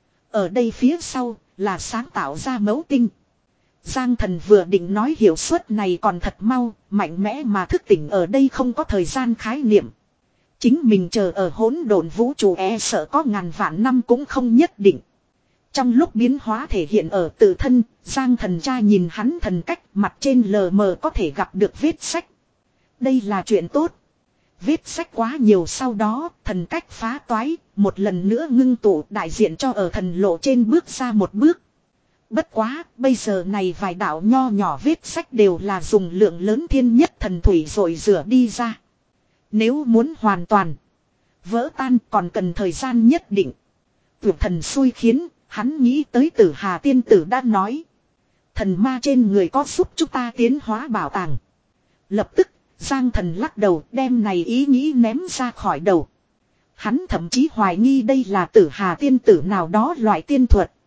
S1: Ở đây phía sau là sáng tạo ra mẫu tinh. Giang Thần vừa định nói hiệu suất này còn thật mau, mạnh mẽ mà thức tỉnh ở đây không có thời gian khái niệm. Chính mình chờ ở hỗn độn vũ trụ e sợ có ngàn vạn năm cũng không nhất định. Trong lúc biến hóa thể hiện ở tự thân, Giang Thần tra nhìn hắn thần cách, mặt trên lờ mờ có thể gặp được vết sách. Đây là chuyện tốt. Vết sách quá nhiều sau đó, thần cách phá toái, một lần nữa ngưng tụ đại diện cho ở thần lộ trên bước ra một bước. Bất quá, bây giờ này vài đạo nho nhỏ vết sách đều là dùng lượng lớn thiên nhất thần thủy rồi rửa đi ra. Nếu muốn hoàn toàn vỡ tan còn cần thời gian nhất định. Tuyệt thần xui khiến, hắn nghĩ tới Tử Hà tiên tử đã nói. Thần ma trên người có giúp chúng ta tiến hóa bảo tàng. Lập tức, Giang Thần lắc đầu đem này ý nghĩ ném ra khỏi đầu. Hắn thậm chí hoài nghi đây là Tử Hà tiên tử nào đó loại tiên thuật.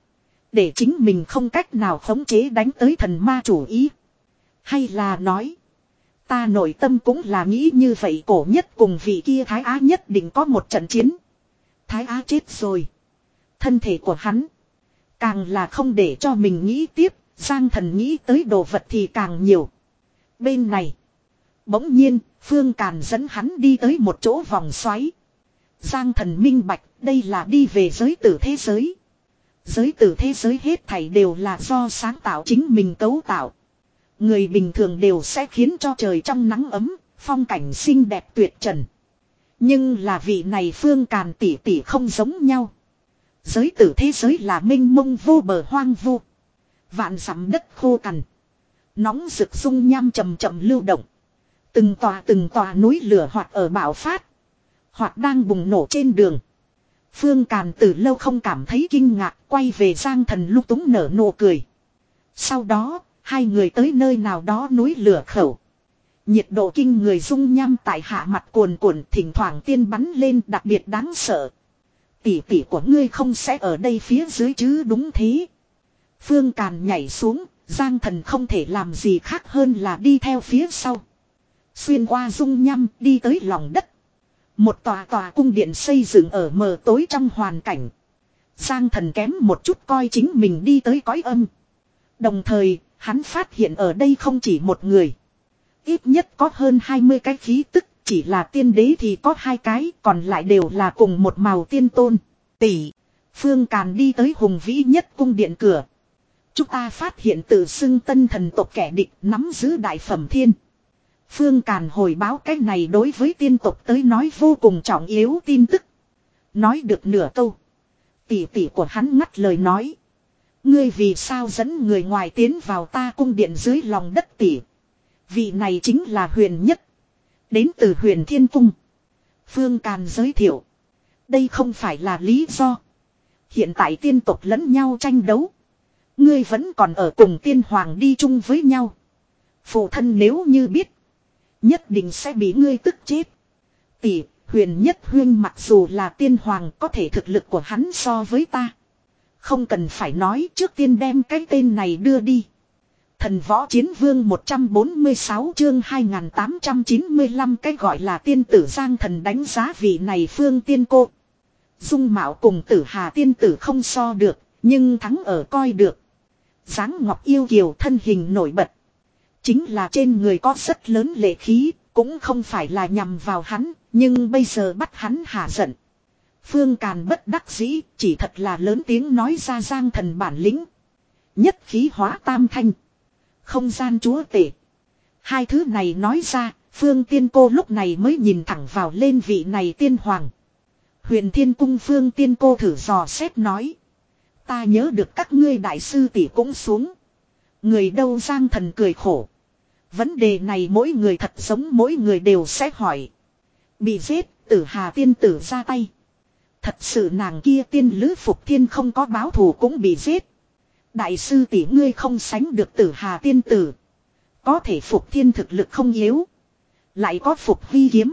S1: Để chính mình không cách nào khống chế đánh tới thần ma chủ ý. Hay là nói. Ta nội tâm cũng là nghĩ như vậy, cổ nhất cùng vị kia Thái Á nhất định có một trận chiến. Thái Á chết rồi. Thân thể của hắn. Càng là không để cho mình nghĩ tiếp. Giang Thần nghĩ tới đồ vật thì càng nhiều. Bên này. Bỗng nhiên Phương Càn dẫn hắn đi tới một chỗ vòng xoáy. Giang Thần minh bạch. Đây là đi về giới tử thế giới. Giới tử thế giới hết thảy đều là do sáng tạo chính mình cấu tạo. Người bình thường đều sẽ khiến cho trời trong nắng ấm, phong cảnh xinh đẹp tuyệt trần. Nhưng là vị này Phương Càn tỷ tỷ không giống nhau. Giới tử thế giới là mênh mông vô bờ hoang vu. Vạn dặm đất khô cằn. Nóng rực dung nham chậm chậm lưu động. Từng tòa từng tòa núi lửa hoặc ở bạo phát. Hoặc đang bùng nổ trên đường. Phương Càn từ lâu không cảm thấy kinh ngạc, quay về Giang Thần lúc túng nở nụ cười. Sau đó, hai người tới nơi nào đó núi lửa khẩu. Nhiệt độ kinh người dung nham tại hạ mặt cuồn cuộn, thỉnh thoảng tiên bắn lên, đặc biệt đáng sợ. Tỷ tỷ của ngươi không sẽ ở đây phía dưới chứ? Đúng thế. Phương Càn nhảy xuống, Giang Thần không thể làm gì khác hơn là đi theo phía sau. Xuyên qua dung nham đi tới lòng đất. Một tòa tòa cung điện xây dựng ở mờ tối trong hoàn cảnh. Giang Thần kém một chút coi chính mình đi tới cõi âm. Đồng thời, hắn phát hiện ở đây không chỉ một người. Ít nhất có hơn hai mươi cái khí tức, chỉ là tiên đế thì có hai cái, còn lại đều là cùng một màu tiên tôn. Tỷ, Phương Càn đi tới hùng vĩ nhất cung điện cửa. Chúng ta phát hiện tự xưng tân thần tộc kẻ địch nắm giữ đại phẩm thiên. Phương Càn hồi báo cái này đối với tiên tộc tới nói vô cùng trọng yếu tin tức. Nói được nửa câu. Tỷ tỷ của hắn ngắt lời nói. Ngươi vì sao dẫn người ngoài tiến vào ta cung điện dưới lòng đất tỷ? Vị này chính là Huyền Nhất. Đến từ Huyền Thiên Cung. Phương Càn giới thiệu. Đây không phải là lý do. Hiện tại tiên tộc lẫn nhau tranh đấu. Ngươi vẫn còn ở cùng tiên hoàng đi chung với nhau. Phụ thân nếu như biết. Nhất định sẽ bị ngươi tức chết. Tỷ, Huyền Nhất Huyên mặc dù là tiên hoàng, có thể thực lực của hắn so với ta. Không cần phải nói, trước tiên đem cái tên này đưa đi. Thần Võ Chiến Vương một trăm bốn mươi sáu chương hai nghìn tám trăm chín mươi lăm, cái gọi là tiên tử Giang Thần đánh giá vị này Phương Tiên Cô. Dung mạo cùng Tử Hà tiên tử không so được, nhưng thắng ở coi được. Dáng ngọc yêu kiều, thân hình nổi bật. Chính là trên người có rất lớn lệ khí, cũng không phải là nhằm vào hắn, nhưng bây giờ bắt hắn hạ giận. Phương Càn bất đắc dĩ, chỉ thật là lớn tiếng nói ra Giang Thần bản lĩnh. Nhất khí hóa tam thanh. Không gian chúa tể. Hai thứ này nói ra, Phương Tiên Cô lúc này mới nhìn thẳng vào lên vị này tiên hoàng. Huyền Thiên Cung Phương Tiên Cô thử dò xét nói. Ta nhớ được các ngươi đại sư tỷ cũng xuống. Người đâu? Giang Thần cười khổ. Vấn đề này mỗi người thật giống mỗi người đều sẽ hỏi. Bị giết, Tử Hà tiên tử ra tay. Thật sự nàng kia tiên lữ Phục Thiên không có báo thù cũng bị giết. Đại sư tỷ ngươi không sánh được Tử Hà tiên tử. Có thể Phục Thiên thực lực không yếu. Lại có Phục Vi kiếm.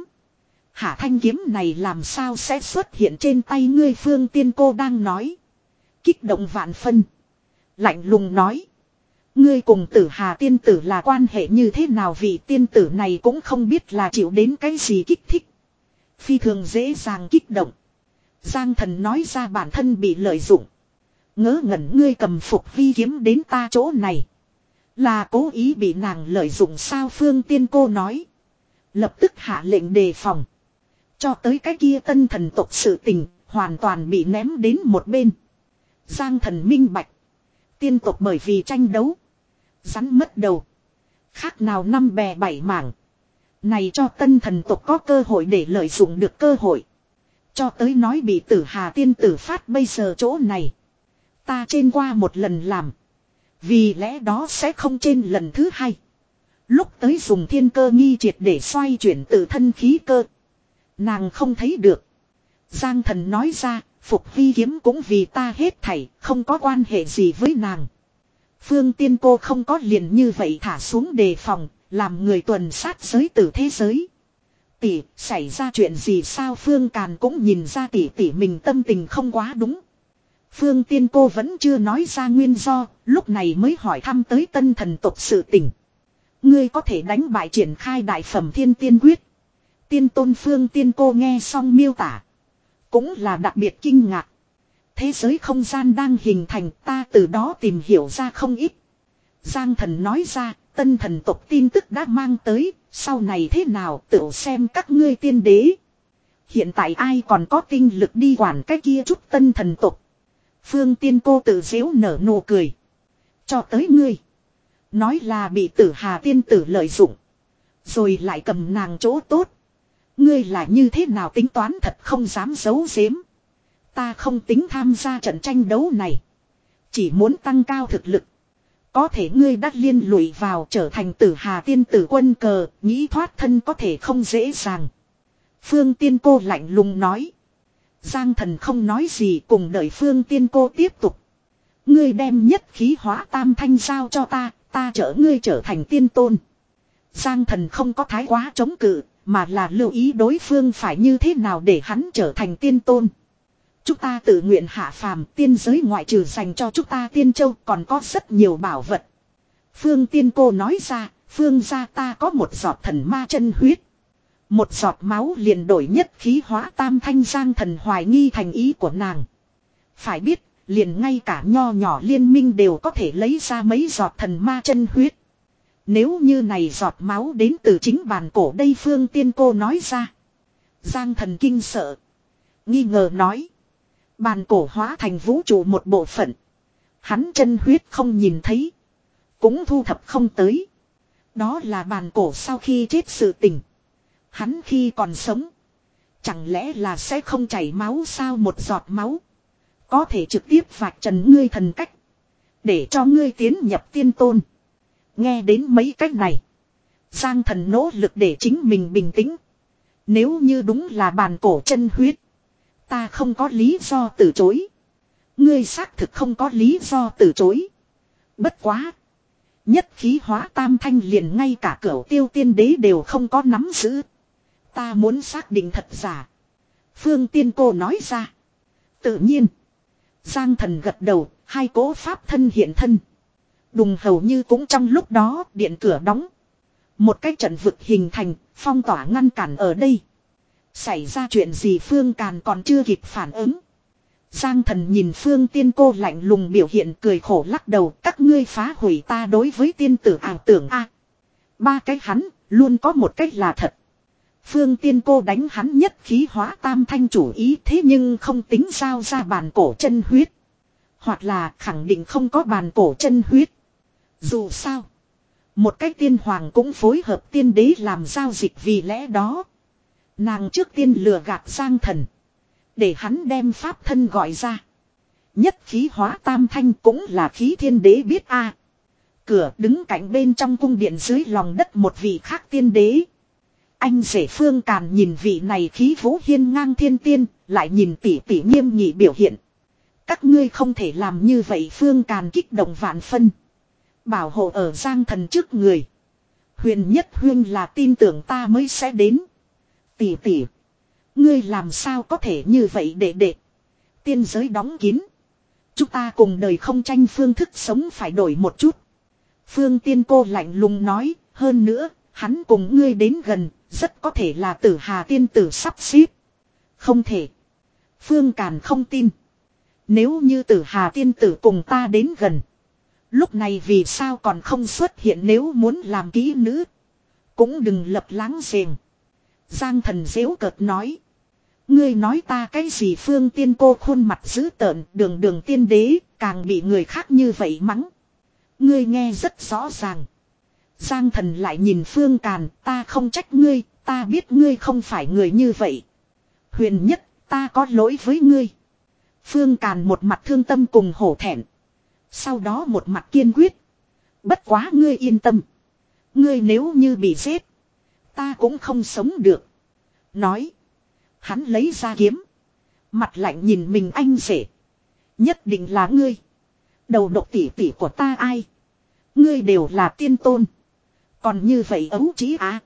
S1: Hả thanh kiếm này làm sao sẽ xuất hiện trên tay ngươi? Phương Tiên Cô đang nói. Kích động vạn phân. Lạnh lùng nói. Ngươi cùng Tử Hà tiên tử là quan hệ như thế nào? Vị tiên tử này cũng không biết là chịu đến cái gì kích thích. Phi thường dễ dàng kích động. Giang Thần nói ra bản thân bị lợi dụng. Ngớ ngẩn, ngươi cầm Phục Vi kiếm đến ta chỗ này. Là cố ý bị nàng lợi dụng sao? Phương Tiên Cô nói. Lập tức hạ lệnh đề phòng. Cho tới cái kia tân thần tộc sự tình, hoàn toàn bị ném đến một bên. Giang Thần minh bạch. Tiên tộc bởi vì tranh đấu. Rắn mất đầu. Khác nào năm bè bảy mảng. Này cho tân thần tộc có cơ hội để lợi dụng được cơ hội. Cho tới nói bị Tử Hà tiên tử phát bây giờ chỗ này. Ta trên qua một lần làm. Vì lẽ đó sẽ không trên lần thứ hai. Lúc tới dùng thiên cơ nghi triệt để xoay chuyển tự thân khí cơ. Nàng không thấy được. Giang Thần nói ra, Phục Vi kiếm cũng vì ta hết thảy, không có quan hệ gì với nàng. Phương Tiên Cô không có liền như vậy thả xuống đề phòng, làm người tuần sát giới tử thế giới. Tỷ, xảy ra chuyện gì sao? Phương Càn cũng nhìn ra tỷ tỷ mình tâm tình không quá đúng. Phương Tiên Cô vẫn chưa nói ra nguyên do, lúc này mới hỏi thăm tới tân thần tộc sự tình. Ngươi có thể đánh bại triển khai đại phẩm thiên tiên quyết. Tiên tôn Phương Tiên Cô nghe xong miêu tả. Cũng là đặc biệt kinh ngạc. Thế giới không gian đang hình thành, ta từ đó tìm hiểu ra không ít. Giang thần nói ra, tân thần tộc tin tức đã mang tới, sau này thế nào tự xem các ngươi tiên đế. Hiện tại ai còn có tinh lực đi quản cái kia chút tân thần tộc. Phương Tiên Cô tự giễu nở nụ cười. Cho tới ngươi. Nói là bị Tử Hà tiên tử lợi dụng. Rồi lại cầm nàng chỗ tốt. Ngươi là như thế nào tính toán thật không dám giấu giếm. Ta không tính tham gia trận tranh đấu này. Chỉ muốn tăng cao thực lực. Có thể ngươi đã liên lụy vào trở thành Tử Hà tiên tử quân cờ. Nghĩ thoát thân có thể không dễ dàng. Phương Tiên Cô lạnh lùng nói. Giang thần không nói gì cùng đợi Phương Tiên Cô tiếp tục. Ngươi đem nhất khí hóa tam thanh giao cho ta. Ta chở ngươi trở thành tiên tôn. Giang thần không có thái quá chống cự. Mà là lưu ý đối phương phải như thế nào để hắn trở thành tiên tôn. Chúng ta tự nguyện hạ phàm, tiên giới ngoại trừ dành cho chúng ta tiên châu còn có rất nhiều bảo vật. Phương Tiên Cô nói ra, Phương gia ta có một giọt thần ma chân huyết. Một giọt máu liền đổi nhất khí hóa tam thanh. Giang thần hoài nghi thành ý của nàng. Phải biết, liền ngay cả nho nhỏ liên minh đều có thể lấy ra mấy giọt thần ma chân huyết. Nếu như này giọt máu đến từ chính bàn cổ đây, Phương Tiên Cô nói ra. Giang thần kinh sợ. Nghi ngờ nói. Bàn cổ hóa thành vũ trụ một bộ phận. Hắn chân huyết không nhìn thấy. Cũng thu thập không tới. Đó là bàn cổ sau khi chết sự tình. Hắn khi còn sống. Chẳng lẽ là sẽ không chảy máu sao? Một giọt máu có thể trực tiếp vạch trần ngươi thần cách. Để cho ngươi tiến nhập tiên tôn. Nghe đến mấy cách này. Giang thần nỗ lực để chính mình bình tĩnh. Nếu như đúng là bàn cổ chân huyết. Ta không có lý do từ chối. Ngươi xác thực không có lý do từ chối. Bất quá. Nhất khí hóa tam thanh liền ngay cả cửu tiêu tiên đế đều không có nắm giữ. Ta muốn xác định thật giả. Phương Tiên Cô nói ra. Tự nhiên. Giang thần gật đầu. Hai cỗ pháp thân hiện thân. Đùng hầu như cũng trong lúc đó điện cửa đóng. Một cái trận vực hình thành, phong tỏa ngăn cản ở đây. Xảy ra chuyện gì Phương Càn còn chưa kịp phản ứng. Giang thần nhìn Phương Tiên Cô lạnh lùng biểu hiện cười khổ lắc đầu. Các ngươi phá hủy ta đối với tiên tử ảo tưởng a. Ba cái hắn, luôn có một cách là thật. Phương Tiên Cô đánh hắn nhất khí hóa tam thanh chủ ý thế nhưng không tính giao ra bàn cổ chân huyết. Hoặc là khẳng định không có bàn cổ chân huyết. Dù sao. Một cái tiên hoàng cũng phối hợp tiên đế làm giao dịch vì lẽ đó. Nàng trước tiên lừa gạt Giang thần. Để hắn đem pháp thân gọi ra. Nhất khí hóa tam thanh cũng là khí thiên đế biết a. Cửa đứng cạnh bên trong cung điện dưới lòng đất một vị khác tiên đế. Anh rể Phương Càn nhìn vị này khí vũ hiên ngang thiên tiên. Lại nhìn tỷ tỷ nghiêm nghị biểu hiện. Các ngươi không thể làm như vậy. Phương Càn kích động vạn phân. Bảo hộ ở Giang thần trước người. Huyền nhất huyên là tin tưởng ta mới sẽ đến. Tỷ tỷ. Ngươi làm sao có thể như vậy đệ đệ. Tiên giới đóng kín. Chúng ta cùng đời không tranh phương thức sống phải đổi một chút. Phương Tiên Cô lạnh lùng nói. Hơn nữa, hắn cùng ngươi đến gần. Rất có thể là Tử Hà tiên tử sắp xếp. Không thể. Phương Càn không tin. Nếu như Tử Hà tiên tử cùng ta đến gần. Lúc này vì sao còn không xuất hiện nếu muốn làm kỹ nữ. Cũng đừng lập láng giềng. Giang thần giễu cợt nói. Ngươi nói ta cái gì Phương Tiên Cô khuôn mặt dữ tợn đường đường tiên đế càng bị người khác như vậy mắng. Ngươi nghe rất rõ ràng. Giang thần lại nhìn Phương Càn ta không trách ngươi ta biết ngươi không phải người như vậy. Huyền nhất ta có lỗi với ngươi. Phương Càn một mặt thương tâm cùng hổ thẹn. Sau đó một mặt kiên quyết. Bất quá ngươi yên tâm. Ngươi nếu như bị giết. Ta cũng không sống được. Nói. Hắn lấy ra kiếm. Mặt lạnh nhìn mình anh rể. Nhất định là ngươi. Đầu độc tỷ tỷ của ta ai. Ngươi đều là tiên tôn. Còn như vậy ấu trí á.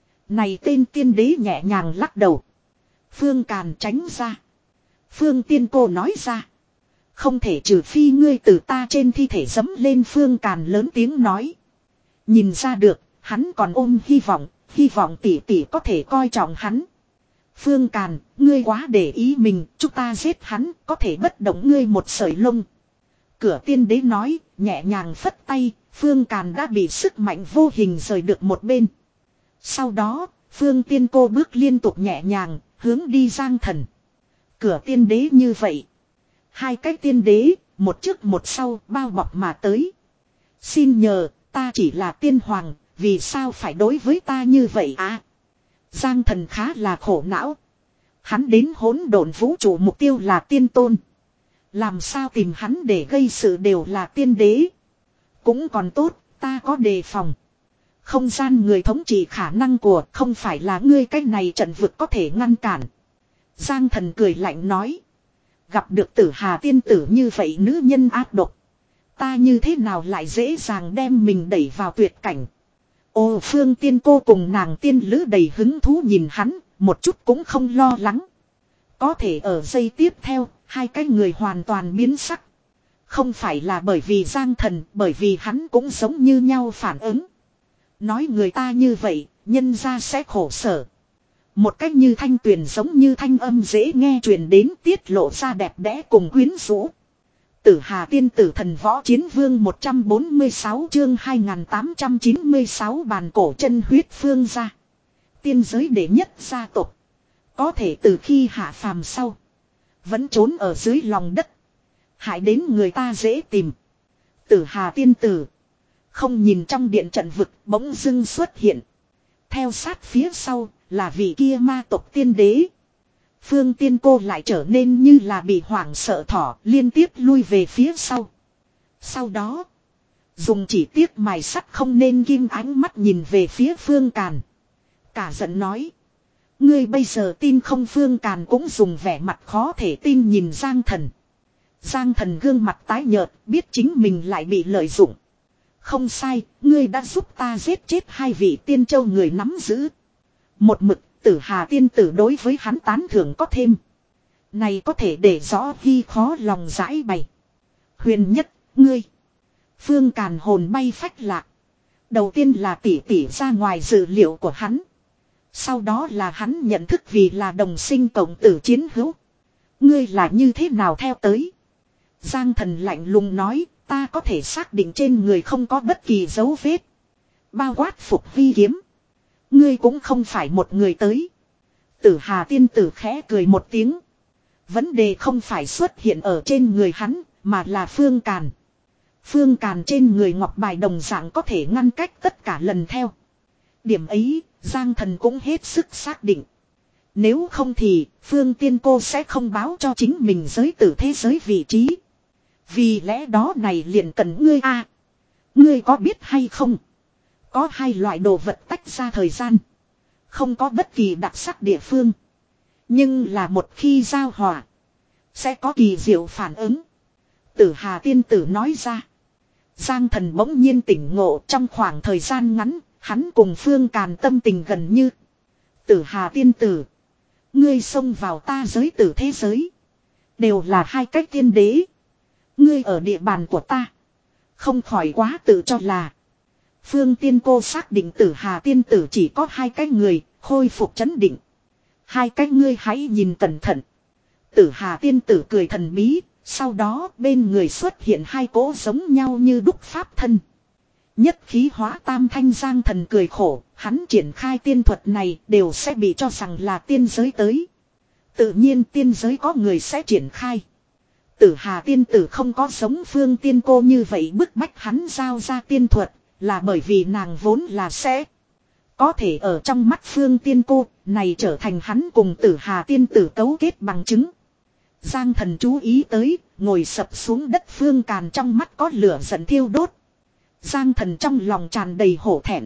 S1: Này tên tiên đế nhẹ nhàng lắc đầu. Phương Càn tránh ra. Phương Tiên Cô nói ra. Không thể trừ phi ngươi từ ta trên thi thể dẫm lên. Phương Càn lớn tiếng nói. Nhìn ra được, hắn còn ôm hy vọng, hy vọng tỷ tỷ có thể coi trọng hắn. Phương Càn, ngươi quá để ý mình, chúng ta giết hắn, có thể bất động ngươi một sợi lông. Cửa tiên đế nói, nhẹ nhàng phất tay, Phương Càn đã bị sức mạnh vô hình rời được một bên. Sau đó, Phương Tiên Cô bước liên tục nhẹ nhàng, hướng đi Giang Thần. Cửa tiên đế như vậy. Hai cái tiên đế, một trước một sau, bao bọc mà tới. Xin nhờ, ta chỉ là tiên hoàng, vì sao phải đối với ta như vậy à? Giang Thần khá là khổ não. Hắn đến hỗn độn vũ trụ mục tiêu là tiên tôn. Làm sao tìm hắn để gây sự đều là tiên đế. Cũng còn tốt, ta có đề phòng. Không gian người thống trị khả năng của không phải là ngươi cách này trận vực có thể ngăn cản. Giang Thần cười lạnh nói. Gặp được Tử Hà tiên tử như vậy nữ nhân ác độc. Ta như thế nào lại dễ dàng đem mình đẩy vào tuyệt cảnh. Ô Phương Tiên Cô cùng nàng tiên lữ đầy hứng thú nhìn hắn, một chút cũng không lo lắng. Có thể ở giây tiếp theo, hai cái người hoàn toàn biến sắc. Không phải là bởi vì Giang Thần, bởi vì hắn cũng giống như nhau phản ứng. Nói người ta như vậy, nhân ra sẽ khổ sở. Một cách như thanh tuyền giống như thanh âm dễ nghe truyền đến tiết lộ ra đẹp đẽ cùng quyến rũ. Tử Hà tiên tử thần võ chiến vương một trăm bốn mươi sáu chương hai nghìn tám trăm chín mươi sáu bàn cổ chân huyết phương gia. Tiên giới đệ nhất gia tộc. Có thể từ khi hạ phàm sau. Vẫn trốn ở dưới lòng đất. Hại đến người ta dễ tìm. Tử Hà tiên tử. Không nhìn trong điện trận vực bỗng dưng xuất hiện. Theo sát phía sau là vị kia ma tộc tiên đế. Phương Tiên Cô lại trở nên như là bị hoảng sợ thỏ liên tiếp lui về phía sau. Sau đó. Dùng chỉ tiếc mài sắt không nên kim ánh mắt nhìn về phía Phương Càn. Cả giận nói. Ngươi bây giờ tin không? Phương Càn cũng dùng vẻ mặt khó thể tin nhìn Giang Thần. Giang Thần gương mặt tái nhợt biết chính mình lại bị lợi dụng. Không sai, ngươi đã giúp ta giết chết hai vị tiên châu người nắm giữ. Một mực Tử Hà tiên tử đối với hắn tán thưởng có thêm. Này có thể để rõ ghi khó lòng giải bày. Huyền nhất, ngươi. Phương Càn hồn bay phách lạc. Đầu tiên là tỉ tỉ ra ngoài dự liệu của hắn. Sau đó là hắn nhận thức vì là đồng sinh cộng tử chiến hữu. Ngươi là như thế nào theo tới? Giang Thần lạnh lùng nói, ta có thể xác định trên người không có bất kỳ dấu vết. Bao quát phục vi kiếm. Ngươi cũng không phải một người tới. Tử Hà tiên tử khẽ cười một tiếng. Vấn đề không phải xuất hiện ở trên người hắn, mà là Phương Càn. Phương Càn trên người ngọc bài đồng dạng có thể ngăn cách tất cả lần theo. Điểm ấy, Giang Thần cũng hết sức xác định. Nếu không thì, Phương Tiên Cô sẽ không báo cho chính mình giới tử thế giới vị trí. Vì lẽ đó này liền cần ngươi a. Ngươi có biết hay không? Có hai loại đồ vật tách ra thời gian. Không có bất kỳ đặc sắc địa phương. Nhưng là một khi giao hòa. Sẽ có kỳ diệu phản ứng. Tử Hà tiên tử nói ra. Giang Thần bỗng nhiên tỉnh ngộ trong khoảng thời gian ngắn. Hắn cùng Phương Càn tâm tình gần như. Tử Hà tiên tử. Ngươi xông vào ta giới tử thế giới. Đều là hai cách tiên đế. Ngươi ở địa bàn của ta. Không khỏi quá tự cho là. Phương Tiên Cô xác định Tử Hà tiên tử chỉ có hai cái người, khôi phục chấn định. Hai cái ngươi hãy nhìn cẩn thận. Tử Hà tiên tử cười thần bí, sau đó bên người xuất hiện hai cỗ giống nhau như đúc pháp thân. Nhất khí hóa tam thanh. Giang Thần cười khổ, hắn triển khai tiên thuật này đều sẽ bị cho rằng là tiên giới tới. Tự nhiên tiên giới có người sẽ triển khai. Tử Hà tiên tử không có giống Phương Tiên Cô như vậy bức bách hắn giao ra tiên thuật, là bởi vì nàng vốn là sẽ. Có thể ở trong mắt Phương Tiên Cô, này trở thành hắn cùng Tử Hà tiên tử cấu kết bằng chứng. Giang Thần chú ý tới, ngồi sập xuống đất Phương Càn trong mắt có lửa giận thiêu đốt. Giang Thần trong lòng tràn đầy hổ thẹn.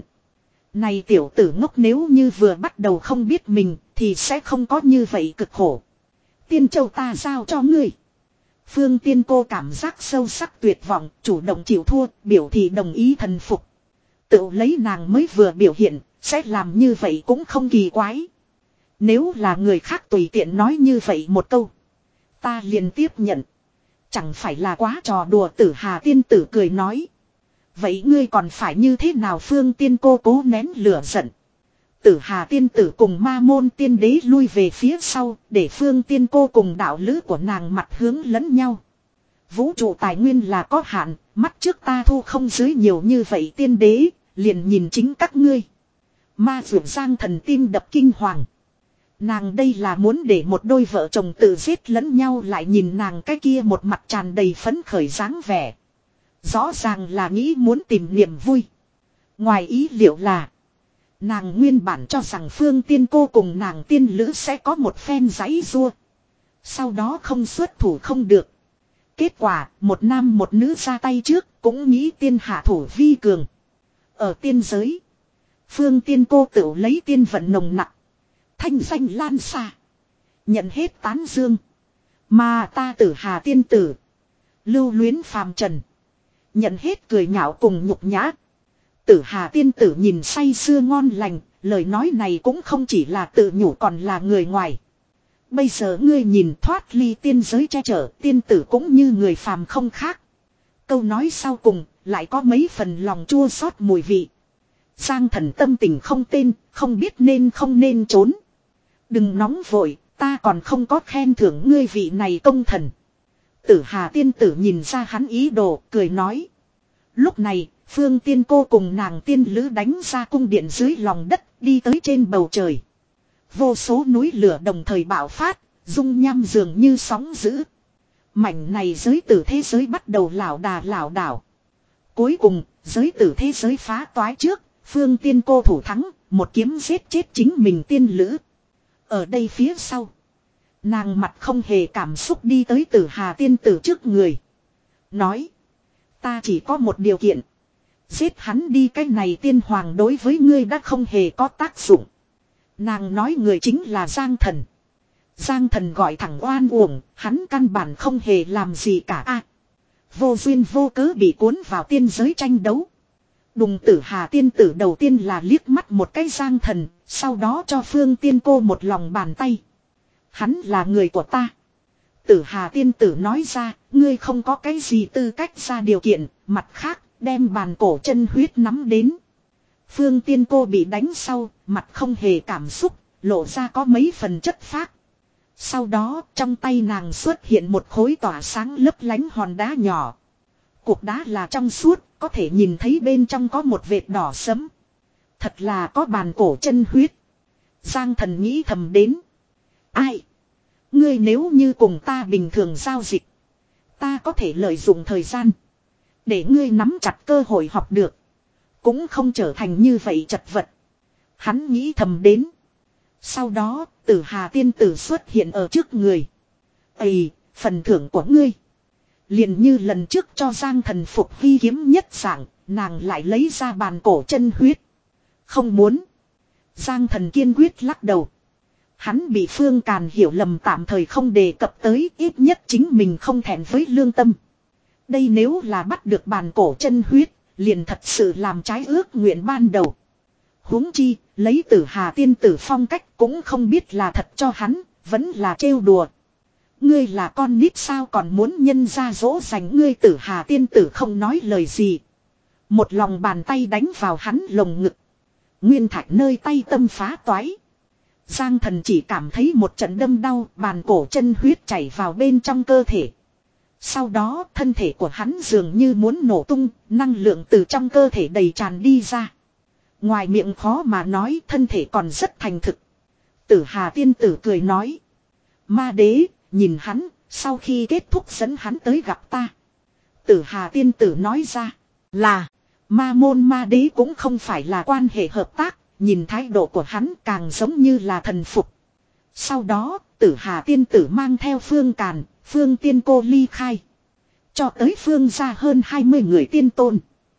S1: Này tiểu tử ngốc, nếu như vừa bắt đầu không biết mình, thì sẽ không có như vậy cực khổ. Tiên châu ta giao cho ngươi. Phương Tiên Cô cảm giác sâu sắc tuyệt vọng, chủ động chịu thua, biểu thị đồng ý thần phục. Tự lấy nàng mới vừa biểu hiện, sẽ làm như vậy cũng không kỳ quái. Nếu là người khác tùy tiện nói như vậy một câu, ta liền tiếp nhận. Chẳng phải là quá trò đùa, Tử Hà tiên tử cười nói. Vậy ngươi còn phải như thế nào? Phương Tiên Cô cố nén lửa giận. Tử Hà tiên tử cùng Ma Môn tiên đế lui về phía sau, để Phương Tiên Cô cùng đạo lữ của nàng mặt hướng lẫn nhau. Vũ trụ tài nguyên là có hạn, mắt trước ta thu không dưới nhiều như vậy tiên đế, liền nhìn chính các ngươi. Ma Dược Giang thần tim đập kinh hoàng. Nàng đây là muốn để một đôi vợ chồng tự giết lẫn nhau, lại nhìn nàng cái kia một mặt tràn đầy phấn khởi dáng vẻ. Rõ ràng là nghĩ muốn tìm niềm vui. Ngoài ý liệu là nàng nguyên bản cho rằng Phương Tiên Cô cùng nàng tiên lữ sẽ có một phen giãy giụa. Sau đó không xuất thủ không được. Kết quả một nam một nữ ra tay trước, cũng nghĩ tiên hạ thủ vi cường. Ở tiên giới, Phương Tiên Cô tự lấy tiên vận nồng nặng, thanh danh lan xa, nhận hết tán dương. Mà ta Tử Hà tiên tử, lưu luyến phàm trần, nhận hết cười nhạo cùng nhục nhã. Tử Hà tiên tử nhìn say sưa ngon lành, lời nói này cũng không chỉ là tự nhủ còn là người ngoài. Bây giờ ngươi nhìn, thoát ly tiên giới che chở, tiên tử cũng như người phàm không khác. Câu nói sau cùng lại có mấy phần lòng chua xót mùi vị. Giang thần tâm tình không tên, không biết nên không nên trốn. Đừng nóng vội, ta còn không có khen thưởng ngươi vị này công thần. Tử Hà tiên tử nhìn ra hắn ý đồ, cười nói. Lúc này, Phương Tiên Cô cùng nàng tiên lữ đánh ra cung điện dưới lòng đất, đi tới trên bầu trời. Vô số núi lửa đồng thời bạo phát, dung nham dường như sóng dữ. Mảnh này giới tử thế giới bắt đầu lảo đà lảo đảo. Cuối cùng, giới tử thế giới phá toái trước, Phương Tiên Cô thủ thắng, một kiếm giết chết chính mình tiên lữ. Ở đây phía sau, nàng mặt không hề cảm xúc đi tới Tử Hà tiên tử trước người. Nói, ta chỉ có một điều kiện. Giết hắn đi, cái này tiên hoàng đối với ngươi đã không hề có tác dụng. Nàng nói người chính là Giang thần. Giang thần gọi thẳng oan uổng, hắn căn bản không hề làm gì cả a. Vô duyên vô cớ bị cuốn vào tiên giới tranh đấu. Đùng Tử Hà tiên tử đầu tiên là liếc mắt một cái Giang thần, sau đó cho Phương Tiên Cô một lòng bàn tay. Hắn là người của ta. Tử Hà tiên tử nói ra, ngươi không có cái gì tư cách ra điều kiện, mặt khác, đem bàn cổ chân huyết nắm đến. Phương Tiên Cô bị đánh sau, mặt không hề cảm xúc, lộ ra có mấy phần chất phác. Sau đó, trong tay nàng xuất hiện một khối tỏa sáng lấp lánh hòn đá nhỏ. Cục đá là trong suốt, có thể nhìn thấy bên trong có một vệt đỏ sẫm. Thật là có bàn cổ chân huyết. Giang thần nghĩ thầm đến. Ai? Ngươi nếu như cùng ta bình thường giao dịch, ta có thể lợi dụng thời gian để ngươi nắm chặt cơ hội học được, cũng không trở thành như vậy chật vật. Hắn nghĩ thầm đến. Sau đó, Tử Hà tiên tử xuất hiện ở trước người. Ây, phần thưởng của ngươi. Liền như lần trước cho Giang thần phục vi kiếm nhất dạng, nàng lại lấy ra bàn cổ chân huyết. Không muốn. Giang thần kiên quyết lắc đầu. Hắn bị Phương Càn hiểu lầm, tạm thời không đề cập tới, ít nhất chính mình không thẹn với lương tâm. Đây nếu là bắt được bàn cổ chân huyết, liền thật sự làm trái ước nguyện ban đầu. Huống chi, lấy Tử Hà tiên tử phong cách cũng không biết là thật cho hắn, vẫn là trêu đùa. Ngươi là con nít sao còn muốn nhân ra dỗ dành ngươi? Tử Hà tiên tử không nói lời gì. Một lòng bàn tay đánh vào hắn lồng ngực. Nguyên thạch nơi tay tâm phá toái. Giang thần chỉ cảm thấy một trận đâm đau, bàn cổ chân huyết chảy vào bên trong cơ thể. Sau đó thân thể của hắn dường như muốn nổ tung, năng lượng từ trong cơ thể đầy tràn đi ra. Ngoài miệng khó mà nói, thân thể còn rất thành thực. Tử Hà tiên tử cười nói. Ma đế, nhìn hắn, sau khi kết thúc dẫn hắn tới gặp ta. Tử Hà tiên tử nói ra, là, ma môn ma đế cũng không phải là quan hệ hợp tác, nhìn thái độ của hắn càng giống như là thần phục. Sau đó, Tử Hà tiên tử mang theo Phương Càn, Phương Tiên Cô ly khai. Cho tới Phương ra hơn hai mươi người tiên tôn.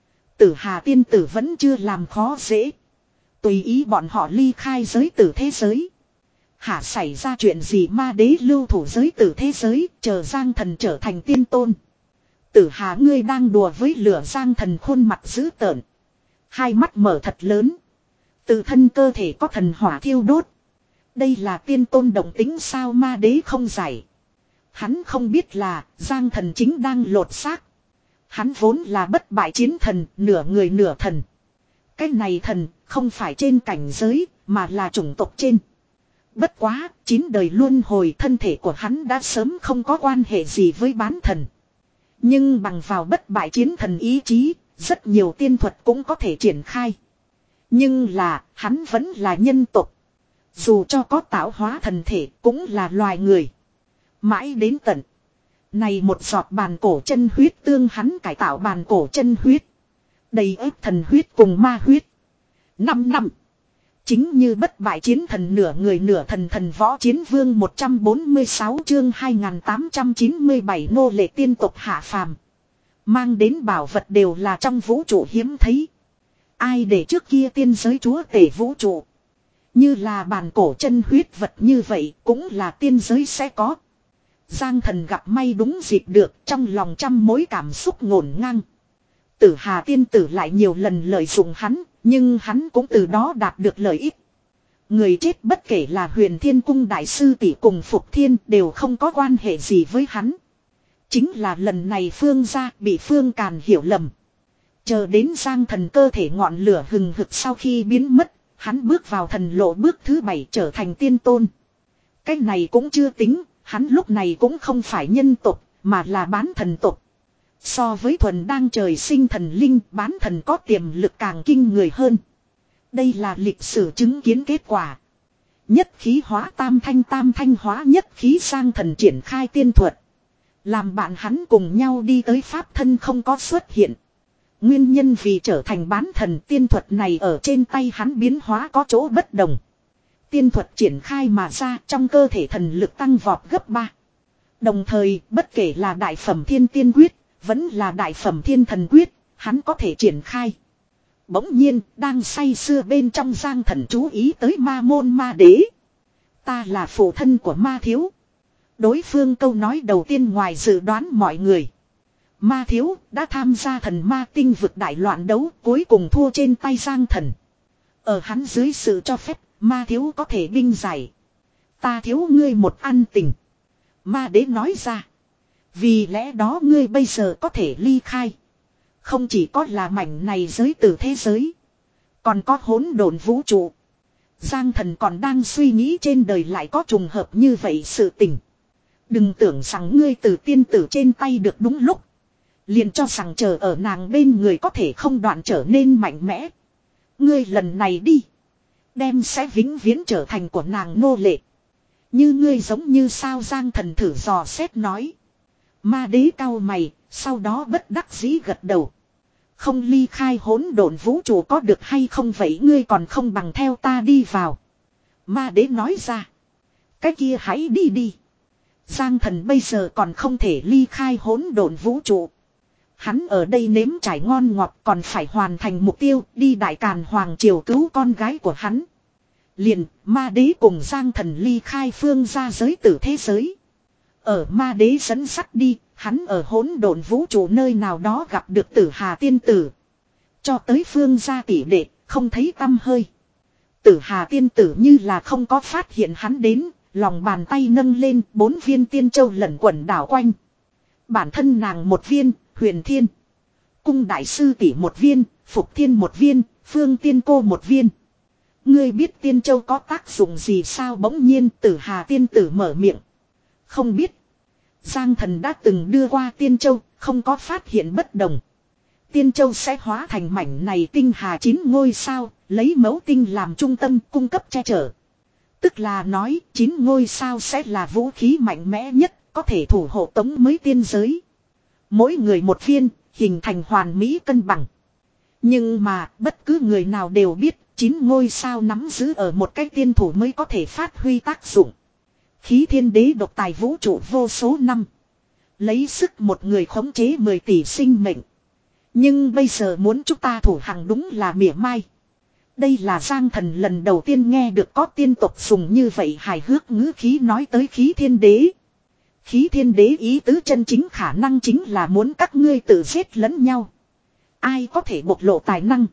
S1: Tử Hà tiên tử vẫn chưa làm khó dễ. Tùy ý bọn họ ly khai giới tử thế giới. Hả xảy ra chuyện gì? Ma đế lưu thủ giới tử thế giới, chờ Giang thần trở thành tiên tôn. Tử Hà ngươi đang đùa với lửa? Giang thần khuôn mặt dữ tợn. Hai mắt mở thật lớn. Tự thân cơ thể có thần hỏa thiêu đốt. Đây là tiên tôn động tính sao? Ma đế không giải. Hắn không biết là Giang Thần chính đang lột xác. Hắn vốn là bất bại chiến thần, nửa người nửa thần. Cái này thần không phải trên cảnh giới mà là chủng tộc trên. Bất quá, chín đời luân hồi thân thể của hắn đã sớm không có quan hệ gì với bán thần. Nhưng bằng vào bất bại chiến thần ý chí, rất nhiều tiên thuật cũng có thể triển khai. Nhưng là, hắn vẫn là nhân tộc. Dù cho có tạo hóa thần thể cũng là loài người. Mãi đến tận. Này một giọt bàn cổ chân huyết tương hắn cải tạo bàn cổ chân huyết. Đầy ếp thần huyết cùng ma huyết. Năm năm. Chính như bất bại chiến thần nửa người nửa thần thần võ chiến vương một trăm bốn mươi sáu chương hai nghìn tám trăm chín mươi bảy nô lệ tiên tộc hạ phàm. Mang đến bảo vật đều là trong vũ trụ hiếm thấy. Ai để trước kia tiên giới chúa tể vũ trụ. Như là bàn cổ chân huyết vật như vậy cũng là tiên giới sẽ có. Giang Thần gặp may đúng dịp được, trong lòng trăm mối cảm xúc ngổn ngang. Tử Hà tiên tử lại nhiều lần lợi dụng hắn, nhưng hắn cũng từ đó đạt được lợi ích. Người chết bất kể là Huyền Thiên Cung đại sư tỷ cùng Phục Thiên đều không có quan hệ gì với hắn. Chính là lần này Phương gia bị Phương Càn hiểu lầm. Chờ đến Giang Thần cơ thể ngọn lửa hừng hực sau khi biến mất, hắn bước vào thần lộ bước thứ bảy trở thành tiên tôn. Cái này cũng chưa tính, hắn lúc này cũng không phải nhân tộc, mà là bán thần tộc. So với thuần đang trời sinh thần linh, bán thần có tiềm lực càng kinh người hơn. Đây là lịch sử chứng kiến kết quả. Nhất khí hóa tam thanh, tam thanh hóa nhất khí, sang thần triển khai tiên thuật. Làm bạn hắn cùng nhau đi tới pháp thân không có xuất hiện. Nguyên nhân vì trở thành bán thần, tiên thuật này ở trên tay hắn biến hóa có chỗ bất đồng. Tiên thuật triển khai mà ra, trong cơ thể thần lực tăng vọt gấp ba. Đồng thời, bất kể là đại phẩm thiên tiên quyết, vẫn là đại phẩm thiên thần quyết, hắn có thể triển khai. Bỗng nhiên, đang say sưa bên trong Giang Thần chú ý tới ma môn ma đế. Ta là phụ thân của ma thiếu. Đối phương câu nói đầu tiên ngoài dự đoán mọi người. Ma thiếu đã tham gia thần ma tinh vực đại loạn đấu, cuối cùng thua trên tay Giang Thần. Ở hắn dưới sự cho phép, ma thiếu có thể binh giải. Ta thiếu ngươi một ăn tình. Ma đế nói ra. Vì lẽ đó ngươi bây giờ có thể ly khai. Không chỉ có là mảnh này giới từ thế giới. Còn có hỗn độn vũ trụ. Giang Thần còn đang suy nghĩ trên đời lại có trùng hợp như vậy sự tình. Đừng tưởng rằng ngươi từ tiên tử trên tay được đúng lúc. Liền cho rằng chờ ở nàng bên người có thể không đoạn trở nên mạnh mẽ. Ngươi lần này đi. Đem sẽ vĩnh viễn trở thành của nàng nô lệ. Như ngươi giống như sao, Giang Thần thử dò xét nói. Ma đế cau mày, sau đó bất đắc dĩ gật đầu. Không ly khai hỗn độn vũ trụ có được hay không vậy, ngươi còn không bằng theo ta đi vào. Ma đế nói ra. Cái kia hãy đi đi. Giang Thần bây giờ còn không thể ly khai hỗn độn vũ trụ. Hắn ở đây nếm trải ngon ngọt, còn phải hoàn thành mục tiêu đi Đại Càn Hoàng Triều cứu con gái của hắn. Liền, ma đế cùng Giang Thần ly khai phương gia giới tử thế giới. Ở ma đế dẫn sắt đi, hắn ở hỗn độn vũ trụ nơi nào đó gặp được Tử Hà tiên tử. Cho tới phương gia tỷ đệ, không thấy tăm hơi. Tử Hà tiên tử như là không có phát hiện hắn đến, lòng bàn tay nâng lên, bốn viên tiên châu lẩn quẩn đảo quanh. Bản thân nàng một viên, Huyền Thiên Cung đại sư tỷ một viên, Phục Thiên một viên, Phương Tiên cô một viên. Ngươi biết tiên châu có tác dụng gì sao? Bỗng nhiên Tử Hà tiên tử mở miệng. Không biết. Giang Thần đã từng đưa qua tiên châu, không có phát hiện bất đồng. Tiên châu sẽ hóa thành mảnh này tinh hà chín ngôi sao, lấy mẫu tinh làm trung tâm cung cấp che chở. Tức là nói chín ngôi sao sẽ là vũ khí mạnh mẽ nhất, có thể thủ hộ tống mới tiên giới. Mỗi người một viên, hình thành hoàn mỹ cân bằng. Nhưng mà bất cứ người nào đều biết chín ngôi sao nắm giữ ở một cái tiên thủ mới có thể phát huy tác dụng. Khí Thiên Đế độc tài vũ trụ vô số năm. Lấy sức một người khống chế mười tỷ sinh mệnh. Nhưng bây giờ muốn chúng ta thủ hàng đúng là mỉa mai. Đây là Giang Thần lần đầu tiên nghe được có tiên tộc dùng như vậy hài hước ngữ khí nói tới Khí Thiên Đế. Khí Thiên Đế ý tứ chân chính khả năng chính là muốn các ngươi tự giết lẫn nhau. Ai có thể bộc lộ tài năng,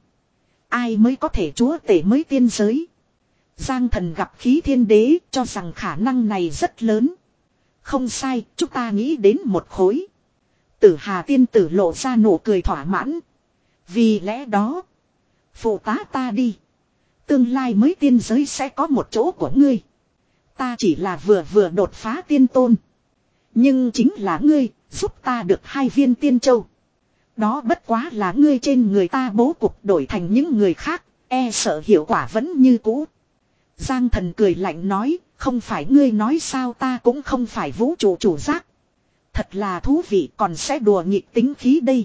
S1: ai mới có thể chúa tể mới tiên giới. Giang Thần gặp Khí Thiên Đế cho rằng khả năng này rất lớn. Không sai, chúng ta nghĩ đến một khối. Tử Hà tiên tử lộ ra nụ cười thỏa mãn. Vì lẽ đó, phụ tá ta đi. Tương lai mới tiên giới sẽ có một chỗ của ngươi. Ta chỉ là vừa vừa đột phá tiên tôn. Nhưng chính là ngươi, giúp ta được hai viên tiên châu. Đó bất quá là ngươi trên người ta bố cục đổi thành những người khác, e sợ hiệu quả vẫn như cũ. Giang Thần cười lạnh nói, không phải ngươi nói sao, ta cũng không phải vũ trụ chủ giác. Thật là thú vị, còn sẽ đùa nghịch tính khí đây.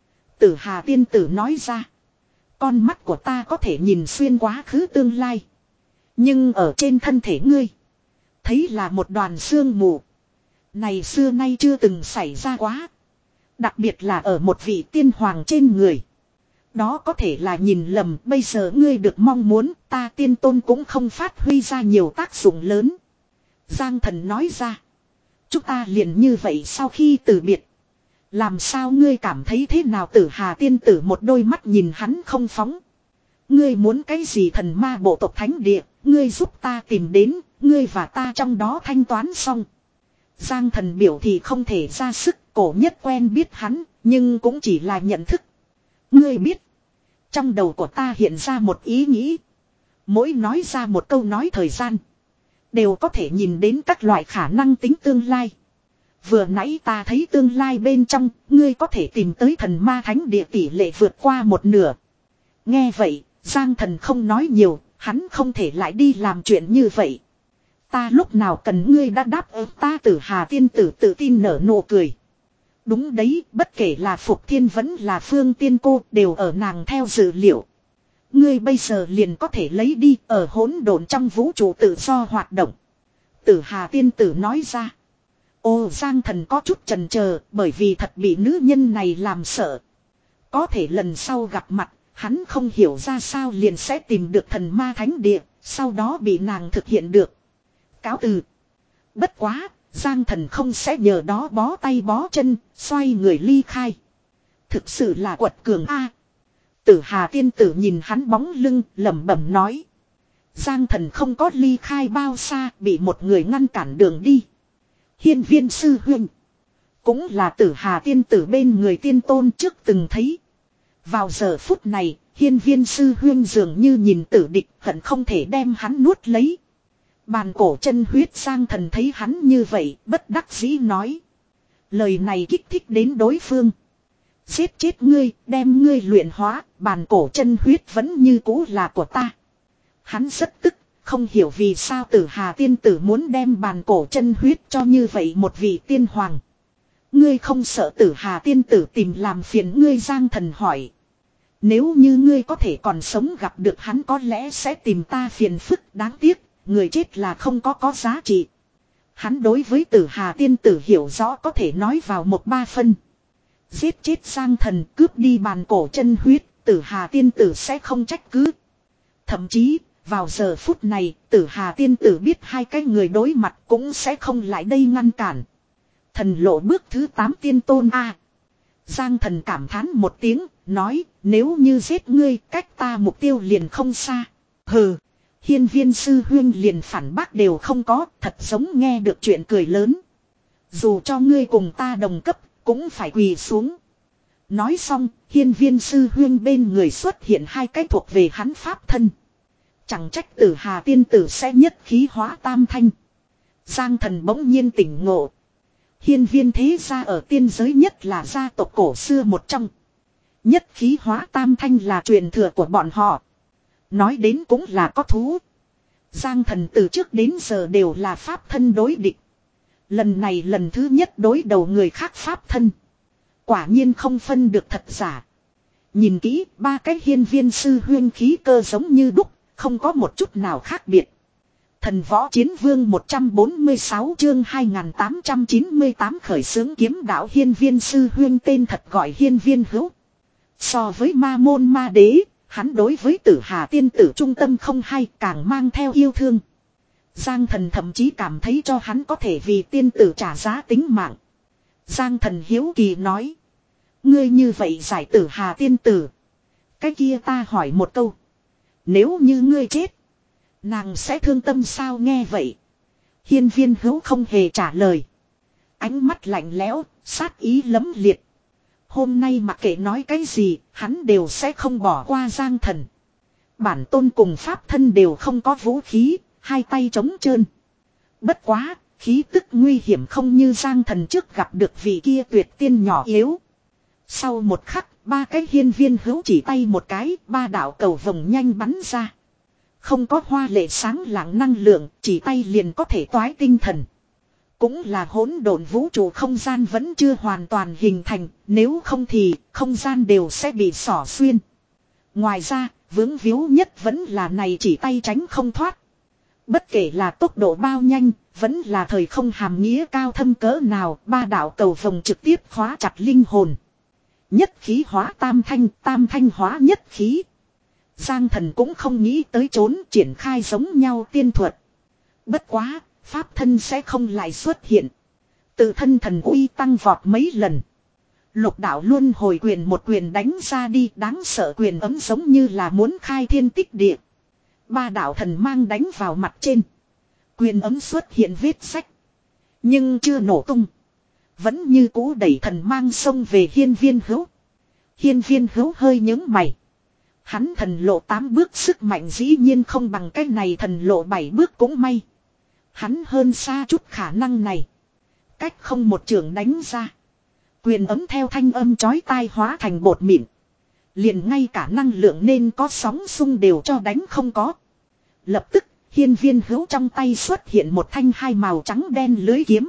S1: Tử Hà tiên tử nói ra. Con mắt của ta có thể nhìn xuyên quá khứ tương lai. Nhưng ở trên thân thể ngươi, thấy là một đoàn sương mù. Này xưa nay chưa từng xảy ra quá. Đặc biệt là ở một vị tiên hoàng trên người. Đó có thể là nhìn lầm, bây giờ ngươi được mong muốn, ta tiên tôn cũng không phát huy ra nhiều tác dụng lớn. Giang Thần nói ra. Chúng ta liền như vậy sau khi từ biệt. Làm sao ngươi cảm thấy thế nào? Tử Hà tiên tử một đôi mắt nhìn hắn không phóng. Ngươi muốn cái gì? Thần ma bộ tộc thánh địa, ngươi giúp ta tìm đến, ngươi và ta trong đó thanh toán xong. Giang Thần biểu thì không thể ra sức, cổ nhất quen biết hắn, nhưng cũng chỉ là nhận thức. Ngươi biết, trong đầu của ta hiện ra một ý nghĩ. Mỗi nói ra một câu nói thời gian, đều có thể nhìn đến các loại khả năng tính tương lai. Vừa nãy ta thấy tương lai bên trong, ngươi có thể tìm tới thần ma thánh địa tỷ lệ vượt qua một nửa. Nghe vậy, Giang Thần không nói nhiều, hắn không thể lại đi làm chuyện như vậy. Ta lúc nào cần ngươi đã đáp ứng ta. Tử Hà tiên tử tự tin nở nụ cười. Đúng đấy, bất kể là Phục Thiên vẫn là Phương Tiên cô đều ở nàng theo dự liệu. Ngươi bây giờ liền có thể lấy đi, ở hỗn độn trong vũ trụ tự do hoạt động. Tử Hà tiên tử nói ra. Ô, Giang Thần có chút chần chờ, bởi vì thật bị nữ nhân này làm sợ. Có thể lần sau gặp mặt, hắn không hiểu ra sao liền sẽ tìm được thần ma thánh địa, sau đó bị nàng thực hiện được. Cáo từ. Bất quá, Giang Thần không sẽ nhờ đó bó tay bó chân, xoay người ly khai. Thực sự là quật cường a. Tử Hà tiên tử nhìn hắn bóng lưng, lẩm bẩm nói. Giang Thần không có ly khai bao xa, bị một người ngăn cản đường đi. Hiên Viên sư huynh, cũng là Tử Hà tiên tử bên người tiên tôn trước từng thấy. Vào giờ phút này, Hiên Viên sư huynh dường như nhìn tử địch, hận không thể đem hắn nuốt lấy. Bàn cổ chân huyết. Giang Thần thấy hắn như vậy, bất đắc dĩ nói. Lời này kích thích đến đối phương. Giết chết ngươi, đem ngươi luyện hóa, bàn cổ chân huyết vẫn như cũ là của ta. Hắn rất tức, không hiểu vì sao Tử Hà tiên tử muốn đem bàn cổ chân huyết cho như vậy một vị tiên hoàng. Ngươi không sợ Tử Hà tiên tử tìm làm phiền ngươi? Giang Thần hỏi. Nếu như ngươi có thể còn sống gặp được hắn có lẽ sẽ tìm ta phiền phức, đáng tiếc, người chết là không có có giá trị. Hắn đối với Tử Hà tiên tử hiểu rõ có thể nói vào một ba phân. Giết chết Giang Thần, cướp đi bàn cổ chân huyết, Tử Hà tiên tử sẽ không trách cứ. Thậm chí, vào giờ phút này, Tử Hà tiên tử biết hai cái người đối mặt cũng sẽ không lại đây ngăn cản. Thần lộ bước thứ tám tiên tôn a. Giang Thần cảm thán một tiếng, nói, nếu như giết ngươi, cách ta mục tiêu liền không xa. Hừ, Hiên Viên sư huynh liền phản bác đều không có, thật giống nghe được chuyện cười lớn. Dù cho ngươi cùng ta đồng cấp, cũng phải quỳ xuống. Nói xong, Hiên Viên sư huynh bên người xuất hiện hai cái thuộc về hắn pháp thân. Chẳng trách Tử Hà tiên tử sẽ nhất khí hóa tam thanh. Giang Thần bỗng nhiên tỉnh ngộ. Hiên Viên thế gia ở tiên giới nhất là gia tộc cổ xưa một trong. Nhất khí hóa tam thanh là truyền thừa của bọn họ. Nói đến cũng là có thú. Giang Thần từ trước đến giờ đều là pháp thân đối địch. Lần này lần thứ nhất đối đầu người khác pháp thân. Quả nhiên không phân được thật giả. Nhìn kỹ, ba cái Hiên Viên sư huyên khí cơ giống như đúc, không có một chút nào khác biệt. Thần võ chiến vương một trăm bốn mươi sáu chương hai nghìn tám trăm chín mươi tám khởi xướng kiếm đạo. Hiên Viên sư huyên tên thật gọi Hiên Viên Hữu. So với ma môn ma đế, hắn đối với Tử Hà tiên tử trung tâm không hay, càng mang theo yêu thương. Giang Thần thậm chí cảm thấy cho hắn có thể vì tiên tử trả giá tính mạng. Giang Thần hiếu kỳ nói. Ngươi như vậy giải Tử Hà tiên tử. Cái kia ta hỏi một câu. Nếu như ngươi chết, nàng sẽ thương tâm sao? Nghe vậy, Hiên Viên Hữu không hề trả lời. Ánh mắt lạnh lẽo, sát ý lấm liệt. Hôm nay mặc kệ nói cái gì, hắn đều sẽ không bỏ qua Giang Thần. Bản tôn cùng pháp thân đều không có vũ khí, hai tay trống trơn. Bất quá, khí tức nguy hiểm không như Giang Thần trước gặp được vị kia tuyệt tiên nhỏ yếu. Sau một khắc, ba cái hiên viên hữu chỉ tay một cái, ba đạo cầu vồng nhanh bắn ra. Không có hoa lệ sáng lạng năng lượng, chỉ tay liền có thể toái tinh thần. Cũng là hỗn độn vũ trụ không gian vẫn chưa hoàn toàn hình thành, nếu không thì không gian đều sẽ bị xỏ xuyên. Ngoài ra, vướng víu nhất vẫn là này chỉ tay tránh không thoát. Bất kể là tốc độ bao nhanh, vẫn là thời không hàm nghĩa cao thâm cỡ nào, ba đạo cầu vồng trực tiếp khóa chặt linh hồn. Nhất khí hóa tam thanh, tam thanh hóa nhất khí. Giang Thần cũng không nghĩ tới trốn triển khai giống nhau tiên thuật. Bất quá, pháp thân sẽ không lại xuất hiện. Tự thân thần uy tăng vọt mấy lần. Lục đạo luân hồi quyền một quyền đánh ra đi, đáng sợ quyền ấm giống như là muốn khai thiên tích địa. Ba đạo thần mang đánh vào mặt trên. Quyền ấm xuất hiện vết sách. Nhưng chưa nổ tung. Vẫn như cũ đẩy thần mang xông về hiên viên hữu. Hiên viên hữu hơi nhướng mày. Hắn thần lộ tám bước sức mạnh dĩ nhiên không bằng cái này thần lộ bảy bước cũng may. Hắn hơn xa chút khả năng này. Cách không một trường đánh ra. Quyền ấm theo thanh âm chói tai hóa thành bột mịn. Liền ngay cả năng lượng nên có sóng xung đều cho đánh không có. Lập tức, hiên viên hữu trong tay xuất hiện một thanh hai màu trắng đen lưới kiếm.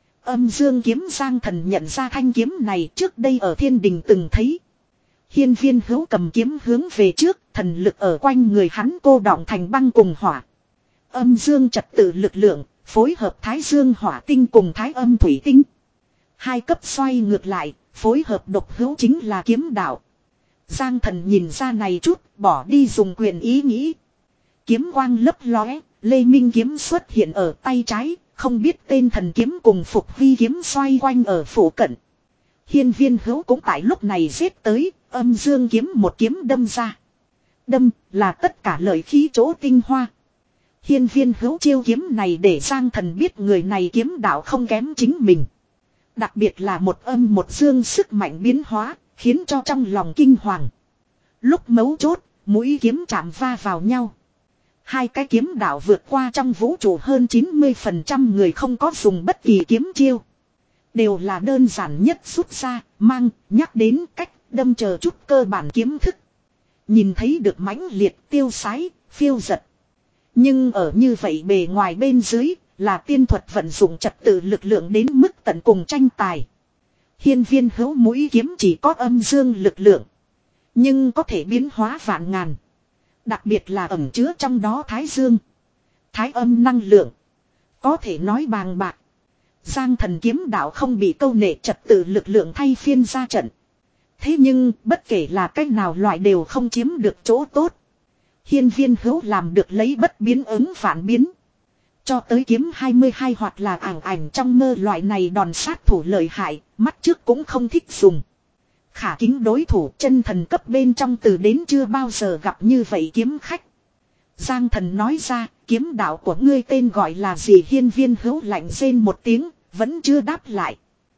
S1: Âm dương kiếm. Giang Thần nhận ra thanh kiếm này trước đây ở thiên đình từng thấy. Hiên viên hữu cầm kiếm hướng về trước, thần lực ở quanh người hắn cô đọng thành băng cùng hỏa. Âm dương trật tự lực lượng, phối hợp thái dương hỏa tinh cùng thái âm thủy tinh. Hai cấp xoay ngược lại, phối hợp độc hữu chính là kiếm đạo. Giang Thần nhìn ra này chút, bỏ đi dùng quyền ý nghĩ. Kiếm quang lấp lóe, Lê Minh kiếm xuất hiện ở tay trái, không biết tên thần kiếm cùng Phục Huy kiếm xoay quanh ở phủ cận. Hiên viên hữu cũng tại lúc này giết tới, âm dương kiếm một kiếm đâm ra. Đâm là tất cả lợi khí chỗ tinh hoa. Hiên viên hữu chiêu kiếm này để Giang Thần biết người này kiếm đạo không kém chính mình. Đặc biệt là một âm một dương sức mạnh biến hóa, khiến cho trong lòng kinh hoàng. Lúc mấu chốt, mũi kiếm chạm va vào nhau. Hai cái kiếm đạo vượt qua trong vũ trụ hơn chín mươi phần trăm người không có dùng bất kỳ kiếm chiêu. Đều là đơn giản nhất rút ra, mang, nhắc đến cách đâm chờ chút cơ bản kiếm thức. Nhìn thấy được mãnh liệt tiêu sái, phiêu giật. Nhưng ở như vậy bề ngoài bên dưới là tiên thuật vận dụng trật tự lực lượng đến mức tận cùng tranh tài. Hiên viên hữu mũi kiếm chỉ có âm dương lực lượng. Nhưng có thể biến hóa vạn ngàn. Đặc biệt là ẩn chứa trong đó thái dương. Thái âm năng lượng. Có thể nói bàng bạc. Giang Thần kiếm đạo không bị câu nệ trật tự lực lượng thay phiên ra trận. Thế nhưng bất kể là cách nào loại đều không chiếm được chỗ tốt. Hiên viên hữu làm được lấy bất biến ứng phản biến. Cho tới kiếm hai mươi hai hoặc là ảng ảnh trong mơ loại này đòn sát thủ lợi hại, mắt trước cũng không thích dùng. Khả kính đối thủ chân thần cấp bên trong từ đến chưa bao giờ gặp như vậy kiếm khách. Giang Thần nói ra, kiếm đạo của ngươi tên gọi là gì? Hiên viên hữu lạnh rên một tiếng, vẫn chưa đáp lại.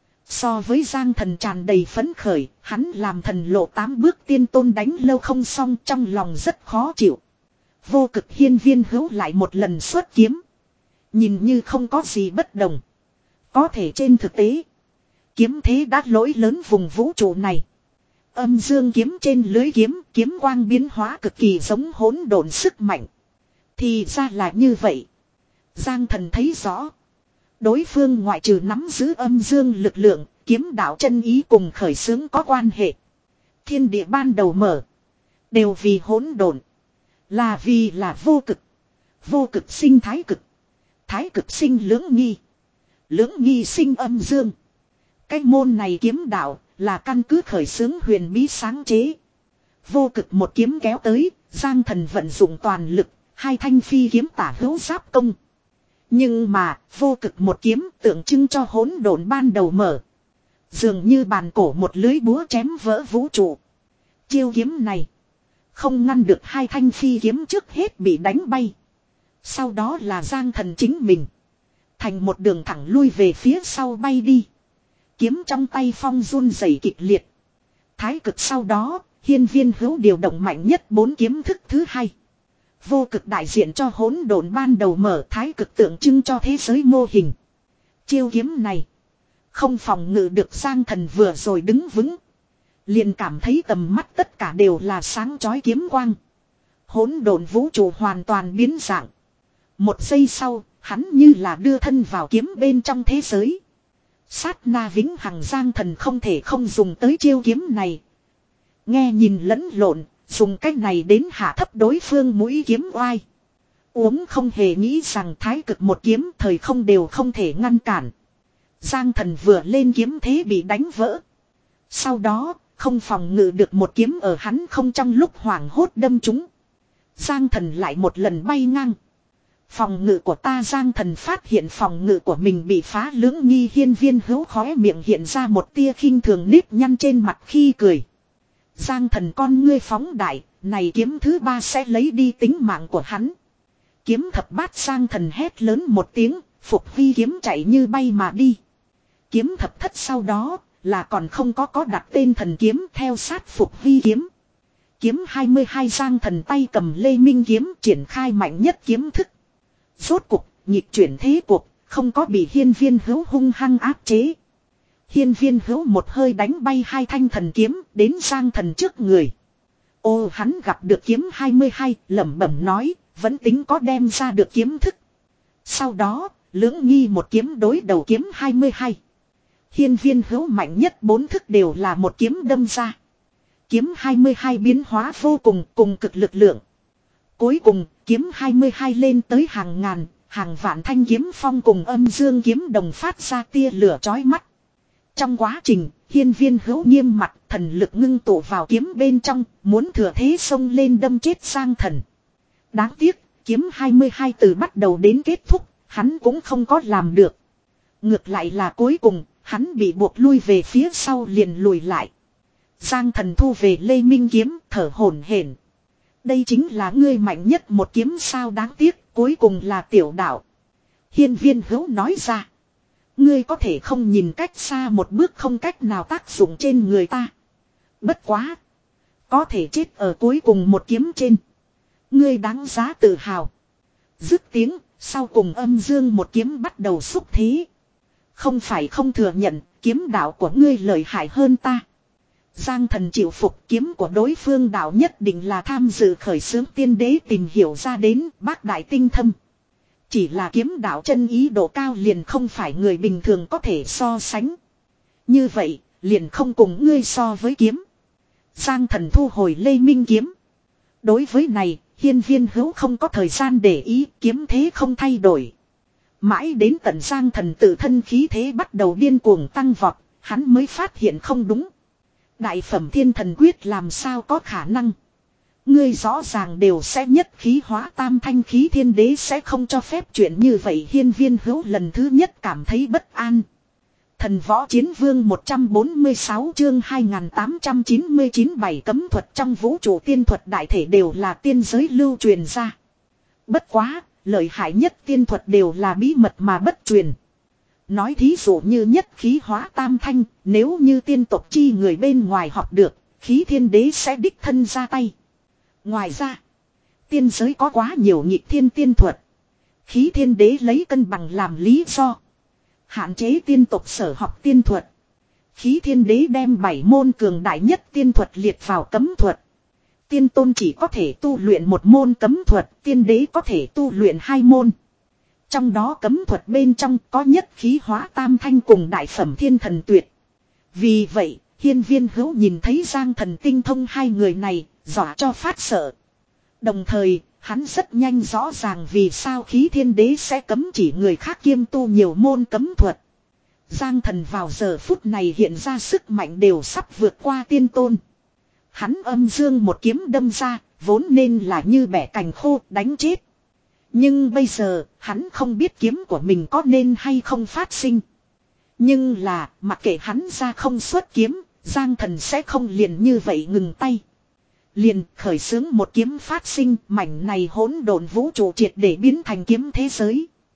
S1: So với Giang Thần tràn đầy phấn khởi, hắn làm thần lộ tám bước tiên tôn đánh lâu không xong, trong lòng rất khó chịu. Vô cực hiên viên hữu lại một lần xuất kiếm. Nhìn như không có gì bất đồng. Có thể trên thực tế, kiếm thế đã lỗi lớn vùng vũ trụ này. Âm dương kiếm trên lưới kiếm, kiếm quang biến hóa cực kỳ giống hỗn độn sức mạnh. Thì ra là như vậy. Giang Thần thấy rõ. Đối phương ngoại trừ nắm giữ âm dương lực lượng, kiếm đạo chân ý cùng khởi xướng có quan hệ. Thiên địa ban đầu mở. Đều vì hỗn độn. Là vì là vô cực. Vô cực sinh thái cực. Thái cực sinh lưỡng nghi. Lưỡng nghi sinh âm dương. Cái môn này kiếm đạo là căn cứ khởi xướng huyền bí sáng chế. Vô cực một kiếm kéo tới, Giang Thần vận dụng toàn lực, hai thanh phi kiếm tả hữu giáp công. Nhưng mà, vô cực một kiếm tượng trưng cho hỗn độn ban đầu mở. Dường như bàn cổ một lưới búa chém vỡ vũ trụ. Chiêu kiếm này không ngăn được hai thanh phi kiếm trước hết bị đánh bay. Sau đó là Giang Thần chính mình. thành một đường thẳng lui về phía sau bay đi. Kiếm trong tay phong run rẩy kịch liệt. Thái cực sau đó, Hiên Viên Hữu điều động mạnh nhất bốn kiếm thức thứ hai. Vô cực đại diện cho hỗn độn ban đầu mở, thái cực tượng trưng cho thế giới mô hình. Chiêu kiếm này không phòng ngự được Giang Thần vừa rồi đứng vững. Liền cảm thấy tầm mắt tất cả đều là sáng chói kiếm quang. Hỗn độn vũ trụ hoàn toàn biến dạng. Một giây sau, hắn như là đưa thân vào kiếm bên trong thế giới. Sát na vĩnh hằng Giang Thần không thể không dùng tới chiêu kiếm này. Nghe nhìn lẫn lộn, dùng cách này đến hạ thấp đối phương mũi kiếm oai. Uống không hề nghĩ rằng thái cực một kiếm thời không đều không thể ngăn cản. Giang Thần vừa lên kiếm thế bị đánh vỡ. Sau đó, không phòng ngự được một kiếm ở hắn không trong lúc hoảng hốt đâm trúng. Giang Thần lại một lần bay ngang. Phòng ngự của ta Giang Thần phát hiện phòng ngự của mình bị phá. Lưỡng nghi Hiên Viên Hữu khóe miệng hiện ra một tia khinh thường nếp nhăn trên mặt khi cười. Giang Thần con ngươi phóng đại, này kiếm thứ ba sẽ lấy đi tính mạng của hắn. Kiếm thập bát Giang Thần hét lớn một tiếng, Phục Huy kiếm chạy như bay mà đi. Kiếm thập thất sau đó là còn không có có đặt tên thần kiếm theo sát Phục Huy kiếm. Kiếm hai mươi hai Giang Thần tay cầm Lê Minh kiếm triển khai mạnh nhất kiếm thức. Rốt cuộc, nhịp chuyển thế cuộc, không có bị Hiên Viên Hữu hung hăng áp chế. Hiên Viên Hữu một hơi đánh bay hai thanh thần kiếm đến Giang Thần trước người. Ô hắn gặp được kiếm hai mươi hai, lẩm bẩm nói, vẫn tính có đem ra được kiếm thức. Sau đó, lưỡng nghi một kiếm đối đầu kiếm hai mươi hai. Hiên Viên Hữu mạnh nhất bốn thức đều là một kiếm đâm ra. Kiếm hai mươi hai biến hóa vô cùng, cùng cực lực lượng. Cuối cùng, kiếm hai mươi hai lên tới hàng ngàn, hàng vạn thanh kiếm phong cùng âm dương kiếm đồng phát ra tia lửa chói mắt. Trong quá trình, Hiên Viên Hữu nghiêm mặt, thần lực ngưng tụ vào kiếm bên trong, muốn thừa thế xông lên đâm chết Giang Thần. Đáng tiếc, kiếm hai mươi hai từ bắt đầu đến kết thúc, hắn cũng không có làm được. Ngược lại là cuối cùng, hắn bị buộc lui về phía sau liền lùi lại. Giang Thần thu về Lê Minh kiếm, thở hổn hển. Đây chính là ngươi mạnh nhất một kiếm sao, đáng tiếc, cuối cùng là tiểu đạo. Hiên Viên Hữu nói ra. Ngươi có thể không nhìn cách xa một bước không cách nào tác dụng trên người ta. Bất quá. Có thể chết ở cuối cùng một kiếm trên. Ngươi đáng giá tự hào. Dứt tiếng, sau cùng âm dương một kiếm bắt đầu xúc thế. Không phải không thừa nhận, kiếm đạo của ngươi lợi hại hơn ta. Giang Thần chịu phục, kiếm của đối phương đạo nhất định là tham dự khởi xướng tiên đế tìm hiểu ra đến bác đại tinh thâm. Chỉ là kiếm đạo chân ý độ cao liền không phải người bình thường có thể so sánh. Như vậy, liền không cùng ngươi so với kiếm. Giang Thần thu hồi Lê Minh kiếm. Đối với này, Hiên Viên Hữu không có thời gian để ý, kiếm thế không thay đổi. Mãi đến tận Giang Thần tự thân khí thế bắt đầu điên cuồng tăng vọt, hắn mới phát hiện không đúng. Đại phẩm thiên thần quyết làm sao có khả năng. Ngươi rõ ràng đều sẽ nhất khí hóa tam thanh khí, thiên đế sẽ không cho phép chuyện như vậy. Hiên Viên Hữu lần thứ nhất cảm thấy bất an. Thần võ chiến vương một trăm bốn mươi sáu chương hai nghìn tám trăm chín mươi chín bảy cấm thuật trong vũ trụ tiên thuật đại thể đều là tiên giới lưu truyền ra. Bất quá, lợi hại nhất tiên thuật đều là bí mật mà bất truyền. Nói thí dụ như nhất khí hóa tam thanh, nếu như tiên tộc chi người bên ngoài học được, khí thiên đế sẽ đích thân ra tay. Ngoài ra, tiên giới có quá nhiều nhịp thiên tiên thuật. Khí thiên đế lấy cân bằng làm lý do. Hạn chế tiên tộc sở học tiên thuật. Khí thiên đế đem bảy môn cường đại nhất tiên thuật liệt vào cấm thuật. Tiên tôn chỉ có thể tu luyện một môn cấm thuật, tiên đế có thể tu luyện hai môn. Trong đó cấm thuật bên trong có nhất khí hóa tam thanh cùng đại phẩm thiên thần tuyệt. Vì vậy, Hiên Viên Hữu nhìn thấy Giang Thần tinh thông hai người này, dọa cho phát sợ. Đồng thời, hắn rất nhanh rõ ràng vì sao khí thiên đế sẽ cấm chỉ người khác kiêm tu nhiều môn cấm thuật. Giang Thần vào giờ phút này hiện ra sức mạnh đều sắp vượt qua tiên tôn. Hắn âm dương một kiếm đâm ra, vốn nên là như bẻ cành khô đánh chết. Nhưng bây giờ, hắn không biết kiếm của mình có nên hay không phát sinh. Nhưng là, mặc kệ hắn ra không xuất kiếm, Giang Thần sẽ không liền như vậy ngừng tay. Liền khởi xướng một kiếm phát sinh, mảnh này hỗn độn vũ trụ triệt để biến thành kiếm thế giới.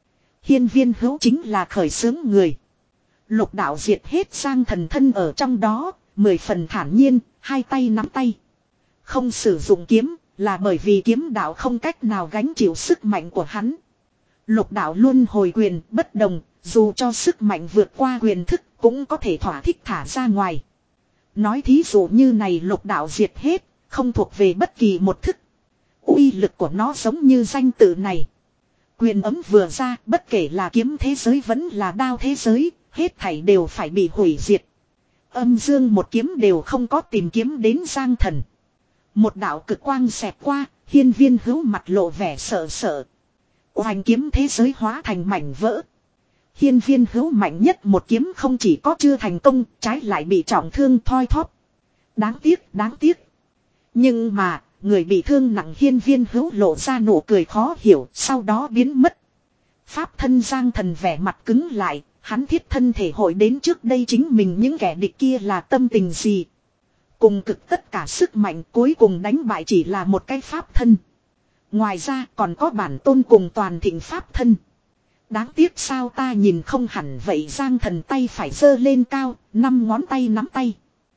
S1: Hiên viên hữu chính là khởi xướng người. Lục đạo diệt hết Giang Thần thân ở trong đó, mười phần thản nhiên, hai tay nắm tay. Không sử dụng kiếm, là bởi vì kiếm đạo không cách nào gánh chịu sức mạnh của hắn. Lục đạo luôn hồi quyền bất đồng, dù cho sức mạnh vượt qua quyền thức cũng có thể thỏa thích thả ra ngoài. Nói thí dụ như này lục đạo diệt hết, không thuộc về bất kỳ một thức. Uy lực của nó giống như danh tự này. Quyền ấm vừa ra, bất kể là kiếm thế giới vẫn là đao thế giới, hết thảy đều phải bị hủy diệt. Âm dương một kiếm đều không có tìm kiếm đến Giang Thần. Một đạo cực quang xẹt qua, hiên viên hữu mặt lộ vẻ sợ sợ. Hoành kiếm thế giới hóa thành mảnh vỡ. Hiên viên hữu mạnh nhất một kiếm không chỉ có chưa thành công, trái lại bị trọng thương thoi thóp. Đáng tiếc, đáng tiếc. Nhưng mà, người bị thương nặng hiên viên hữu lộ ra nụ cười khó hiểu, sau đó biến mất. Pháp thân Giang Thần vẻ mặt cứng lại, hắn thiết thân thể hội đến trước đây chính mình những kẻ địch kia là tâm tình gì. Cùng cực tất cả sức mạnh cuối cùng đánh bại chỉ là một cái pháp thân. Ngoài ra còn có bản tôn cùng toàn thịnh pháp thân. Đáng tiếc sao ta nhìn không hẳn vậy. Giang Thần tay phải giơ lên cao, năm ngón tay nắm tay.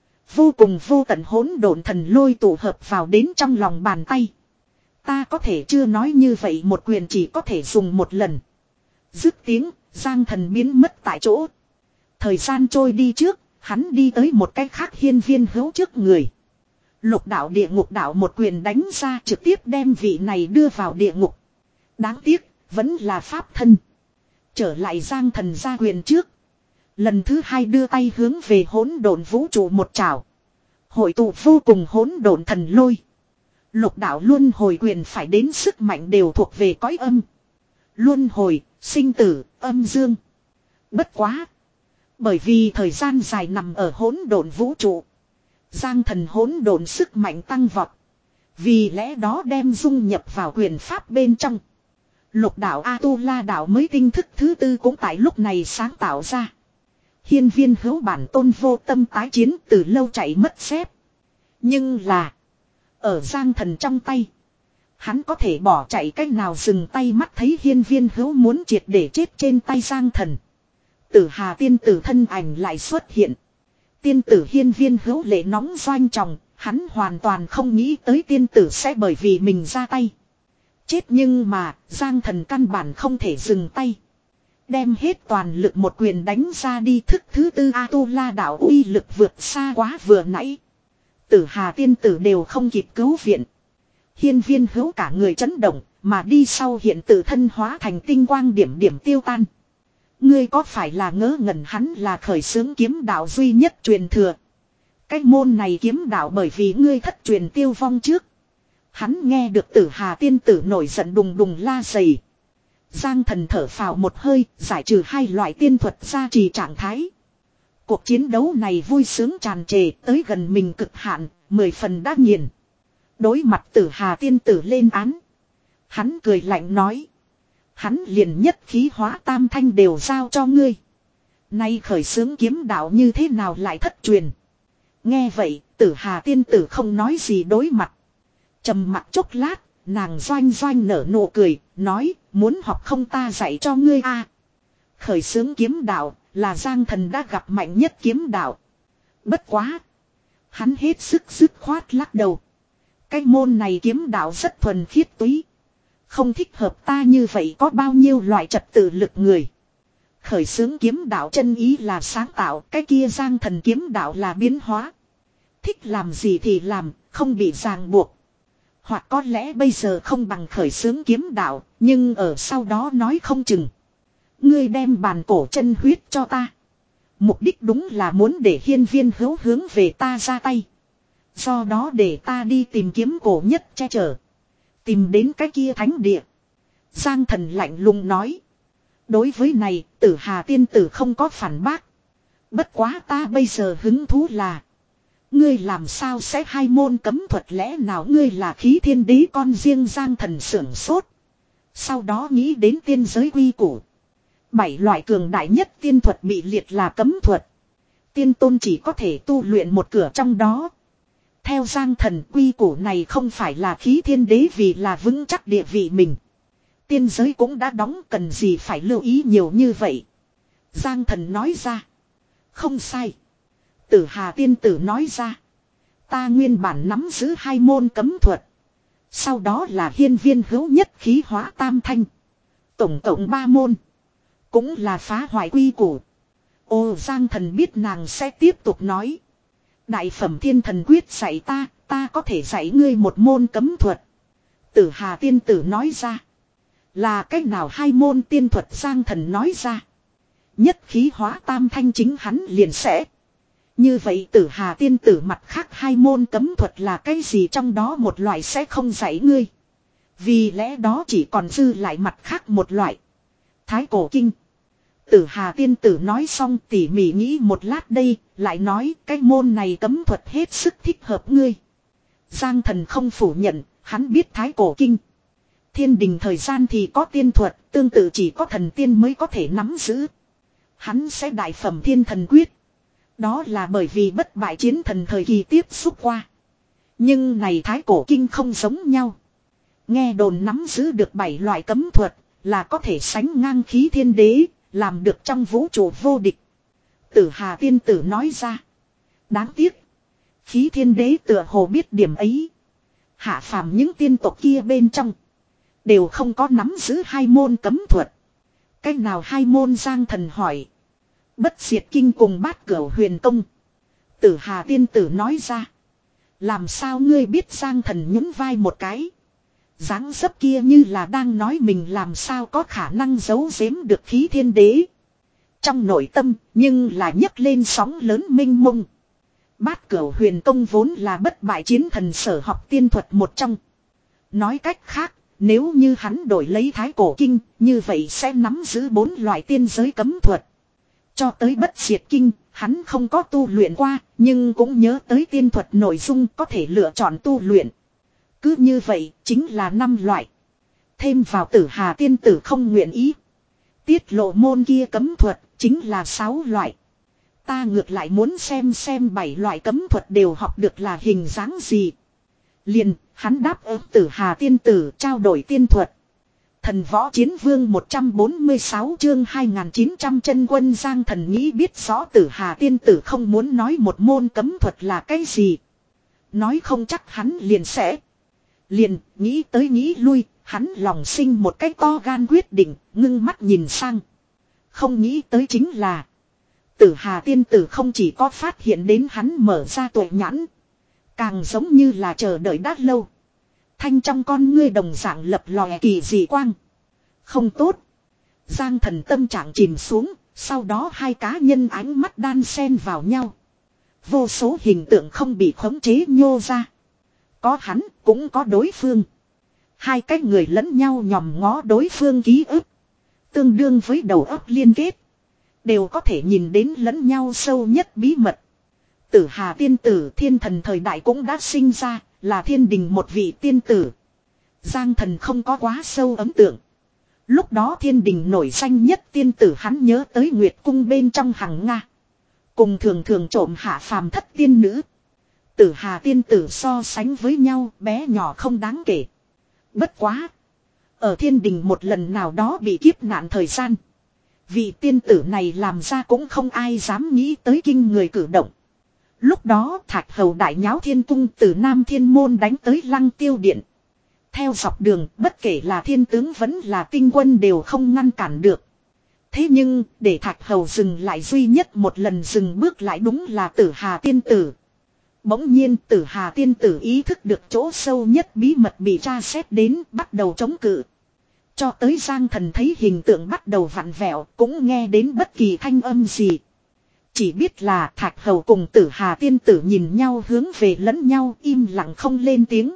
S1: Vô cùng vô tận hỗn độn thần lôi tụ hợp vào đến trong lòng bàn tay. Ta có thể chưa nói như vậy, một quyền chỉ có thể dùng một lần. Dứt tiếng, Giang Thần biến mất tại chỗ. Thời gian trôi đi trước, hắn đi tới một cái khác hiên viên hữu trước người. Lục đạo địa ngục đạo một quyền đánh ra, trực tiếp đem vị này đưa vào địa ngục. Đáng tiếc, vẫn là pháp thân. Trở lại Giang Thần ra quyền trước. Lần thứ hai đưa tay hướng về hỗn độn vũ trụ một trảo. Hội tụ vô cùng hỗn độn thần lôi. Lục đạo luân hồi quyền phải đến sức mạnh đều thuộc về cõi âm. Luân hồi, sinh tử, âm dương. Bất quá. Bởi vì thời gian dài nằm ở hỗn độn vũ trụ. Giang Thần hỗn độn sức mạnh tăng vọt. Vì lẽ đó đem dung nhập vào quyền pháp bên trong. Lục đạo A-tu-la đạo mới tinh thức thứ tư cũng tại lúc này sáng tạo ra. Hiên viên hữu bản tôn vô tâm tái chiến từ lâu chạy mất xếp. Nhưng là. Ở Giang Thần trong tay. Hắn có thể bỏ chạy cách nào dừng tay, mắt thấy hiên viên hữu muốn triệt để chết trên tay Giang Thần. Tử Hà tiên tử thân ảnh lại xuất hiện. Tiên tử hiên viên hữu lệ nóng doanh tròng. Hắn hoàn toàn không nghĩ tới tiên tử sẽ bởi vì mình ra tay. Chết, nhưng mà Giang Thần căn bản không thể dừng tay. Đem hết toàn lực một quyền đánh ra đi. Thức thứ tư A-tu-la đạo uy lực vượt xa quá vừa nãy. Tử Hà tiên tử đều không kịp cứu viện. Hiên viên hữu cả người chấn động, mà đi sau hiện tự thân hóa thành tinh quang điểm điểm tiêu tan. Ngươi có phải là ngớ ngẩn, hắn là khởi xướng kiếm đạo duy nhất truyền thừa. Cái môn này kiếm đạo bởi vì ngươi thất truyền tiêu vong trước. Hắn nghe được Tử Hà tiên tử nổi giận đùng đùng la dày. Giang Thần thở phào một hơi, giải trừ hai loại tiên thuật gia trì trạng thái. Cuộc chiến đấu này vui sướng tràn trề, tới gần mình cực hạn, mười phần đã nghiền. Đối mặt Tử Hà tiên tử lên án. Hắn cười lạnh nói. Hắn liền nhất khí hóa tam thanh đều giao cho ngươi. Nay khởi xướng kiếm đạo như thế nào lại thất truyền. Nghe vậy, Tử Hà tiên tử không nói gì đối mặt. Trầm mặc chốc lát, nàng doanh doanh nở nụ cười, nói, muốn học không ta dạy cho ngươi a. Khởi xướng kiếm đạo, là Giang Thần đã gặp mạnh nhất kiếm đạo. Bất quá. Hắn hết sức dứt khoát lắc đầu. Cái môn này kiếm đạo rất thuần khiết túy. Không thích hợp ta như vậy có bao nhiêu loại trật tự lực người. Khởi xướng kiếm đạo chân ý là sáng tạo, cái kia Giang Thần kiếm đạo là biến hóa. Thích làm gì thì làm, không bị ràng buộc. Hoặc có lẽ bây giờ không bằng khởi xướng kiếm đạo, nhưng ở sau đó nói không chừng. Ngươi đem bàn cổ chân huyết cho ta. Mục đích đúng là muốn để hiên viên hữu hướng về ta ra tay. Do đó để ta đi tìm kiếm cổ nhất che chở. Tìm đến cái kia thánh địa. Giang Thần lạnh lùng nói. Đối với này, Tử Hà tiên tử không có phản bác. Bất quá ta bây giờ hứng thú là. Ngươi làm sao sẽ hai môn cấm thuật, lẽ nào ngươi là khí thiên đế con riêng? Giang Thần sưởng sốt. Sau đó nghĩ đến tiên giới quy củ. Bảy loại cường đại nhất tiên thuật bị liệt là cấm thuật. Tiên tôn chỉ có thể tu luyện một cửa trong đó. Theo Giang Thần, quy củ này không phải là khí thiên đế vì là vững chắc địa vị mình. Tiên giới cũng đã đóng, cần gì phải lưu ý nhiều như vậy. Giang Thần nói ra. Không sai. Tử Hà tiên tử nói ra. Ta nguyên bản nắm giữ hai môn cấm thuật. Sau đó là hiên viên hữu nhất khí hóa tam thanh. Tổng cộng ba môn. Cũng là phá hoại quy củ. Ô Giang Thần biết nàng sẽ tiếp tục nói. Đại phẩm thiên thần quyết dạy ta, ta có thể dạy ngươi một môn cấm thuật. Tử Hà tiên tử nói ra. Là cách nào hai môn tiên thuật? Giang Thần nói ra. Nhất khí hóa tam thanh chính hắn liền sẽ. Như vậy Tử Hà tiên tử mặt khác hai môn cấm thuật là cái gì, trong đó một loại sẽ không dạy ngươi. Vì lẽ đó chỉ còn dư lại mặt khác một loại. Thái cổ kinh. Tử Hà tiên tử nói xong tỉ mỉ nghĩ một lát đây, lại nói cái môn này cấm thuật hết sức thích hợp ngươi. Giang Thần không phủ nhận, hắn biết thái cổ kinh. Thiên đình thời gian thì có tiên thuật, tương tự chỉ có thần tiên mới có thể nắm giữ. Hắn sẽ đại phẩm thiên thần quyết. Đó là bởi vì bất bại chiến thần thời kỳ tiếp xúc qua. Nhưng này thái cổ kinh không giống nhau. Nghe đồn nắm giữ được bảy loại cấm thuật, là có thể sánh ngang khí thiên đế, làm được trong vũ trụ vô địch. Tử Hà tiên tử nói ra. Đáng tiếc. Khí thiên đế tựa hồ biết điểm ấy. Hạ phàm những tiên tộc kia bên trong. Đều không có nắm giữ hai môn cấm thuật. Cách nào hai môn? Giang Thần hỏi. Bất diệt kinh cùng bát cửu huyền công. Tử Hà tiên tử nói ra. Làm sao ngươi biết? Giang Thần nhún vai một cái. Dáng dấp kia như là đang nói mình làm sao có khả năng giấu giếm được khí thiên đế. Trong nội tâm nhưng là nhấc lên sóng lớn mênh mông. Bát cửu huyền công vốn là bất bại chiến thần sở học tiên thuật một trong. Nói cách khác, nếu như hắn đổi lấy thái cổ kinh, như vậy sẽ nắm giữ bốn loại tiên giới cấm thuật. Cho tới bất diệt kinh, hắn không có tu luyện qua, nhưng cũng nhớ tới tiên thuật nội dung có thể lựa chọn tu luyện. Cứ như vậy, chính là năm loại. Thêm vào Tử Hà tiên tử không nguyện ý. Tiết lộ môn kia cấm thuật, chính là sáu loại. Ta ngược lại muốn xem xem bảy loại cấm thuật đều học được là hình dáng gì. Liền, hắn đáp ứng Tử Hà tiên tử trao đổi tiên thuật. Thần võ chiến vương một trăm bốn mươi sáu chương hai nghìn chín trăm chân quân. Giang Thần nghĩ biết rõ Tử Hà tiên tử không muốn nói một môn cấm thuật là cái gì. Nói không chắc hắn liền sẽ. Liền, nghĩ tới nghĩ lui, hắn lòng sinh một cái to gan quyết định, ngưng mắt nhìn sang. Không nghĩ tới chính là Tử Hà tiên tử không chỉ có phát hiện đến hắn mở ra tuệ nhãn, càng giống như là chờ đợi đã lâu. Thanh trong con ngươi đồng dạng lập lòe kỳ dị quang. Không tốt. Giang Thần tâm trạng chìm xuống, sau đó hai cá nhân ánh mắt đan xen vào nhau. Vô số hình tượng không bị khống chế nhô ra. Có hắn, cũng có đối phương. Hai cái người lẫn nhau nhòm ngó đối phương ký ức. Tương đương với đầu óc liên kết. Đều có thể nhìn đến lẫn nhau sâu nhất bí mật. Tử Hà tiên tử thiên thần thời đại cũng đã sinh ra, là thiên đình một vị tiên tử. Giang Thần không có quá sâu ấn tượng. Lúc đó thiên đình nổi danh nhất tiên tử hắn nhớ tới Nguyệt cung bên trong hằng Nga. Cùng thường thường trộm hạ phàm thất tiên nữ. Tử Hà tiên tử so sánh với nhau bé nhỏ không đáng kể. Bất quá. Ở thiên đình một lần nào đó bị kiếp nạn thời gian. Vị tiên tử này làm ra cũng không ai dám nghĩ tới kinh người cử động. Lúc đó Thạch Hầu đại nháo thiên cung từ Nam Thiên Môn đánh tới Lăng Tiêu Điện. Theo dọc đường bất kể là thiên tướng vẫn là tinh quân đều không ngăn cản được. Thế nhưng để Thạch Hầu dừng lại duy nhất một lần dừng bước lại đúng là Tử Hà tiên tử. Bỗng nhiên Tử Hà tiên tử ý thức được chỗ sâu nhất bí mật bị tra xét đến bắt đầu chống cự. Cho tới Giang Thần thấy hình tượng bắt đầu vặn vẹo cũng nghe đến bất kỳ thanh âm gì. Chỉ biết là Thạch Hầu cùng Tử Hà tiên tử nhìn nhau hướng về lẫn nhau im lặng không lên tiếng.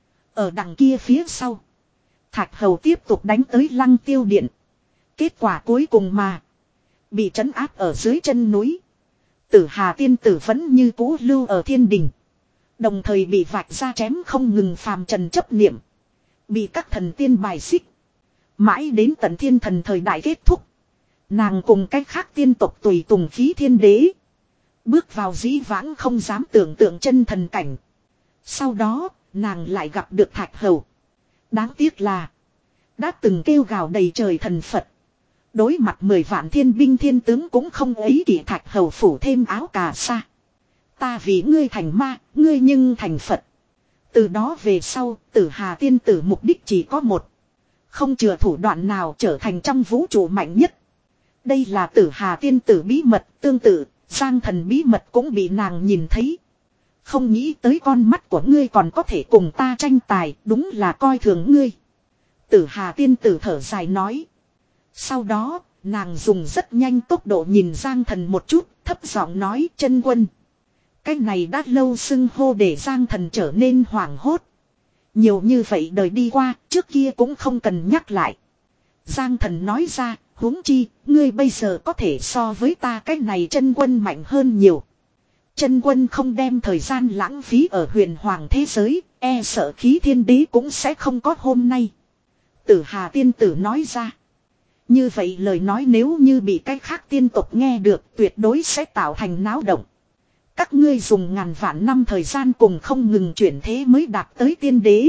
S1: Ở đằng kia phía sau. Thạch Hầu tiếp tục đánh tới Lăng Tiêu Điện. Kết quả cuối cùng mà. Bị trấn áp ở dưới chân núi. Tử Hà tiên tử vẫn như cũ lưu ở thiên đình. Đồng thời bị vạch ra chém không ngừng phàm trần chấp niệm. Bị các thần tiên bài xích. Mãi đến tận thiên thần thời đại kết thúc. Nàng cùng cách khác tiên tộc tùy tùng khí thiên đế. Bước vào dĩ vãng không dám tưởng tượng chân thần cảnh. Sau đó, nàng lại gặp được Thạch Hầu. Đáng tiếc là Đã từng kêu gào đầy trời thần Phật. Đối mặt mười vạn thiên binh thiên tướng cũng không ấy kỷ thạch hầu phủ thêm áo cà sa. Ta vì ngươi thành ma, ngươi nhưng thành Phật. Từ đó về sau, Tử Hà tiên tử mục đích chỉ có một. Không chừa thủ đoạn nào trở thành trong vũ trụ mạnh nhất. Đây là Tử Hà tiên tử bí mật, tương tự, Giang Thần bí mật cũng bị nàng nhìn thấy. Không nghĩ tới con mắt của ngươi còn có thể cùng ta tranh tài, đúng là coi thường ngươi. Tử Hà tiên tử thở dài nói. Sau đó, nàng dùng rất nhanh tốc độ nhìn Giang Thần một chút, thấp giọng nói chân quân. Cái này đã lâu xưng hô để Giang Thần trở nên hoảng hốt. Nhiều như vậy đời đi qua, trước kia cũng không cần nhắc lại. Giang Thần nói ra, huống chi, ngươi bây giờ có thể so với ta cái này chân quân mạnh hơn nhiều. Chân quân không đem thời gian lãng phí ở huyền hoàng thế giới, e sợ khí thiên đế cũng sẽ không có hôm nay. Tử Hà tiên tử nói ra. Như vậy lời nói nếu như bị cái khác tiên tộc nghe được tuyệt đối sẽ tạo thành náo động. Các ngươi dùng ngàn vạn năm thời gian cùng không ngừng chuyển thế mới đạt tới tiên đế.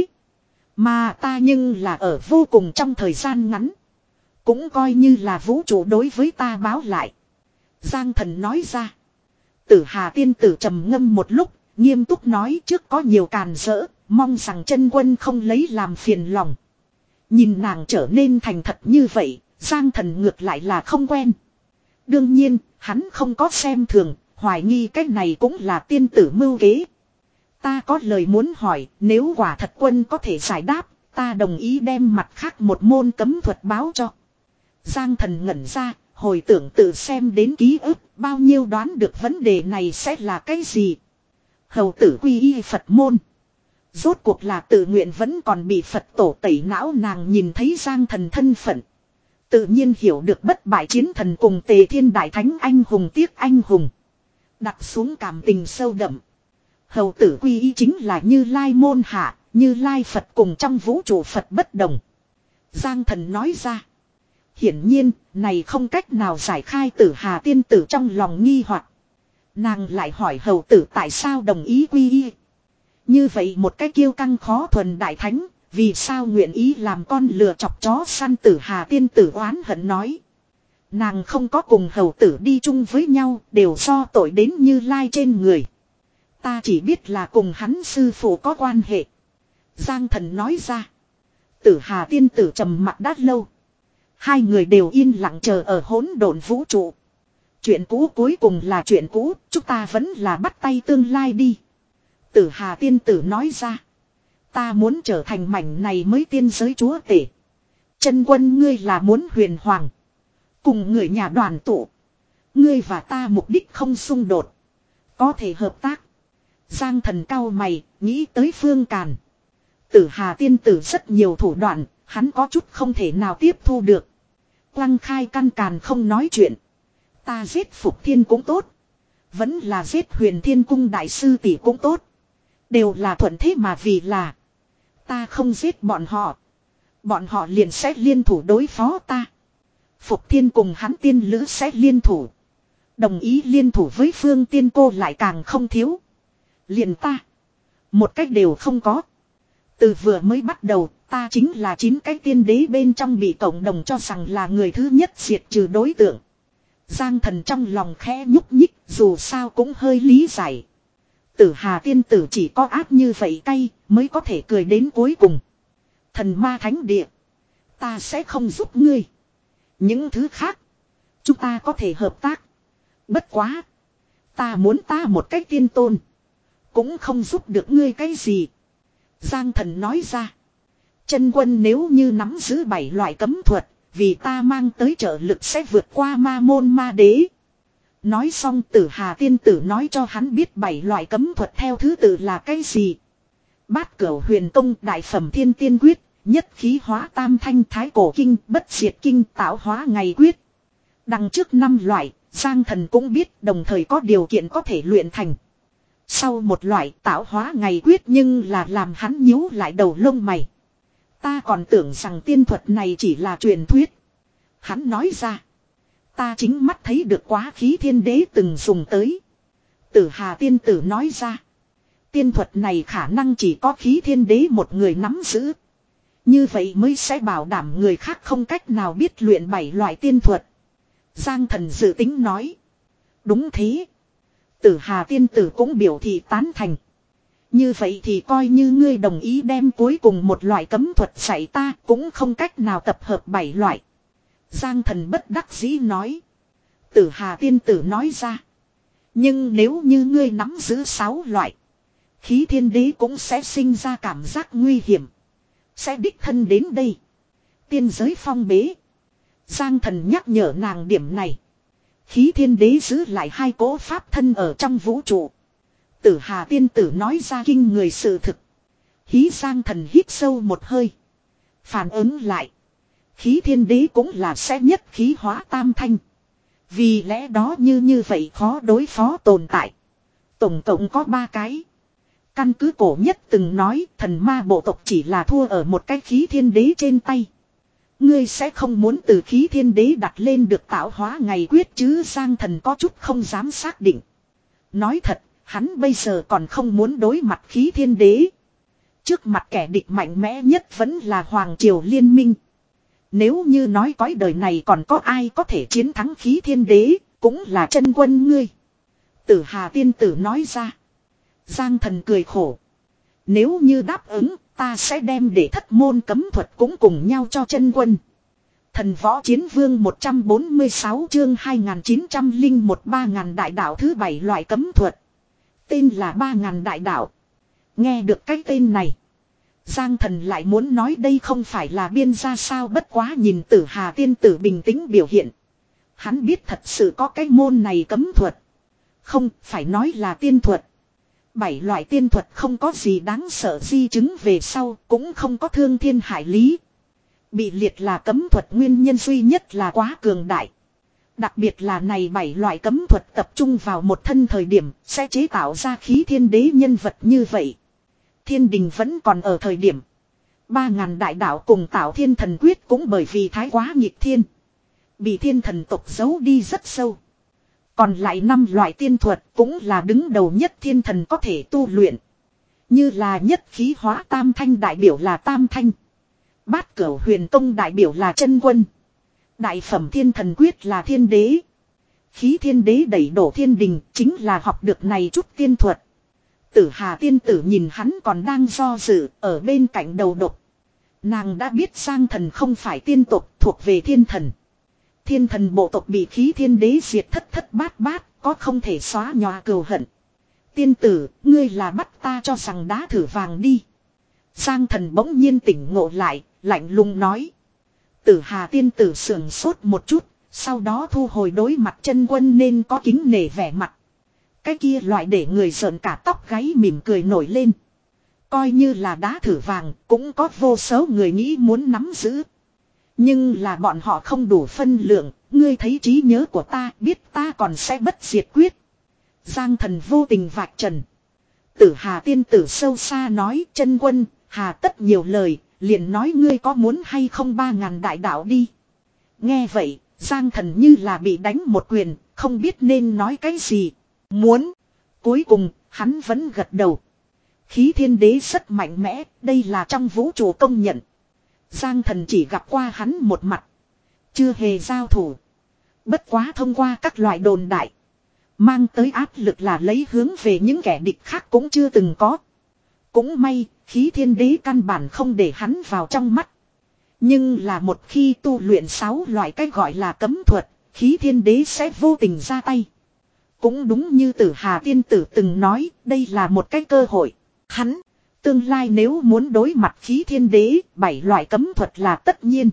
S1: Mà ta nhưng là ở vô cùng trong thời gian ngắn. Cũng coi như là vũ trụ đối với ta báo lại. Giang Thần nói ra. Tử Hà tiên tử trầm ngâm một lúc, nghiêm túc nói trước có nhiều càn rỡ, mong rằng chân quân không lấy làm phiền lòng. Nhìn nàng trở nên thành thật như vậy, Giang Thần ngược lại là không quen. Đương nhiên, hắn không có xem thường, hoài nghi cái này cũng là tiên tử mưu kế. Ta có lời muốn hỏi, nếu quả thật quân có thể giải đáp, ta đồng ý đem mặt khác một môn cấm thuật báo cho. Giang Thần ngẩn ra, hồi tưởng tự xem đến ký ức, bao nhiêu đoán được vấn đề này sẽ là cái gì. Hầu tử quy y Phật môn. Rốt cuộc là tự nguyện vẫn còn bị Phật tổ tẩy não, nàng nhìn thấy Giang Thần thân phận. Tự nhiên hiểu được bất bại chiến thần cùng Tề Thiên Đại Thánh anh hùng tiếc anh hùng. Đặt xuống cảm tình sâu đậm. Hầu tử quy y chính là Như Lai môn hạ, Như Lai Phật cùng trong vũ trụ Phật bất đồng. Giang Thần nói ra. Hiển nhiên, này không cách nào giải khai Tử Hà tiên tử trong lòng nghi hoặc. Nàng lại hỏi hầu tử tại sao đồng ý quy y. Như vậy một cái kiêu căng khó thuần đại thánh, vì sao nguyện ý làm con lừa chọc chó săn. Tử Hà tiên tử oán hận nói. Nàng không có cùng hầu tử đi chung với nhau, đều do tội đến Như Lai trên người. Ta chỉ biết là cùng hắn sư phụ có quan hệ. Giang Thần nói ra. Tử Hà tiên tử trầm mặc đã lâu. Hai người đều yên lặng chờ ở hỗn độn vũ trụ. Chuyện cũ cuối cùng là chuyện cũ, chúng ta vẫn là bắt tay tương lai đi. Tử Hà tiên tử nói ra. Ta muốn trở thành mảnh này mới tiên giới chúa tể. Chân quân ngươi là muốn huyền hoàng. Cùng người nhà đoàn tụ. Ngươi và ta mục đích không xung đột. Có thể hợp tác. Giang Thần cau mày, nghĩ tới Phương Càn. Tử Hà tiên tử rất nhiều thủ đoạn, hắn có chút không thể nào tiếp thu được. Lăng Khai căn Càn không nói chuyện. Ta giết Phục Thiên cũng tốt. Vẫn là giết Huyền Thiên Cung đại sư tỷ cũng tốt. Đều là thuận thế mà vì là. Ta không giết bọn họ. Bọn họ liền sẽ liên thủ đối phó ta. Phục Thiên cùng hắn tiên lữ sẽ liên thủ. Đồng ý liên thủ với Phương Tiên cô lại càng không thiếu. Liền ta. Một cách đều không có. Từ vừa mới bắt đầu, ta chính là chín cái tiên đế bên trong bị cộng đồng cho rằng là người thứ nhất diệt trừ đối tượng. Giang Thần trong lòng khẽ nhúc nhích, dù sao cũng hơi lý giải. Tử Hà tiên tử chỉ có ác như vậy cay, mới có thể cười đến cuối cùng. Thần ma thánh địa. Ta sẽ không giúp ngươi. Những thứ khác. Chúng ta có thể hợp tác. Bất quá. Ta muốn ta một cách tiên tôn. Cũng không giúp được ngươi cái gì. Giang Thần nói ra. Chân quân nếu như nắm giữ bảy loại cấm thuật. Vì ta mang tới trợ lực sẽ vượt qua ma môn ma đế. Nói xong Tử Hà tiên tử nói cho hắn biết bảy loại cấm thuật theo thứ tự là cái gì. Bát Cửu Huyền Công, Đại Phẩm Thiên Tiên Quyết, Nhất Khí Hóa Tam Thanh, Thái Cổ Kinh, Bất Diệt Kinh, Tạo Hóa Ngày Quyết. Đằng trước năm loại, Giang Thần cũng biết đồng thời có điều kiện có thể luyện thành. Sau một loại Tạo Hóa Ngày Quyết nhưng là làm hắn nhíu lại đầu lông mày. Ta còn tưởng rằng tiên thuật này chỉ là truyền thuyết. Hắn nói ra. Ta chính mắt thấy được quá khí thiên đế từng dùng tới. Tử Hà tiên tử nói ra. Tiên thuật này khả năng chỉ có khí thiên đế một người nắm giữ. Như vậy mới sẽ bảo đảm người khác không cách nào biết luyện bảy loại tiên thuật. Giang Thần dự tính nói. Đúng thế. Tử Hà tiên tử cũng biểu thị tán thành. Như vậy thì coi như ngươi đồng ý đem cuối cùng một loại cấm thuật dạy ta, cũng không cách nào tập hợp bảy loại. Giang Thần bất đắc dĩ nói. Tử Hà tiên tử nói ra. Nhưng nếu như ngươi nắm giữ sáu loại, Khí Thiên Đế cũng sẽ sinh ra cảm giác nguy hiểm, sẽ đích thân đến đây. Tiên giới phong bế. Giang Thần nhắc nhở nàng điểm này. Khí Thiên Đế giữ lại hai cỗ pháp thân ở trong vũ trụ. Tử Hà tiên tử nói ra kinh người sự thực. Hí Giang Thần hít sâu một hơi, phản ứng lại. Khí Thiên Đế cũng là sẽ nhất khí hóa tam thanh. Vì lẽ đó như như vậy khó đối phó tồn tại. Tổng cộng có ba cái. Căn cứ cổ nhất từng nói thần ma bộ tộc chỉ là thua ở một cái Khí Thiên Đế trên tay. Ngươi sẽ không muốn từ Khí Thiên Đế đặt lên được tạo hóa ngày quyết chứ? Giang Thần có chút không dám xác định. Nói thật, hắn bây giờ còn không muốn đối mặt Khí Thiên Đế. Trước mặt kẻ địch mạnh mẽ nhất vẫn là Hoàng Triều Liên minh. Nếu như nói cõi đời này còn có ai có thể chiến thắng Khí Thiên Đế, cũng là chân quân ngươi. Tử Hà tiên tử nói ra. Giang Thần cười khổ. Nếu như đáp ứng, ta sẽ đem để thất môn cấm thuật cũng cùng nhau cho chân quân. Thần Võ Chiến Vương một trăm bốn mươi sáu chương hai nghìn chín trăm lẻ một ba ngàn đại đạo thứ bảy loại cấm thuật. Tên là ba ngàn đại đạo. Nghe được cái tên này, Giang Thần lại muốn nói đây không phải là biên ra sao, bất quá nhìn Tử Hà tiên tử bình tĩnh biểu hiện. Hắn biết thật sự có cái môn này cấm thuật. Không, phải nói là tiên thuật. Bảy loại tiên thuật không có gì đáng sợ, di chứng về sau cũng không có thương thiên hại lý. Bị liệt là cấm thuật nguyên nhân duy nhất là quá cường đại. Đặc biệt là này bảy loại cấm thuật tập trung vào một thân thời điểm sẽ chế tạo ra Khí Thiên Đế nhân vật như vậy. Thiên đình vẫn còn ở thời điểm. Ba ngàn đại đạo cùng tạo thiên thần quyết cũng bởi vì thái quá nghịch thiên, bị thiên thần tộc giấu đi rất sâu. Còn lại năm loại tiên thuật cũng là đứng đầu nhất thiên thần có thể tu luyện. Như là nhất khí hóa tam thanh đại biểu là tam thanh. Bát cửu huyền công đại biểu là chân quân. Đại phẩm thiên thần quyết là thiên đế. Khí Thiên Đế đẩy đổ thiên đình chính là học được này chút tiên thuật. Tử Hà tiên tử nhìn hắn còn đang do dự ở bên cạnh đầu độc. Nàng đã biết Giang Thần không phải tiên tộc, thuộc về thiên thần. Thiên thần bộ tộc bị Khí Thiên Đế diệt thất thất bát bát, có không thể xóa nhòa cừu hận. Tiên tử, ngươi là bắt ta cho rằng đá thử vàng đi. Giang Thần bỗng nhiên tỉnh ngộ lại, lạnh lùng nói. Tử Hà tiên tử sườn sốt một chút, sau đó thu hồi đối mặt chân quân nên có kính nể vẻ mặt. Cái kia loại để người sợn cả tóc gáy mỉm cười nổi lên. Coi như là đá thử vàng, cũng có vô số người nghĩ muốn nắm giữ. Nhưng là bọn họ không đủ phân lượng, ngươi thấy trí nhớ của ta, biết ta còn sẽ bất diệt quyết. Giang Thần vô tình vạch trần. Tử Hà tiên tử sâu xa nói, chân quân, hà tất nhiều lời, liền nói ngươi có muốn hay không ba ngàn đại đạo đi. Nghe vậy, Giang Thần như là bị đánh một quyền, không biết nên nói cái gì. Muốn. Cuối cùng, hắn vẫn gật đầu. Khí Thiên Đế rất mạnh mẽ, đây là trong vũ trụ công nhận. Giang Thần chỉ gặp qua hắn một mặt, chưa hề giao thủ. Bất quá thông qua các loại đồn đại, mang tới áp lực là lấy hướng về những kẻ địch khác cũng chưa từng có. Cũng may, Khí Thiên Đế căn bản không để hắn vào trong mắt. Nhưng là một khi tu luyện sáu loại cách gọi là cấm thuật, Khí Thiên Đế sẽ vô tình ra tay. Cũng đúng như Tử Hà tiên tử từng nói, đây là một cái cơ hội. Hắn, tương lai nếu muốn đối mặt Khí Thiên Đế, bảy loại cấm thuật là tất nhiên.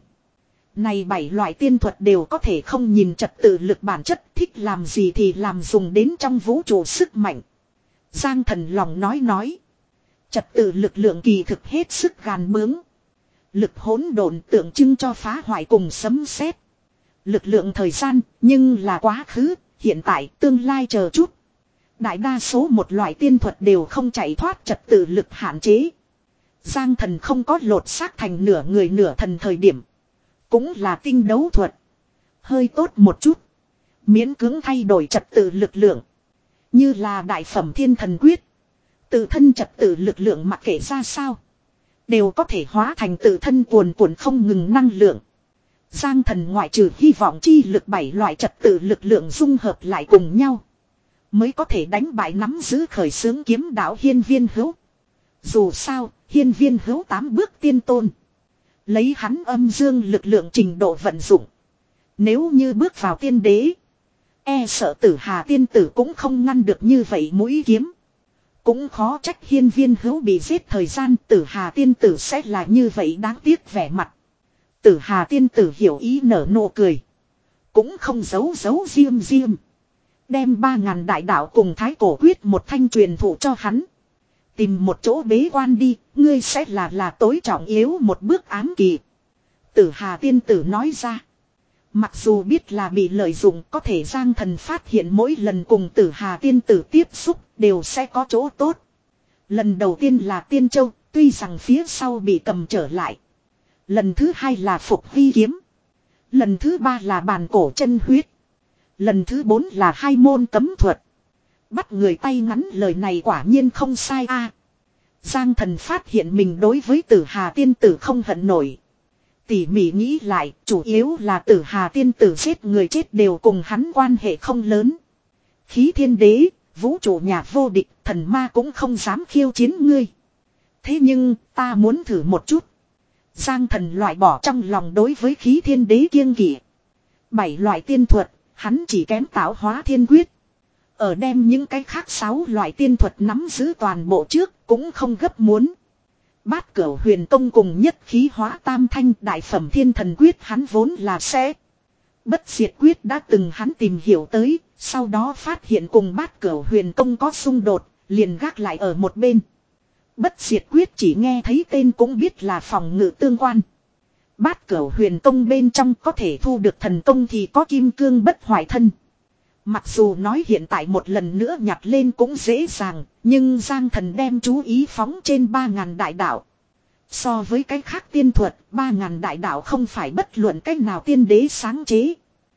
S1: Này bảy loại tiên thuật đều có thể không nhìn trật tự lực bản chất, thích làm gì thì làm, dùng đến trong vũ trụ sức mạnh. Giang Thần lòng nói nói. Trật tự lực lượng kỳ thực hết sức gàn bướng. Lực hỗn độn tượng trưng cho phá hoại cùng sấm sét. Lực lượng thời gian, nhưng là quá khứ, hiện tại, tương lai chờ chút. Đại đa số một loại tiên thuật đều không chạy thoát trật tự lực hạn chế. Giang Thần không có lột xác thành nửa người nửa thần thời điểm. Cũng là tinh đấu thuật. Hơi tốt một chút. Miễn cưỡng thay đổi trật tự lực lượng. Như là đại phẩm thiên thần quyết. Tự thân trật tự lực lượng mặc kệ ra sao. đều có thể hóa thành tự thân cuồn cuộn không ngừng năng lượng. Giang thần ngoại trừ hy vọng chi lực bảy loại trật tự lực lượng dung hợp lại cùng nhau, mới có thể đánh bại nắm giữ khởi xướng kiếm đạo Hiên Viên Hữu. Dù sao, Hiên Viên Hữu tám bước tiên tôn. Lấy hắn âm dương lực lượng trình độ vận dụng, nếu như bước vào tiên đế, e sợ Tử Hà tiên tử cũng không ngăn được như vậy mũi kiếm. Cũng khó trách Hiên Viên Hữu bị giết thời gian Tử Hà tiên tử sẽ là như vậy đáng tiếc vẻ mặt. Tử Hà tiên tử hiểu ý nở nụ cười, cũng không giấu giấu diêm diêm, đem ba ngàn đại đạo cùng thái cổ quyết một thanh truyền thụ cho hắn. Tìm một chỗ bế quan đi, ngươi sẽ là là tối trọng yếu một bước ám kỳ. Tử Hà tiên tử nói ra. Mặc dù biết là bị lợi dụng, có thể Giang thần phát hiện mỗi lần cùng Tử Hà tiên tử tiếp xúc đều sẽ có chỗ tốt. Lần đầu tiên là Tiên Châu, tuy rằng phía sau bị cầm trở lại. Lần thứ hai là Phục Hy kiếm. Lần thứ ba là bàn cổ chân huyết. Lần thứ bốn là hai môn cấm thuật. Bắt người tay ngắn lời này quả nhiên không sai a. Giang thần phát hiện mình đối với Tử Hà tiên tử không hận nổi. Tỉ mỉ nghĩ lại, chủ yếu là Tử Hà tiên tử giết người chết đều cùng hắn quan hệ không lớn. Khí thiên đế, vũ trụ nhà vô địch, thần ma cũng không dám khiêu chiến ngươi. Thế nhưng, ta muốn thử một chút. Giang thần loại bỏ trong lòng đối với khí thiên đế kiêng kỵ. Bảy loại tiên thuật, hắn chỉ kém tạo hóa thiên quyết. Ở đem những cái khác sáu loại tiên thuật nắm giữ toàn bộ trước cũng không gấp muốn. Bát Cửu Huyền Công cùng nhất khí hóa tam thanh đại phẩm thiên thần quyết hắn vốn là sẽ. Bất diệt quyết đã từng hắn tìm hiểu tới, sau đó phát hiện cùng Bát Cửu Huyền Công có xung đột, liền gác lại ở một bên. Bất diệt quyết chỉ nghe thấy tên cũng biết là phòng ngự tương quan. Bát Cửu Huyền Công bên trong có thể thu được thần công thì có kim cương bất hoại thân. Mặc dù nói hiện tại một lần nữa nhặt lên cũng dễ dàng, nhưng Giang thần đem chú ý phóng trên ba ngàn đại đạo. So với cái khác tiên thuật, ba ngàn đại đạo không phải bất luận cách nào tiên đế sáng chế.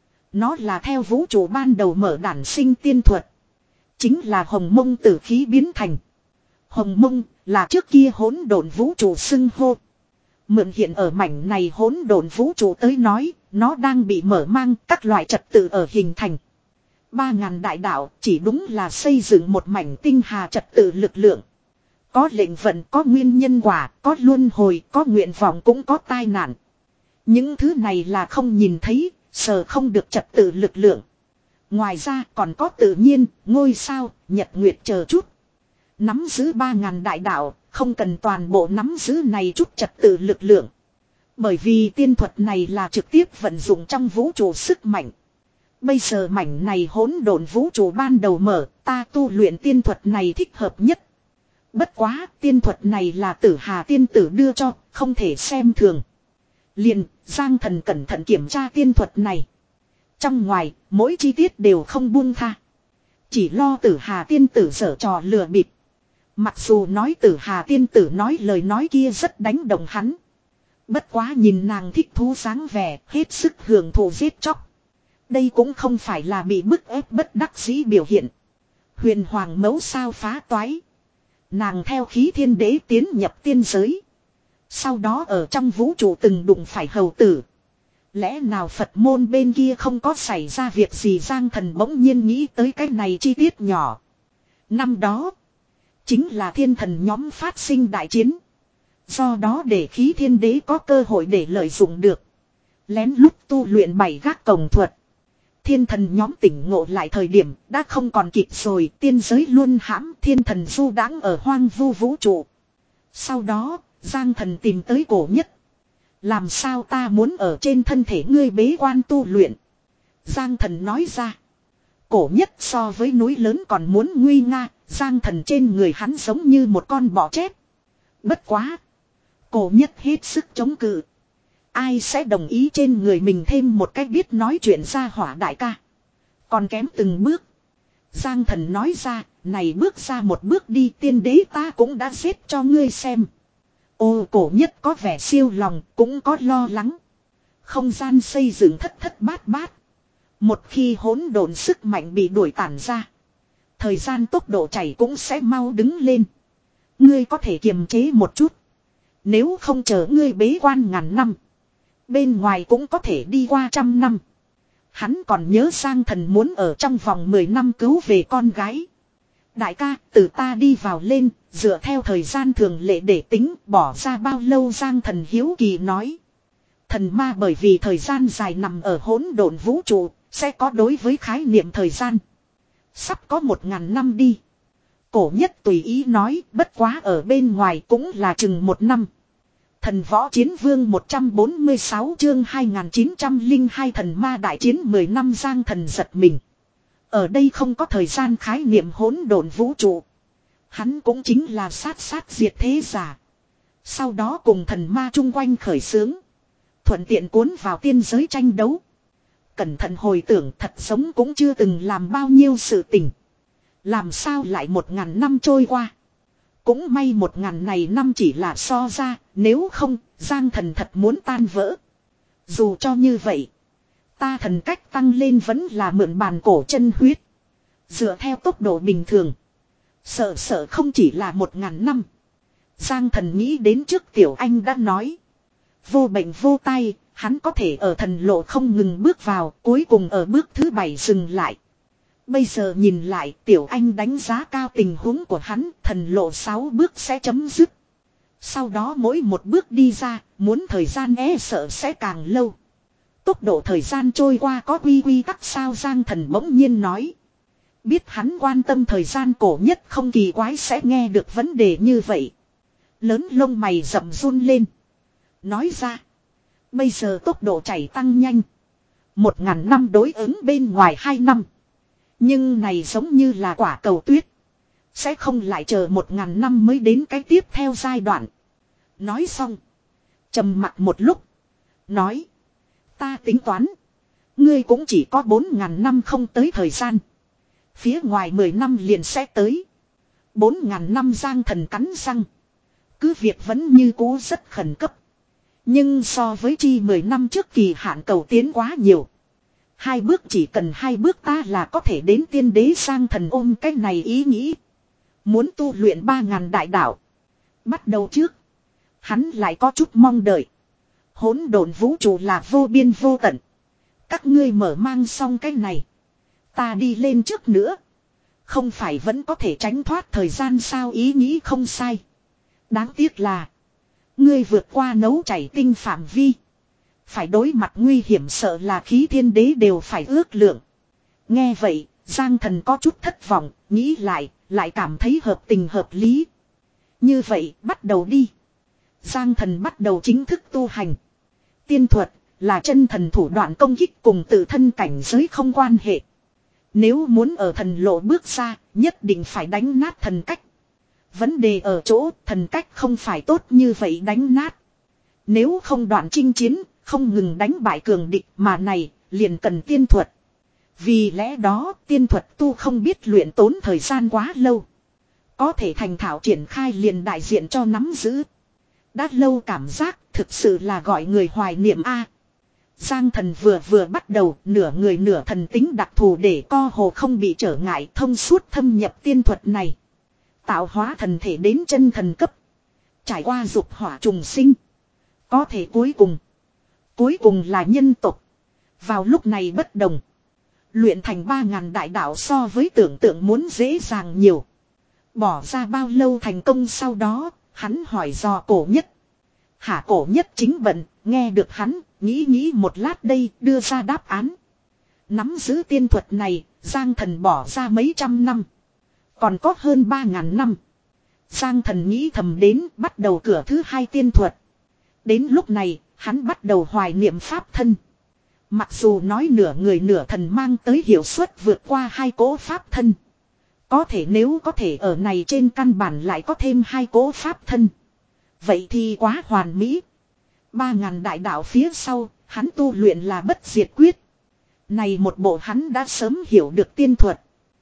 S1: Nó là theo vũ trụ ban đầu mở đản sinh tiên thuật. Chính là hồng mông tử khí biến thành. Hồng mông là trước kia hỗn độn vũ trụ xưng hô. Mượn hiện ở mảnh này hỗn độn vũ trụ tới nói, nó đang bị mở mang các loại trật tự ở hình thành. Ba ngàn đại đạo chỉ đúng là xây dựng một mảnh tinh hà trật tự lực lượng. Có lệnh vận, có nguyên nhân quả, có luân hồi, có nguyện vọng cũng có tai nạn. Những thứ này là không nhìn thấy, sờ không được trật tự lực lượng. Ngoài ra còn có tự nhiên, ngôi sao, nhật nguyệt chờ chút. Nắm giữ ba ngàn đại đạo, không cần toàn bộ nắm giữ này chút trật tự lực lượng. Bởi vì tiên thuật này là trực tiếp vận dụng trong vũ trụ sức mạnh. Bây giờ mảnh này hỗn độn vũ trụ ban đầu mở, ta tu luyện tiên thuật này thích hợp nhất. Bất quá, tiên thuật này là Tử Hà tiên tử đưa cho, không thể xem thường. Liền, Giang thần cẩn thận kiểm tra tiên thuật này. Trong ngoài, mỗi chi tiết đều không buông tha. Chỉ lo Tử Hà tiên tử giở trò lừa bịp. Mặc dù nói Tử Hà tiên tử nói lời nói kia rất đánh động hắn. Bất quá nhìn nàng thích thú dáng vẻ, hết sức hưởng thụ giết chóc. Đây cũng không phải là bị bức ép bất đắc dĩ biểu hiện. Huyền hoàng mẫu sao phá toái. Nàng theo khí thiên đế tiến nhập tiên giới. Sau đó ở trong vũ trụ từng đụng phải hầu tử. Lẽ nào Phật môn bên kia không có xảy ra việc gì? Giang thần bỗng nhiên nghĩ tới cái này chi tiết nhỏ. Năm đó, chính là thiên thần nhóm phát sinh đại chiến. Do đó để khí thiên đế có cơ hội để lợi dụng được. Lén lút tu luyện bảy gác cổng thuật. Thiên thần nhóm tỉnh ngộ lại thời điểm đã không còn kịp rồi, tiên giới luôn hãm, thiên thần du đãng ở hoang vu vũ trụ. Sau đó, Giang thần tìm tới Cổ Nhất. Làm sao ta muốn ở trên thân thể ngươi bế quan tu luyện? Giang thần nói ra. Cổ Nhất so với núi lớn còn muốn nguy nga, Giang thần trên người hắn giống như một con bọ chét. Bất quá. Cổ Nhất hết sức chống cự. Ai sẽ đồng ý trên người mình thêm một cách biết nói chuyện ra hỏa đại ca. Còn kém từng bước. Giang thần nói ra, này bước ra một bước đi, tiên đế ta cũng đã xếp cho ngươi xem. Ô, Cổ Nhất có vẻ siêu lòng, cũng có lo lắng. Không gian xây dựng thất thất bát bát. Một khi hỗn độn sức mạnh bị đuổi tản ra, thời gian tốc độ chảy cũng sẽ mau đứng lên. Ngươi có thể kiềm chế một chút. Nếu không chờ ngươi bế quan ngàn năm. Bên ngoài cũng có thể đi qua trăm năm. Hắn còn nhớ Giang Thần muốn ở trong vòng mười năm cứu về con gái. Đại ca, từ ta đi vào lên, dựa theo thời gian thường lệ để tính, bỏ ra bao lâu Giang Thần hiếu kỳ nói. Thần ma bởi vì thời gian dài nằm ở hỗn độn vũ trụ, sẽ có đối với khái niệm thời gian. Sắp có một ngàn năm đi. Cổ nhất tùy ý nói, bất quá ở bên ngoài cũng là chừng một năm. Thần võ chiến vương một trăm bốn mươi sáu chương hai nghìn chín trăm lẻ hai thần ma đại chiến mười năm Giang Thần giật mình. Ở đây không có thời gian khái niệm hỗn độn vũ trụ. Hắn cũng chính là sát sát diệt thế giả. Sau đó cùng thần ma chung quanh khởi xướng. Thuận tiện cuốn vào tiên giới tranh đấu. Cẩn thận hồi tưởng thật giống cũng chưa từng làm bao nhiêu sự tình. Làm sao lại một ngàn năm trôi qua. Cũng may một ngàn này năm chỉ là so ra, nếu không, Giang Thần thật muốn tan vỡ. Dù cho như vậy, ta thần cách tăng lên vẫn là mượn bàn cổ chân huyết. Dựa theo tốc độ bình thường, sợ sợ không chỉ là một ngàn năm. Giang Thần nghĩ đến trước Tiểu Anh đã nói. Vô bệnh vô tai, hắn có thể ở thần lộ không ngừng bước vào, cuối cùng ở bước thứ bảy dừng lại. Bây giờ nhìn lại Tiểu Anh đánh giá cao tình huống của hắn, thần lộ sáu bước sẽ chấm dứt. Sau đó mỗi một bước đi ra, muốn thời gian e sợ sẽ càng lâu. Tốc độ thời gian trôi qua có quy quy tắc sao Giang Thần bỗng nhiên nói. Biết hắn quan tâm thời gian cổ nhất không kỳ quái sẽ nghe được vấn đề như vậy. Lớn lông mày rậm run lên. Nói ra. Bây giờ tốc độ chảy tăng nhanh. Một ngàn năm đối ứng bên ngoài hai năm. Nhưng này giống như là quả cầu tuyết. Sẽ không lại chờ một ngàn năm mới đến cái tiếp theo giai đoạn. Nói xong. Trầm mặc một lúc. Nói. Ta tính toán. Ngươi cũng chỉ có bốn ngàn năm không tới thời gian. Phía ngoài mười năm liền sẽ tới. Bốn ngàn năm Giang Thần cắn răng. Cứ việc vẫn như cũ rất khẩn cấp. Nhưng so với chi mười năm trước kỳ hạn cầu tiến quá nhiều. Hai bước chỉ cần hai bước ta là có thể đến tiên đế Giang Thần ôm cái này ý nghĩ. Muốn tu luyện ba ngàn đại đạo. Bắt đầu trước. Hắn lại có chút mong đợi. Hỗn độn vũ trụ là vô biên vô tận. Các ngươi mở mang xong cái này. Ta đi lên trước nữa. Không phải vẫn có thể tránh thoát thời gian sao ý nghĩ không sai. Đáng tiếc là. Ngươi vượt qua nấu chảy tinh phạm vi. Phải đối mặt nguy hiểm sợ là khí thiên đế đều phải ước lượng. Nghe vậy, Giang Thần có chút thất vọng, nghĩ lại, lại cảm thấy hợp tình hợp lý. Như vậy, bắt đầu đi. Giang Thần bắt đầu chính thức tu hành. Tiên thuật, là chân thần thủ đoạn công kích cùng tự thân cảnh giới không quan hệ. Nếu muốn ở thần lộ bước ra, nhất định phải đánh nát thần cách. Vấn đề ở chỗ, thần cách không phải tốt như vậy đánh nát. Nếu không đoạn chinh chiến, không ngừng đánh bại cường địch mà này, liền cần tiên thuật. Vì lẽ đó, tiên thuật tu không biết luyện tốn thời gian quá lâu. Có thể thành thạo triển khai liền đại diện cho nắm giữ. Đã lâu cảm giác, thực sự là gọi người hoài niệm a. Giang Thần vừa vừa bắt đầu, nửa người nửa thần tính đặc thù để co hồ không bị trở ngại thông suốt thâm nhập tiên thuật này. Tạo hóa thần thể đến chân thần cấp. Trải qua dục hỏa trùng sinh. Có thể cuối cùng. Cuối cùng là nhân tộc. Vào lúc này bất đồng. Luyện thành ba ngàn đại đạo so với tưởng tượng muốn dễ dàng nhiều. Bỏ ra bao lâu thành công sau đó, hắn hỏi dò cổ nhất. Hả cổ nhất chính bận, nghe được hắn, nghĩ nghĩ một lát đây, đưa ra đáp án. Nắm giữ tiên thuật này, Giang Thần bỏ ra mấy trăm năm. Còn có hơn ba ngàn năm. Giang Thần nghĩ thầm đến, bắt đầu cửa thứ hai tiên thuật. Đến lúc này, hắn bắt đầu hoài niệm pháp thân. Mặc dù nói nửa người nửa thần mang tới hiệu suất vượt qua hai cỗ pháp thân. Có thể nếu có thể ở này trên căn bản lại có thêm hai cỗ pháp thân. Vậy thì quá hoàn mỹ. Ba ngàn đại đạo phía sau, hắn tu luyện là bất diệt quyết. Này một bộ hắn đã sớm hiểu được tiên thuật.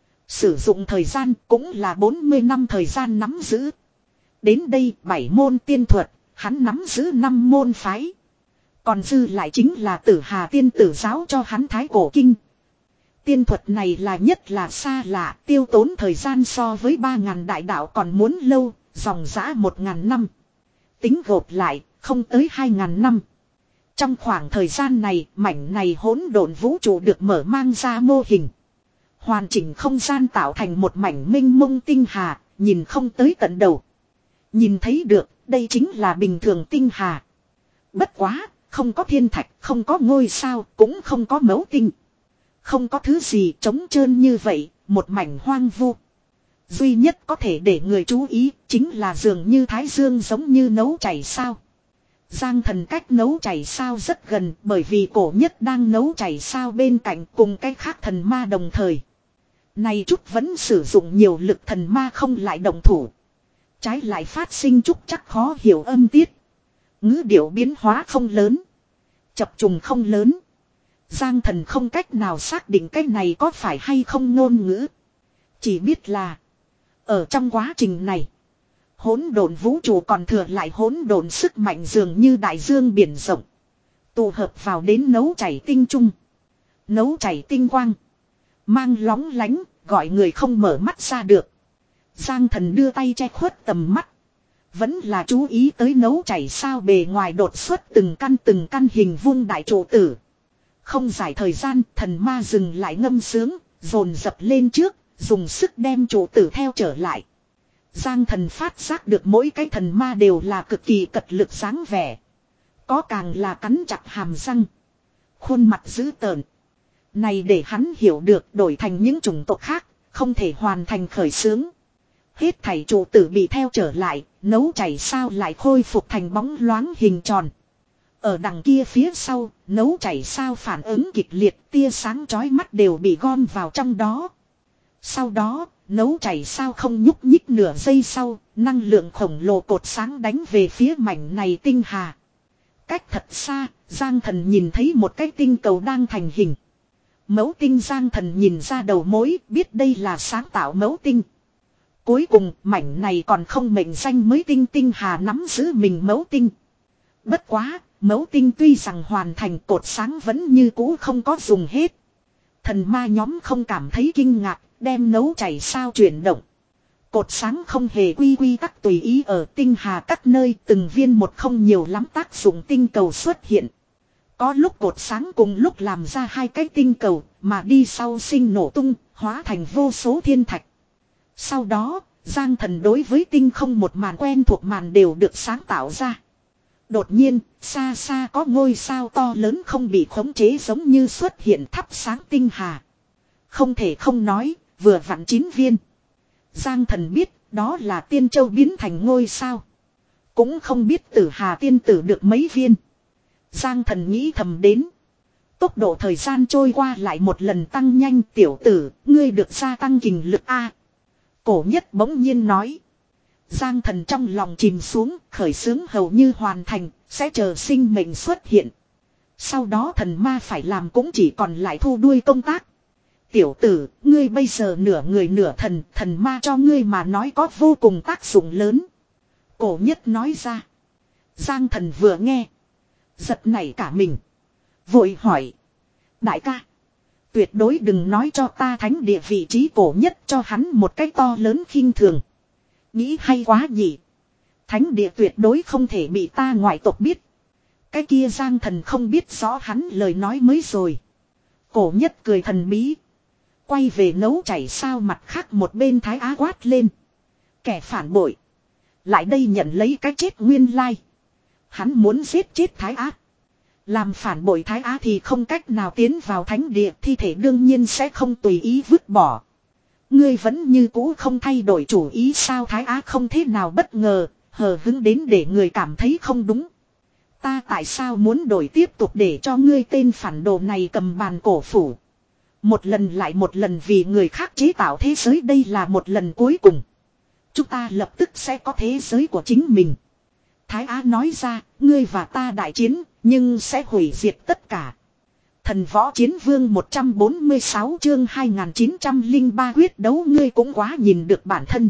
S1: Sử dụng thời gian cũng là bốn mươi năm thời gian nắm giữ. Đến đây bảy môn tiên thuật, hắn nắm giữ năm môn phái. Còn dư lại chính là Tử Hà tiên tử giáo cho hắn thái cổ kinh. Tiên thuật này là nhất là xa lạ, tiêu tốn thời gian so với ba ngàn đại đạo còn muốn lâu, dòng dã một ngàn năm. Tính gộp lại, không tới hai ngàn năm. Trong khoảng thời gian này, mảnh này hỗn độn vũ trụ được mở mang ra mô hình. Hoàn chỉnh không gian tạo thành một mảnh minh mông tinh hà, nhìn không tới tận đầu. Nhìn thấy được, đây chính là bình thường tinh hà. Bất quá, không có thiên thạch, không có ngôi sao, cũng không có mẫu tinh. Không có thứ gì trống trơn như vậy, một mảnh hoang vu. Duy nhất có thể để người chú ý, chính là dường như thái dương giống như nấu chảy sao. Giang thần cách nấu chảy sao rất gần, bởi vì cổ nhất đang nấu chảy sao bên cạnh cùng cái khác thần ma đồng thời. Này chút vẫn sử dụng nhiều lực thần ma không lại đồng thủ. Trái lại phát sinh chút chắc khó hiểu âm tiết. Ngữ điệu biến hóa không lớn. Chập trùng không lớn. Giang thần không cách nào xác định cái này có phải hay không ngôn ngữ. Chỉ biết là ở trong quá trình này, hỗn độn vũ trụ còn thừa lại hỗn độn sức mạnh dường như đại dương biển rộng. Tụ hợp vào đến nấu chảy tinh trung. Nấu chảy tinh quang. Mang lóng lánh, gọi người không mở mắt ra được. Giang thần đưa tay che khuất tầm mắt. Vẫn là chú ý tới nấu chảy sao bề ngoài đột xuất từng căn từng căn hình vuông đại trụ tử. Không dài thời gian, thần ma dừng lại ngâm sướng, dồn dập lên trước, dùng sức đem trụ tử theo trở lại. Giang thần phát giác được mỗi cái thần ma đều là cực kỳ cật lực dáng vẻ. Có càng là cắn chặt hàm răng. Khuôn mặt dữ tợn. Này để hắn hiểu được đổi thành những chủng tộc khác, không thể hoàn thành khởi xướng. Hết thảy trụ tử bị theo trở lại, nấu chảy sao lại khôi phục thành bóng loáng hình tròn. Ở đằng kia phía sau, nấu chảy sao phản ứng kịch liệt, tia sáng chói mắt đều bị gom vào trong đó. Sau đó, nấu chảy sao không nhúc nhích nửa giây sau, năng lượng khổng lồ cột sáng đánh về phía mảnh này tinh hà. Cách thật xa, Giang thần nhìn thấy một cái tinh cầu đang thành hình. Mẫu tinh Giang thần nhìn ra đầu mối, biết đây là sáng tạo mẫu tinh. Cuối cùng, mảnh này còn không mệnh danh mới tinh tinh hà nắm giữ mình mẫu tinh. Bất quá, mẫu tinh tuy rằng hoàn thành cột sáng vẫn như cũ không có dùng hết. Thần ma nhóm không cảm thấy kinh ngạc, đem nấu chảy sao chuyển động. Cột sáng không hề quy quy tắc tùy ý ở tinh hà các nơi từng viên một không nhiều lắm tác dụng tinh cầu xuất hiện. Có lúc cột sáng cùng lúc làm ra hai cái tinh cầu mà đi sau sinh nổ tung, hóa thành vô số thiên thạch. Sau đó, Giang thần đối với tinh không một màn quen thuộc màn đều được sáng tạo ra. Đột nhiên, xa xa có ngôi sao to lớn không bị khống chế giống như xuất hiện thắp sáng tinh hà. Không thể không nói, vừa vặn chín viên. Giang thần biết, đó là tiên châu biến thành ngôi sao. Cũng không biết tử hà tiên tử được mấy viên. Giang thần nghĩ thầm đến. Tốc độ thời gian trôi qua lại một lần tăng nhanh tiểu tử, ngươi được gia tăng kình lực A. Cổ nhất bỗng nhiên nói. Giang thần trong lòng chìm xuống, khởi xướng hầu như hoàn thành, sẽ chờ sinh mệnh xuất hiện. Sau đó thần ma phải làm cũng chỉ còn lại thu đuôi công tác. Tiểu tử, ngươi bây giờ nửa người nửa thần, thần ma cho ngươi mà nói có vô cùng tác dụng lớn. Cổ nhất nói ra. Giang thần vừa nghe. Giật nảy cả mình. Vội hỏi. Đại ca. Tuyệt đối đừng nói cho ta thánh địa vị trí cổ nhất cho hắn một cái to lớn khinh thường. Nghĩ hay quá nhỉ. Thánh địa tuyệt đối không thể bị ta ngoại tộc biết. Cái kia Giang thần không biết rõ hắn lời nói mới rồi. Cổ nhất cười thần bí. Quay về nấu chảy sao mặt khác một bên Thái Á quát lên. Kẻ phản bội. Lại đây nhận lấy cái chết nguyên lai. Hắn muốn giết chết Thái Á. Làm phản bội Thái Á thì không cách nào tiến vào thánh địa, thi thể đương nhiên sẽ không tùy ý vứt bỏ. Ngươi vẫn như cũ không thay đổi chủ ý sao? Thái Á không thế nào bất ngờ, hờ hứng đến để người cảm thấy không đúng. Ta tại sao muốn đổi tiếp tục để cho ngươi tên phản đồ này cầm bàn cổ phủ. Một lần lại một lần vì người khác chế tạo thế giới, đây là một lần cuối cùng. Chúng ta lập tức sẽ có thế giới của chính mình. Thái Á nói ra, ngươi và ta đại chiến, nhưng sẽ hủy diệt tất cả. Thần võ chiến vương một trăm bốn mươi sáu chương hai nghìn chín trăm lẻ ba quyết đấu, ngươi cũng quá nhìn được bản thân.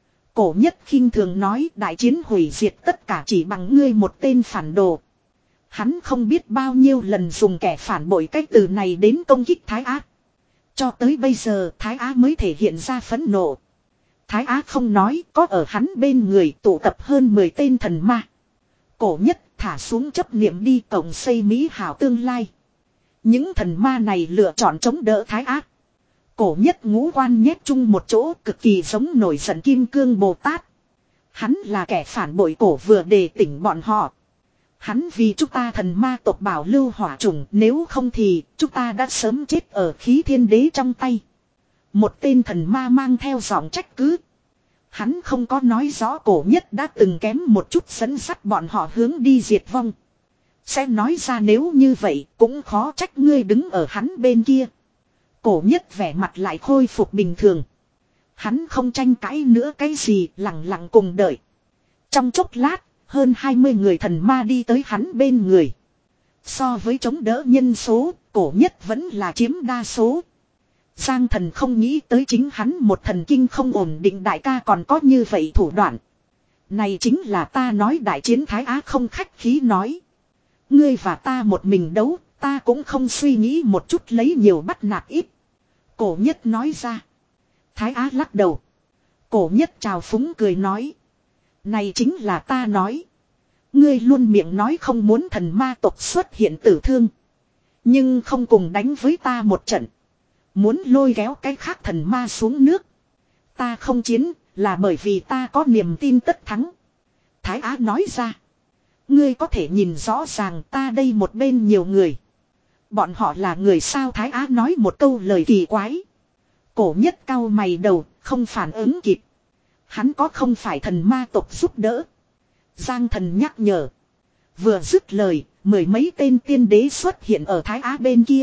S1: Cổ nhất khinh thường nói đại chiến hủy diệt tất cả chỉ bằng ngươi một tên phản đồ. Hắn không biết bao nhiêu lần dùng kẻ phản bội cái từ này đến công kích Thái Á. Cho tới bây giờ Thái Á mới thể hiện ra phẫn nộ. Thái Á không nói, có ở hắn bên người tụ tập hơn mười tên thần ma. Cổ nhất thả xuống chấp niệm đi tổng xây mỹ hảo tương lai. Những thần ma này lựa chọn chống đỡ Thái Ác. Cổ nhất ngũ quan nhét chung một chỗ cực kỳ giống nổi giận Kim Cương Bồ Tát. Hắn là kẻ phản bội cổ vừa đề tỉnh bọn họ. Hắn vì chúng ta thần ma tộc bảo lưu hỏa chủng, nếu không thì chúng ta đã sớm chết ở khí thiên đế trong tay. Một tên thần ma mang theo giọng trách cứ. Hắn không có nói rõ cổ nhất đã từng kém một chút dẫn dắt bọn họ hướng đi diệt vong. Sẽ nói ra nếu như vậy cũng khó trách ngươi đứng ở hắn bên kia. Cổ nhất vẻ mặt lại khôi phục bình thường. Hắn không tranh cãi nữa cái gì, lặng lặng cùng đợi. Trong chốc lát, hơn hai mươi người thần ma đi tới hắn bên người. So với chống đỡ nhân số, cổ nhất vẫn là chiếm đa số. Giang Thần không nghĩ tới chính hắn một thần kinh không ổn định đại ca còn có như vậy thủ đoạn. Này chính là ta nói đại chiến Thái Á không khách khí nói. Ngươi và ta một mình đấu, ta cũng không suy nghĩ một chút lấy nhiều bắt nạt ít. Cổ nhất nói ra. Thái Á lắc đầu. Cổ nhất chào phúng cười nói. Này chính là ta nói. Ngươi luôn miệng nói không muốn thần ma tộc xuất hiện tử thương. Nhưng không cùng đánh với ta một trận. Muốn lôi kéo cái khác thần ma xuống nước. Ta không chiến là bởi vì ta có niềm tin tất thắng. Thái Á nói ra. Ngươi có thể nhìn rõ ràng ta đây một bên nhiều người. Bọn họ là người sao? Thái Á nói một câu lời kỳ quái. Cổ nhất cau mày đầu, không phản ứng kịp. Hắn có không phải thần ma tộc giúp đỡ. Giang Thần nhắc nhở. Vừa dứt lời, mười mấy tên tiên đế xuất hiện ở Thái Á bên kia.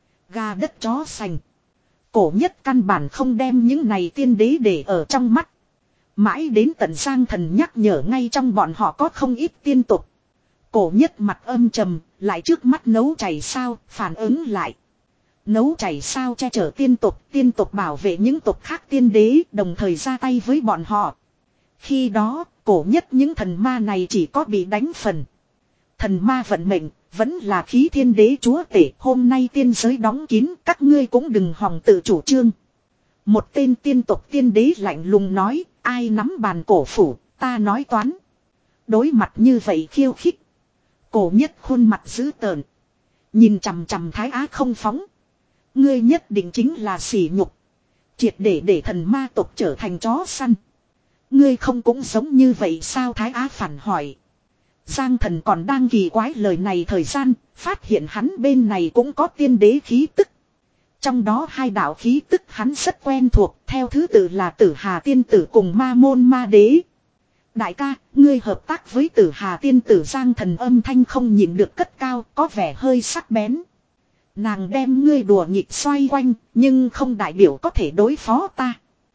S1: Gà đất chó sành. Cổ nhất căn bản không đem những này tiên đế để ở trong mắt. Mãi đến tận Giang Thần nhắc nhở ngay trong bọn họ có không ít tiên tục. Cổ nhất mặt âm trầm, lại trước mắt nấu chảy sao, phản ứng lại. Nấu chảy sao che chở tiên tục, tiên tục bảo vệ những tục khác tiên đế, đồng thời ra tay với bọn họ. Khi đó, cổ nhất những thần ma này chỉ có bị đánh phần. Thần ma vận mệnh, vẫn là khí thiên đế chúa tể, hôm nay tiên giới đóng kín, các ngươi cũng đừng hòng tự chủ trương. Một tên tiên tục tiên đế lạnh lùng nói, ai nắm bàn cổ phủ, ta nói toán. Đối mặt như vậy khiêu khích. Cổ nhất khuôn mặt dữ tợn. Nhìn chằm chằm Thái Á không phóng. Ngươi nhất định chính là sỉ nhục. Triệt để để thần ma tộc trở thành chó săn. Ngươi không cũng giống như vậy sao? Thái Á phản hỏi. Giang Thần còn đang kỳ quái lời này thời gian, phát hiện hắn bên này cũng có tiên đế khí tức. Trong đó hai đạo khí tức hắn rất quen thuộc, theo thứ tự là Tử Hà tiên tử cùng Ma Môn Ma Đế. Đại ca, ngươi hợp tác với Tử Hà tiên tử. Giang Thần âm thanh không nhìn được cất cao, có vẻ hơi sắc bén. Nàng đem ngươi đùa nghịch xoay quanh, nhưng không đại biểu có thể đối phó ta.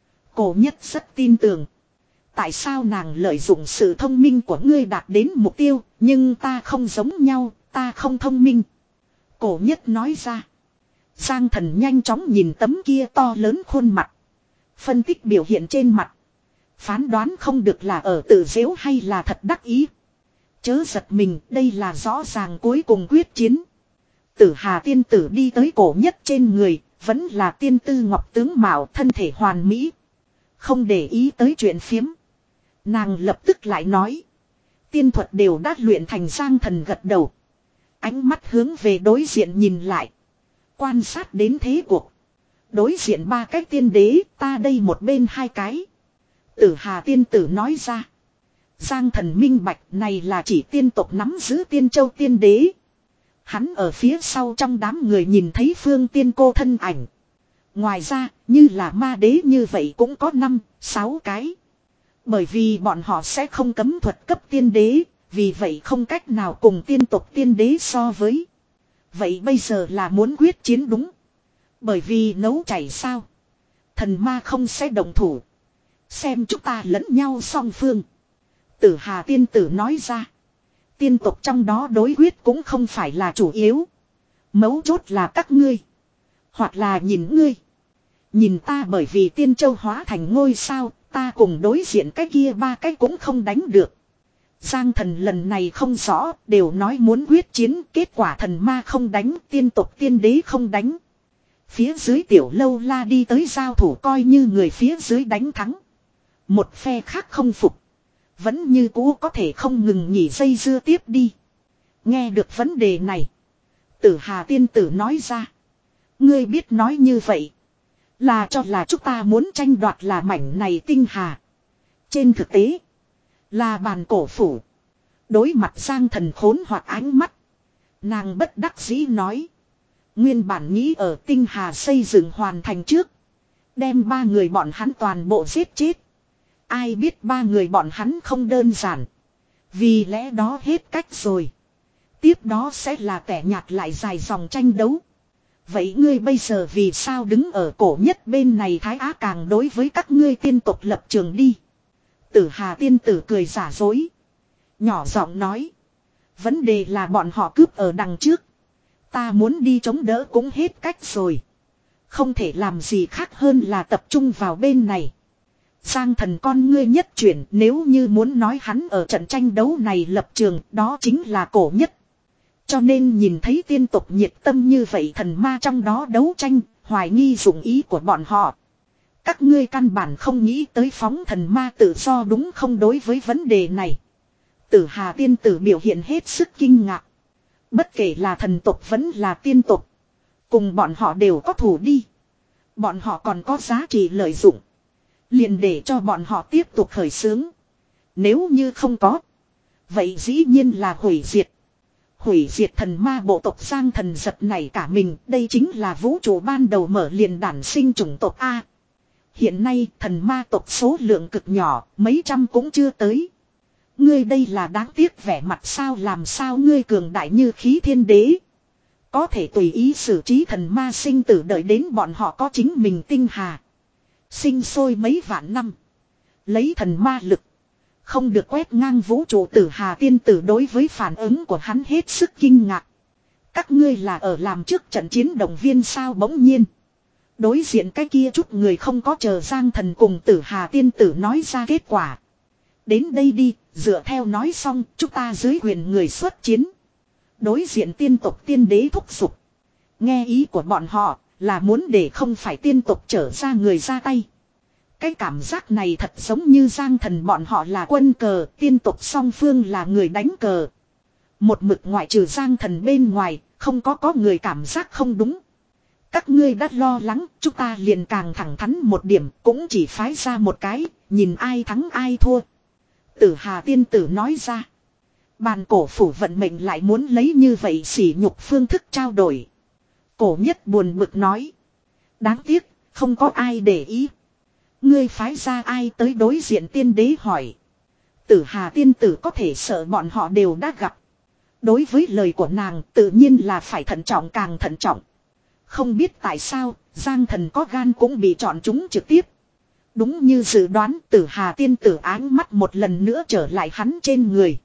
S1: Cổ nhất rất tin tưởng. Tại sao nàng lợi dụng sự thông minh của ngươi đạt đến mục tiêu, nhưng ta không giống nhau, ta không thông minh. Cổ nhất nói ra. Giang Thần nhanh chóng nhìn tấm kia to lớn khuôn mặt. Phân tích biểu hiện trên mặt. Phán đoán không được là ở tự giễu hay là thật đắc ý. Chớ giật mình, đây là rõ ràng cuối cùng quyết chiến. Tử Hà tiên tử đi tới cổ nhất trên người, vẫn là tiên tư ngọc tướng mạo, thân thể hoàn mỹ. Không để ý tới chuyện phiếm. Nàng lập tức lại nói. Tiên thuật đều đã luyện thành. Giang Thần gật đầu. Ánh mắt hướng về đối diện nhìn lại. Quan sát đến thế cuộc. Đối diện ba cái tiên đế, ta đây một bên hai cái. Tử Hà tiên tử nói ra. Giang Thần minh bạch, này là chỉ tiên tộc nắm giữ Tiên Châu tiên đế. Hắn ở phía sau trong đám người nhìn thấy Phương Tiên cô thân ảnh. Ngoài ra, như là ma đế như vậy cũng có năm, sáu cái. Bởi vì bọn họ sẽ không cấm thuật cấp tiên đế, vì vậy không cách nào cùng tiên tộc tiên đế so với. Vậy bây giờ là muốn quyết chiến đúng. Bởi vì nấu chảy sao. Thần ma không sẽ đồng thủ. Xem chúng ta lẫn nhau song phương. Tử Hà tiên tử nói ra. Tiên tộc trong đó đối quyết cũng không phải là chủ yếu. Mấu chốt là các ngươi. Hoặc là nhìn ngươi. Nhìn ta, bởi vì Tiên Châu hóa thành ngôi sao, ta cùng đối diện cái kia ba cái cũng không đánh được. Giang Thần lần này không rõ, đều nói muốn quyết chiến, kết quả thần ma không đánh, tiên tộc tiên đế không đánh. Phía dưới tiểu lâu la đi tới giao thủ coi như người phía dưới đánh thắng. Một phe khác không phục. vẫn như cũ có thể không ngừng nghỉ dây dưa tiếp đi. Nghe được vấn đề này. Tử Hà tiên tử nói ra. Ngươi biết nói như vậy. Là cho là chúng ta muốn tranh đoạt là mảnh này tinh hà. Trên thực tế. Là bàn cổ phủ. Đối mặt Giang Thần khốn hoặc ánh mắt. Nàng bất đắc dĩ nói. Nguyên bản nghĩ ở tinh hà xây dựng hoàn thành trước. Đem ba người bọn hắn toàn bộ giết chết. Ai biết ba người bọn hắn không đơn giản. Vì lẽ đó hết cách rồi. Tiếp đó sẽ là tẻ nhạt lại dài dòng tranh đấu. Vậy ngươi bây giờ vì sao đứng ở cổ nhất bên này Thái Á càng đối với các ngươi tiên tộc lập trường đi. Tử Hà tiên tử cười giả dối. Nhỏ giọng nói. Vấn đề là bọn họ cướp ở đằng trước. Ta muốn đi chống đỡ cũng hết cách rồi. Không thể làm gì khác hơn là tập trung vào bên này. Giang Thần con ngươi nhất chuyển, nếu như muốn nói hắn ở trận tranh đấu này lập trường, đó chính là cổ nhất. Cho nên nhìn thấy tiên tộc nhiệt tâm như vậy thần ma trong đó đấu tranh, hoài nghi dụng ý của bọn họ. Các ngươi căn bản không nghĩ tới phóng thần ma tự do đúng không? Đối với vấn đề này. Tử Hà tiên tử biểu hiện hết sức kinh ngạc. Bất kể là thần tộc vẫn là tiên tộc. Cùng bọn họ đều có thủ đi. Bọn họ còn có giá trị lợi dụng. Liền để cho bọn họ tiếp tục khởi xướng. Nếu như không có. Vậy dĩ nhiên là hủy diệt. Hủy diệt thần ma bộ tộc Giang Thần giật này cả mình. Đây chính là vũ trụ ban đầu mở liền đản sinh chủng tộc A. Hiện nay thần ma tộc số lượng cực nhỏ. Mấy trăm cũng chưa tới. Ngươi đây là đáng tiếc vẻ mặt sao, làm sao ngươi cường đại như khí thiên đế. Có thể tùy ý xử trí thần ma sinh tử, đợi đến bọn họ có chính mình tinh hà. Sinh sôi mấy vạn năm. Lấy thần ma lực. Không được quét ngang vũ trụ. Tử Hà tiên tử đối với phản ứng của hắn hết sức kinh ngạc. Các ngươi là ở làm trước trận chiến động viên sao? Bỗng nhiên. Đối diện cái kia chút người không có chờ Giang Thần cùng Tử Hà tiên tử nói ra kết quả. Đến đây đi, dựa theo nói xong, chúng ta dưới quyền người xuất chiến. Đối diện tiên tộc tiên đế thúc giục. Nghe ý của bọn họ, là muốn để không phải tiên tộc trở ra người ra tay. Cái cảm giác này thật giống như Giang Thần bọn họ là quân cờ, tiên tộc song phương là người đánh cờ. Một mực ngoại trừ Giang Thần bên ngoài, không có có người cảm giác không đúng. Các ngươi đã lo lắng, chúng ta liền càng thẳng thắn một điểm, cũng chỉ phái ra một cái, nhìn ai thắng ai thua. Tử Hà tiên tử nói ra. Bàn cổ phủ vận mệnh lại muốn lấy như vậy sỉ nhục phương thức trao đổi. Cổ nhất buồn bực nói. Đáng tiếc, không có ai để ý. Ngươi phái ra ai tới đối diện tiên đế hỏi. Tử Hà tiên tử có thể sợ bọn họ đều đã gặp. Đối với lời của nàng tự nhiên là phải thận trọng càng thận trọng. Không biết tại sao, Giang Thần có gan cũng bị chọn chúng trực tiếp. Đúng như dự đoán, Tử Hà tiên tử áng mắt một lần nữa trở lại hắn trên người.